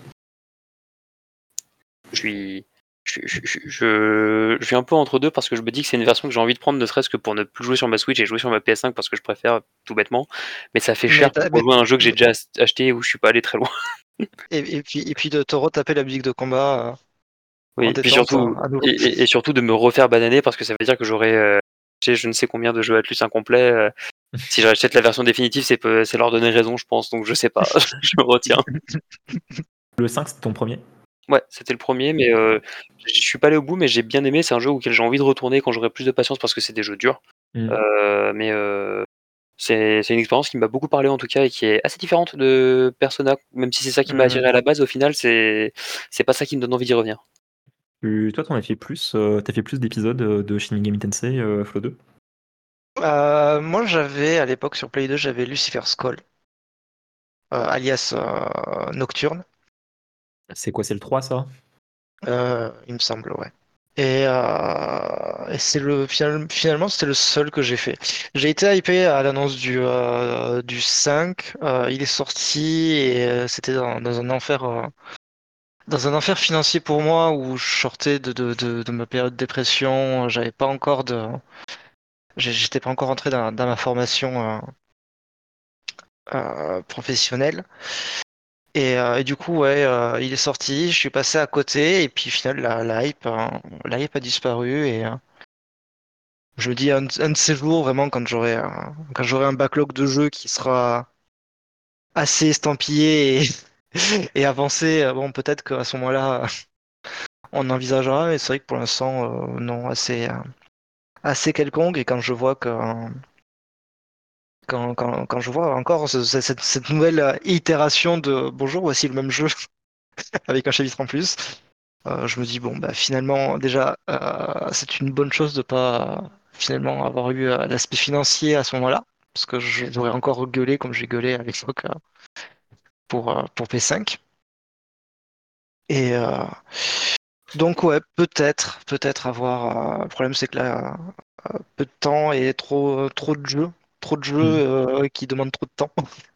Je suis, je, je, je, je- je suis un peu entre deux parce que je me dis que c'est une version que j'ai envie de prendre, ne serait-ce que pour ne plus jouer sur ma Switch et jouer sur ma P S cinq parce que je préfère tout bêtement. Mais ça fait Mais, cher t'as- pour mais- jouer à un jeu que j'ai mais- déjà acheté où je suis pas allé très loin. et, et puis, et puis de te retaper la musique de combat euh, en Oui, puis détente euh, surtout, à nouveau. et, et- et surtout de me refaire bananer parce que ça veut dire que j'aurais euh, acheté je ne sais combien de jeux Atlus incomplets. euh, si j'achète la version définitive, c'est peu- c'est leur donner raison, je pense. Donc je sais pas, je me retiens. Le cinq c'est ton premier? Ouais, c'était le premier, mais euh, je suis pas allé au bout, mais j'ai bien aimé. C'est un jeu auquel j'ai envie de retourner quand j'aurai plus de patience parce que c'est des jeux durs. Mm. Euh, mais euh, c'est c'est une expérience qui m'a beaucoup parlé en tout cas et qui est assez différente de Persona, même si c'est ça qui m'a attiré Mhm. à la base. Au final, c'est c'est pas ça qui me donne envie d'y revenir. Tu- Toi, t'en as fait plus, euh, t'as fait plus d'épisodes euh, de Shin Megami Tensei euh, Flow deux? Euh, moi, j'avais à l'époque sur Play deux, j'avais Lucifer's Call, euh, alias euh, Nocturne, C'est quoi, c'est le trois ça? euh, il me semble, ouais. Et, euh, et c'est le final- finalement c'était le seul que j'ai fait. J'ai été hypé à l'annonce du euh, du cinq. Euh, il est sorti et euh, c'était dans, dans un enfer euh, dans un enfer financier pour moi où je sortais de, de, de, de ma période de dépression. J'avais pas encore de j'ai- j'étais pas encore entré dans, dans ma formation euh, euh, professionnelle. Et, euh, et du coup, ouais, euh, il est sorti, je suis passé à côté, et puis au final, la, la hype, euh, la hype a disparu, et euh, je me dis, un, un de ces jours, vraiment, quand j'aurai euh, quand j'aurai un backlog de jeux qui sera assez estampillé et, et avancé, euh, bon, peut-être qu'à ce moment-là, on envisagera, mais c'est vrai que pour l'instant, euh, non, assez, euh, assez quelconque, et quand je vois que, euh, quand, quand, quand je vois encore ce- ce- cette, cette nouvelle euh, itération de bonjour, voici le même jeu avec un chapitre en plus. Euh, je me dis, bon, bah, finalement, déjà, euh, c'est une bonne chose de pas finalement avoir eu euh, l'aspect financier à ce moment-là, parce que je- j'aurais encore gueulé comme j'ai gueulé à l'époque euh, pour, euh, pour P cinq. Et euh, donc, ouais, peut-être, peut-être avoir. euh, le problème, c'est que là, euh, peu de temps et trop, euh, trop de jeux, trop de jeux Hmm. euh, qui demandent trop de temps.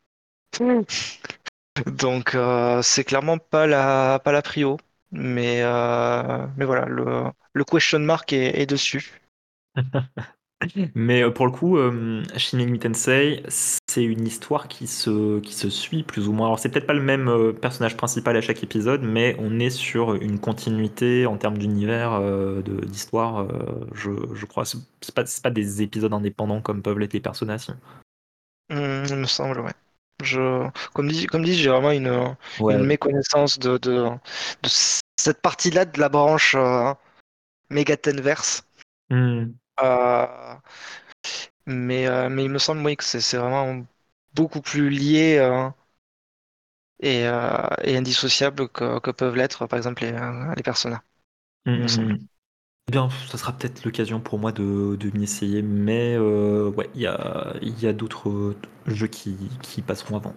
Donc, euh, c'est clairement pas la, pas la prio. Mais, euh, mais voilà, le, le question mark est, est dessus. Mais euh, pour le coup, euh, Shin Megami Tensei, c'est une histoire qui se, qui se suit plus ou moins. Alors c'est peut-être pas le même euh, personnage principal à chaque épisode, mais on est sur une continuité en termes d'univers, euh, de- d'histoire, euh, je, je crois. C'est c'est pas, c'est pas des épisodes indépendants comme peuvent l'être les personnages. Hmm, il me semble, ouais. Je, comme dit, comme dit, j'ai vraiment une, une Ouais. méconnaissance de, de, de cette partie-là de la branche euh, Megatenverse. Hmm. Euh, mais, euh, mais il me semble, oui, que c'est c'est vraiment beaucoup plus lié euh, et, euh, et indissociable que, que peuvent l'être, par exemple, les, euh, les personnages, Hmm, il me hmm, semble. hmm. Eh bien, ça sera peut-être l'occasion pour moi de, de m'y essayer, mais euh, ouais, il y a, il y a d'autres euh, jeux qui, qui passeront avant.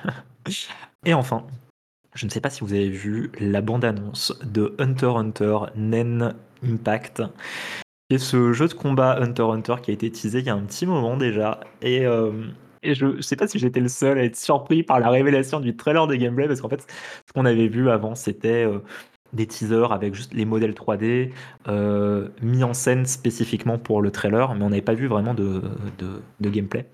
Et enfin, je ne sais pas si vous avez vu la bande-annonce de Hunter x Hunter Nen Impact, qui est ce jeu de combat Hunter x Hunter qui a été teasé il y a un petit moment déjà. Et, euh, et je ne sais pas si j'étais le seul à être surpris par la révélation du trailer de gameplay, parce qu'en fait, ce qu'on avait vu avant, c'était euh, des teasers avec juste les modèles trois D euh, mis en scène spécifiquement pour le trailer, mais on n'avait pas vu vraiment de, de, de gameplay.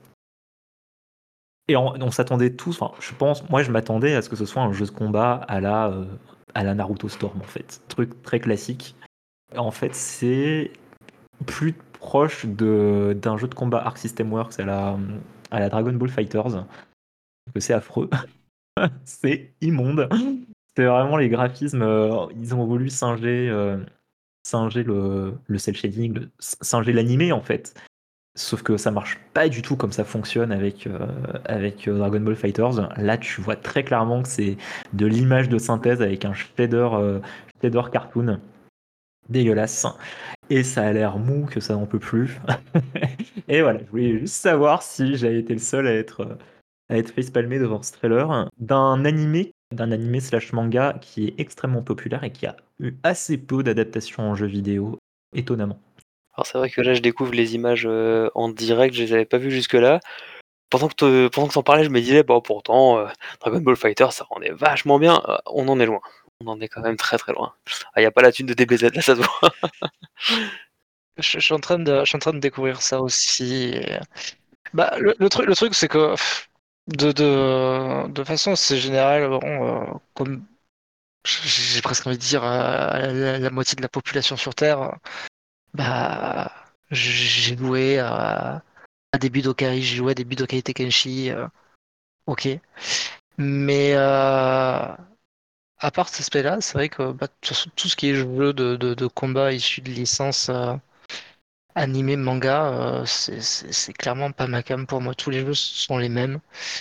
Et on, on s'attendait tous, enfin, je pense, moi je m'attendais à ce que ce soit un jeu de combat à la, euh, à la Naruto Storm en fait. Truc très classique. En fait, c'est plus proche de, d'un jeu de combat Arc System Works à la, à la Dragon Ball Fighters, que c'est affreux. C'est immonde. C'est vraiment les graphismes, euh, ils ont voulu singer, euh, singer le, le cel shading, le- singer l'animé en fait. Sauf que ça marche pas du tout comme ça fonctionne avec, euh, avec euh, Dragon Ball Fighters. Là, tu vois très clairement que c'est de l'image de synthèse avec un shader, euh, shader cartoon dégueulasse. Et ça a l'air mou que ça n'en peut plus. Et voilà, je voulais juste savoir si j'avais été le seul à être, euh, à être facepalmé devant ce trailer d'un animé, d'un animé slash manga qui est extrêmement populaire et qui a eu assez peu d'adaptations en jeu vidéo, étonnamment. Alors c'est vrai que là je découvre les images euh, en direct, je les avais pas vues jusque-là. Pendant que te- pendant que t'en parlais, je me disais, bah pourtant, euh, Dragon Ball Fighter, ça rendait vachement bien. Euh, on en est loin. On en est quand même très très loin. Ah, y a pas la thune de D B Z là, ça se voit. Je, je suis en train de, je suis en train de découvrir ça aussi. et- Bah, le, le truc, le truc, c'est que pff, de, de, de façon assez générale, bon, euh, comme j'ai presque envie de dire euh, la, la moitié de la population sur Terre, bah, j'ai joué à, à des Budokai, j'ai joué à des Budokai Tenkaichi, euh, ok. Mais euh, à part cet aspect-là, c'est vrai que bah, de toute façon, tout ce qui est jeu de, de, de combat issu de licences euh, animé, manga, euh, c'est c'est- c'est clairement pas ma came pour moi. Tous les jeux sont les mêmes.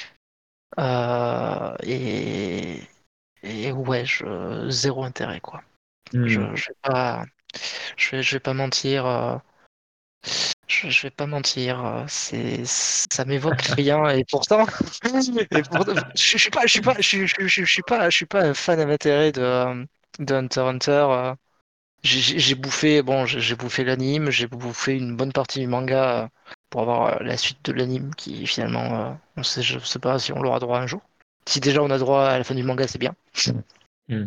Euh, et, et ouais, je, zéro intérêt, quoi. Je, Hmm. je vais pas, je vais, je vais pas mentir. euh, je, je vais pas mentir, euh, c'est, ça m'évoque rien et pourtant, et pourtant, je, je suis pas, je suis pas, je, suis- je, je- je suis pas, je suis pas un fan invétéré de, euh, de Hunter x Hunter. euh. J'ai j'ai- j'ai bouffé, bon, j'ai j'ai bouffé l'anime, j'ai bouffé une bonne partie du manga euh, pour avoir euh, la suite de l'anime qui finalement, euh, on sait, je sais pas si on l'aura droit un jour. Si déjà on a droit à la fin du manga, c'est bien. Hmm.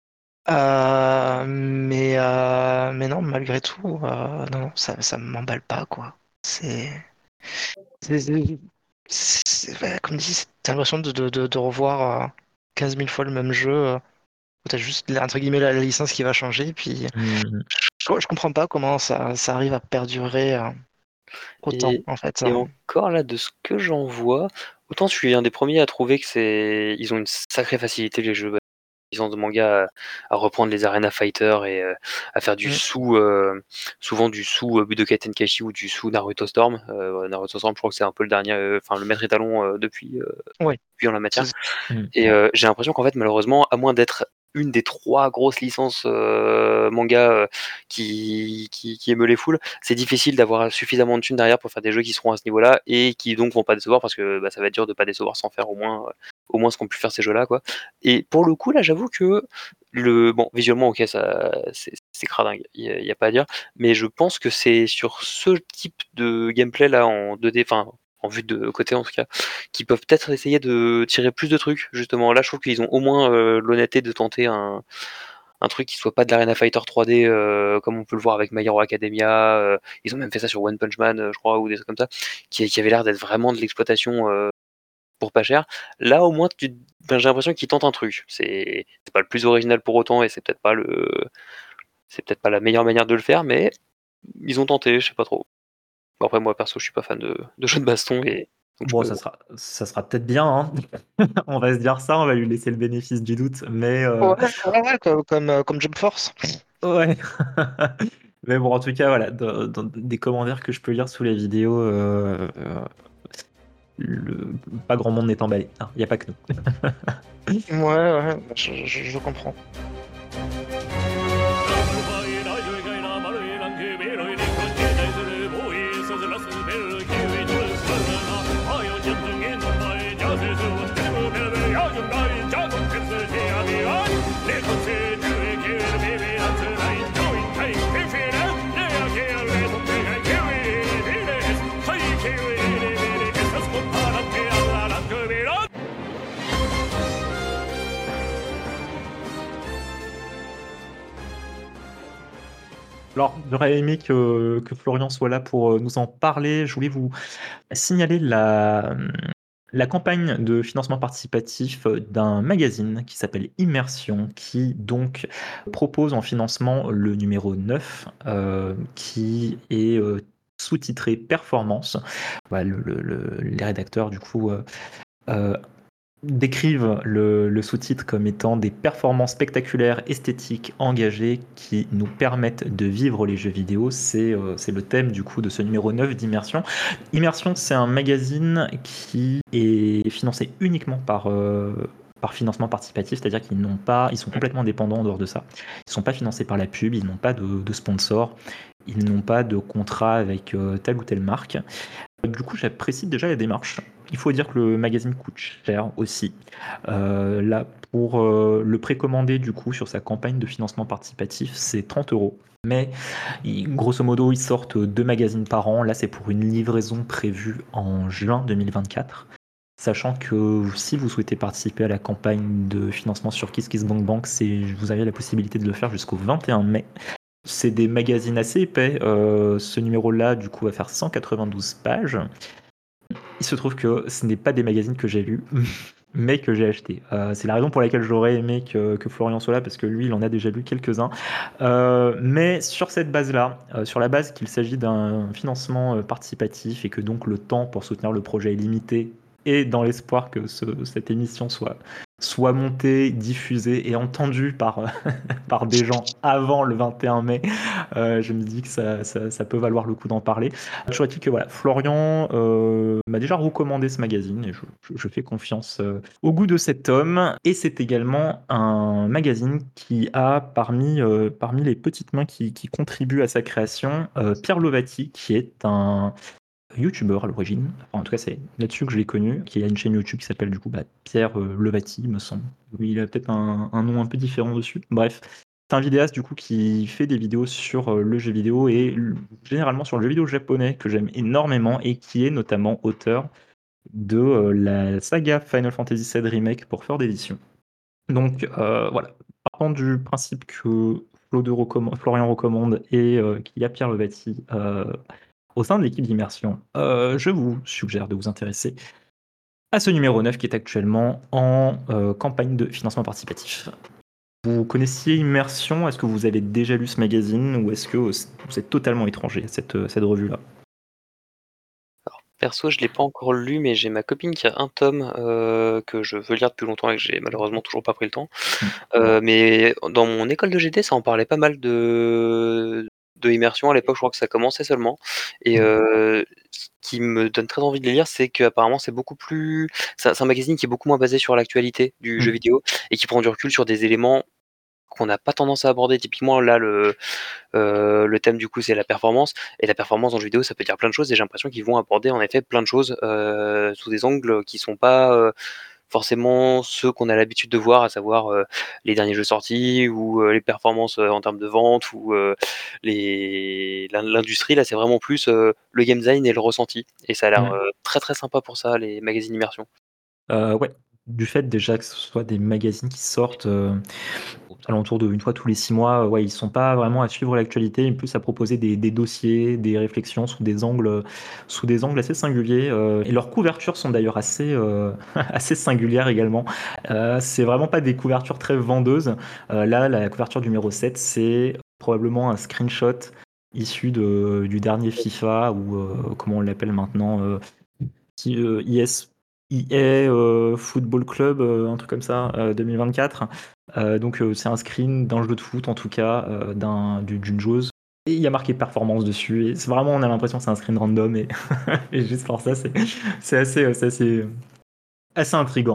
Euh, mais, euh, mais non, malgré tout, euh, non, non, ça, ça m'emballe pas, quoi. C'est, c'est, c'est- c'est- ouais, comme dit, t'as l'impression de, de, de, de revoir euh, quinze mille fois le même jeu. euh, où t'as juste, entre guillemets, la, la licence qui va changer, puis Hmm. je, je comprends pas comment ça, ça arrive à perdurer euh, autant, Et, en fait. et euh. encore là, de ce que j'en vois, autant je suis un des premiers à trouver que c'est, ils ont une sacrée facilité les jeux licence de manga à, à reprendre les Arena Fighter et euh, à faire du Mm. sous, euh, souvent du sous euh, Budokai Tenkaichi ou du sous Naruto Storm. Euh, Naruto Storm, je crois que c'est un peu le dernier, euh, enfin le maître étalon euh, depuis, euh, Ouais, depuis en la matière. c'est- Hmm. Et euh, j'ai l'impression qu'en fait, malheureusement, à moins d'être une des trois grosses licences euh, manga euh, qui, qui, qui émeut les foules, c'est difficile d'avoir suffisamment de thunes derrière pour faire des jeux qui seront à ce niveau-là et qui donc vont pas décevoir parce que bah, ça va être dur de pas décevoir sans faire au moins, euh, au moins ce qu'ont pu faire ces jeux-là, quoi. Et pour le coup, là, j'avoue que le bon, visuellement, ok, ça, c'est c'est cradingue, il y, a- il y a pas à dire, mais je pense que c'est sur ce type de gameplay là en deux D, enfin en vue de côté en tout cas, qui peuvent peut-être essayer de tirer plus de trucs, justement. Là, je trouve qu'ils ont au moins euh, l'honnêteté de tenter un, un truc qui soit pas de l'Arena Fighter trois D, euh, comme on peut le voir avec My Hero Academia. euh, ils ont même fait ça sur One Punch Man, euh, je crois, ou des trucs comme ça, qui, qui avait l'air d'être vraiment de l'exploitation euh, pour pas cher. Là, au moins, tu, ben, j'ai l'impression qu'ils tentent un truc. C'est c'est pas le plus original pour autant, et c'est peut-être pas le, c'est peut-être pas la meilleure manière de le faire, mais ils ont tenté, je sais pas trop. Bon, après, moi, perso, je suis pas fan de, de jeux de baston, et donc je Bon, peux... ça sera, ça sera peut-être bien, hein. On va se dire ça, on va lui laisser le bénéfice du doute, mais euh, ouais, ouais, ouais, comme, comme, euh, comme Jump Force. ouais. Mais bon, en tout cas, voilà, dans, dans des commentaires que je peux lire sous les vidéos, euh, euh, le- pas grand monde n'est emballé. Il n'y a pas que nous. Ouais, ouais, je, je, je comprends. Alors, j'aurais aimé que, que Florian soit là pour euh, nous en parler. Je voulais vous signaler la, la campagne de financement participatif d'un magazine qui s'appelle Immersion, qui donc propose en financement le numéro neuf, euh, qui est euh, sous-titré Performance. Voilà, le- le- le- les rédacteurs, du coup, euh, euh, décrivent le, le sous-titre comme étant des performances spectaculaires, esthétiques, engagées qui nous permettent de vivre les jeux vidéo. C'est euh, c'est le thème du coup de ce numéro neuf d'Immersion. Immersion, c'est un magazine qui est financé uniquement par, euh, par financement participatif, c'est-à-dire qu'ils n'ont pas, ils sont complètement dépendants en dehors de ça. Ils ne sont pas financés par la pub, ils n'ont pas de, de sponsor, ils n'ont pas de contrat avec euh, telle ou telle marque. Du coup, j'apprécie déjà la démarche. Il faut dire que le magazine coûte cher aussi. Euh, là, pour euh, le précommander, du coup, sur sa campagne de financement participatif, c'est trente euros. Mais il- grosso modo, ils sortent deux magazines par an. Là, c'est pour une livraison prévue en juin deux mille vingt-quatre. Sachant que si vous souhaitez participer à la campagne de financement sur KissKissBankBank, c'est, vous avez la possibilité de le faire jusqu'au vingt et un mai. C'est des magazines assez épais. Euh, ce numéro-là, du coup, va faire cent quatre-vingt-douze pages. Il se trouve que ce n'est pas des magazines que j'ai lus, mais que j'ai achetés. Euh, c'est la raison pour laquelle j'aurais aimé que, que Florian soit là, parce que lui, il en a déjà lu quelques-uns. Euh, mais sur cette base-là, euh, sur la base qu'il s'agit d'un financement euh, participatif et que donc le temps pour soutenir le projet est limité, et dans l'espoir que ce- cette émission soit, soit monté, diffusé et entendu par, par des gens avant le vingt et un mai, euh, je me dis que ça, ça, ça peut valoir le coup d'en parler. Toujours est-il que voilà, Florian euh, m'a déjà recommandé ce magazine et je, je, je fais confiance euh, au goût de cet homme. Et c'est également un magazine qui a parmi, euh, parmi les petites mains qui, qui contribuent à sa création, euh, Pierre Lovati, qui est un youtubeur à l'origine, enfin, en tout cas c'est là-dessus que je l'ai connu, qui a une chaîne YouTube qui s'appelle du coup bah, Pierre euh, Lovati, me semble. Oui, il a peut-être un, un nom un peu différent dessus. Bref, c'est un vidéaste du coup qui fait des vidéos sur euh, le jeu vidéo et l- généralement sur le jeu vidéo japonais que j'aime énormément et qui est notamment auteur de euh, la saga Final Fantasy sept Remake pour Third Edition. Donc euh, voilà, partant du principe que Flo de recommande- Florian recommande et euh, qu'il y a Pierre Lovati euh, au sein de l'équipe d'immersion, euh, je vous suggère de vous intéresser à ce numéro neuf qui est actuellement en euh, campagne de financement participatif. Vous connaissiez Immersion? Est-ce que vous avez déjà lu ce magazine ou est-ce que vous êtes totalement étranger à cette, cette revue-là? Perso, je l'ai pas encore lu, mais j'ai ma copine qui a un tome euh, que je veux lire depuis longtemps et que j'ai malheureusement toujours pas pris le temps. Mm. Euh, mais dans mon école de G D, ça en parlait pas mal de, de immersion à l'époque. Je crois que ça commençait seulement. Et Mm. euh, ce qui me donne très envie de les lire, c'est qu'apparemment c'est beaucoup plus. C'est c'est un magazine qui est beaucoup moins basé sur l'actualité du Mm. jeu vidéo et qui prend du recul sur des éléments qu'on n'a pas tendance à aborder. Typiquement, là, le, euh, le thème du coup, c'est la performance. Et la performance dans le jeu vidéo, ça peut dire plein de choses. Et j'ai l'impression qu'ils vont aborder en effet plein de choses euh, sous des angles qui sont pas euh, forcément ceux qu'on a l'habitude de voir, à savoir euh, les derniers jeux sortis ou euh, les performances euh, en termes de vente ou euh, les l'in- l'industrie. Là, c'est vraiment plus euh, le game design et le ressenti. Et ça a l'air Mm. euh, très très sympa pour ça, les magazines immersion. Euh, ouais, du fait déjà que ce soit des magazines qui sortent euh, alentour de une fois tous les six mois, euh, ouais, ils sont pas vraiment à suivre l'actualité, mais plus à proposer des, des dossiers, des réflexions sous des angles, sous des angles assez singuliers. euh, et leurs couvertures sont d'ailleurs assez, euh, assez singulières également. Euh, c'est vraiment pas des couvertures très vendeuses. Euh, là, la couverture numéro sept, c'est probablement un screenshot issu de, du dernier FIFA ou euh, comment on l'appelle maintenant, euh, qui, euh, I S E A euh, Football Club, euh, un truc comme ça, euh, deux mille vingt-quatre. Euh, donc euh, c'est un screen d'un jeu de foot en tout cas, euh, d'un, du- d'une joueuse. Et il y a marqué performance dessus. Et c'est vraiment, on a l'impression que c'est un screen random. Et, et juste pour ça, c'est, c'est assez, euh, c'est assez, assez intriguant.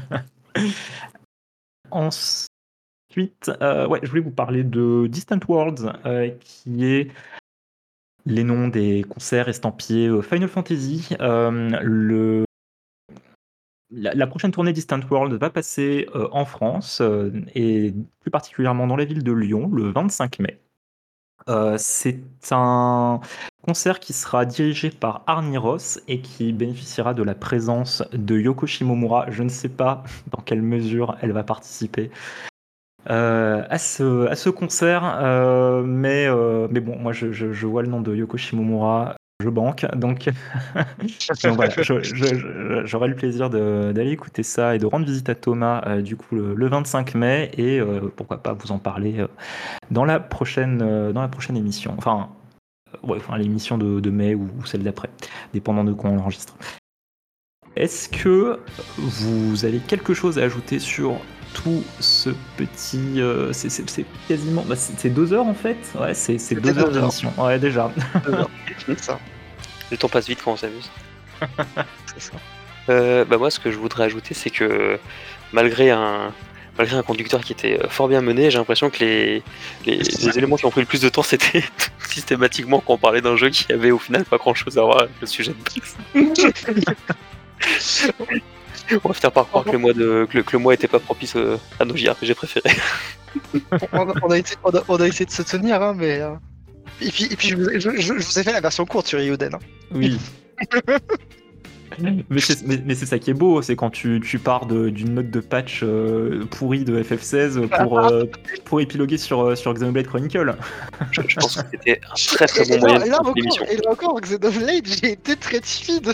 Ensuite, euh, ouais, je voulais vous parler de Distant Worlds, euh, qui est les noms des concerts estampillés euh, Final Fantasy. Euh, le La, la prochaine tournée Distant World va passer euh, en France euh, et plus particulièrement dans la ville de Lyon le vingt-cinq mai. Euh, c'est un concert qui sera dirigé par Arnie Ross et qui bénéficiera de la présence de Yoko Shimomura. Je ne sais pas dans quelle mesure elle va participer euh, à, ce, à ce concert, euh, mais, euh, mais bon, moi je, je- je vois le nom de Yoko Shimomura, je banque, donc, donc voilà, je- je- je- j'aurai le plaisir de- d'aller écouter ça et de rendre visite à Thomas euh, du coup le, le vingt-cinq mai et euh, pourquoi pas vous en parler euh, dans la prochaine, euh, dans la prochaine émission, enfin, euh, ouais, enfin l'émission de, de mai ou, ou celle d'après, dépendant de quand on l'enregistre. Est-ce que vous avez quelque chose à ajouter sur tout ce petit... euh, c'est, c'est- c'est quasiment... bah, c'est, c'est deux heures en fait. Ouais, c'est, c'est C'était deux heures deux heures. d'émission. Ouais, déjà. Deux heures. C'est ça. Le temps passe vite quand on s'amuse. C'est ça. Euh, bah moi, ce que je voudrais ajouter, c'est que malgré un, malgré un conducteur qui était euh, fort bien mené, j'ai l'impression que les, les, les éléments qui ont pris le plus de temps, c'était systématiquement quand on parlait d'un jeu qui avait au final pas grand chose à voir avec le sujet de base. On va finir par croire que le mois, de, que le, que le mois était pas propice euh, à nos J R P G préférés. on, a, on a été- on a- on a essayé de se tenir, hein, mais. euh, Et puis, et puis je, vous ai- je- je- je vous ai fait la version courte sur Ioden. Hein. Oui. mais, c'est, mais, mais c'est ça qui est beau, c'est quand tu, tu pars de- d'une note de patch euh, pourrie de F F seize pour, euh, pour épiloguer sur, euh, sur Xenoblade Chronicle. Je, je pense que c'était un très très Et, bon et moyen là, de là faire l'émission. encore, et là encore, Xenoblade, j'ai été très timide.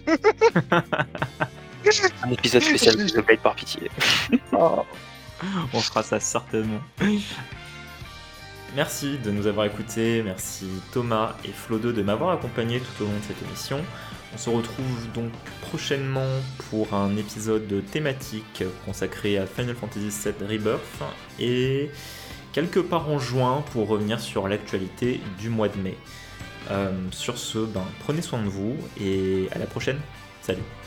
Un épisode spécial de Xenoblade par pitié. Oh. On fera ça certainement. Merci de nous avoir écoutés, merci Thomas et Flo deux de m'avoir accompagné tout au long de cette émission. On se retrouve donc prochainement pour un épisode thématique consacré à Final Fantasy sept Rebirth et quelque part en juin pour revenir sur l'actualité du mois de mai. Euh, sur ce, ben, prenez soin de vous et à la prochaine. Salut.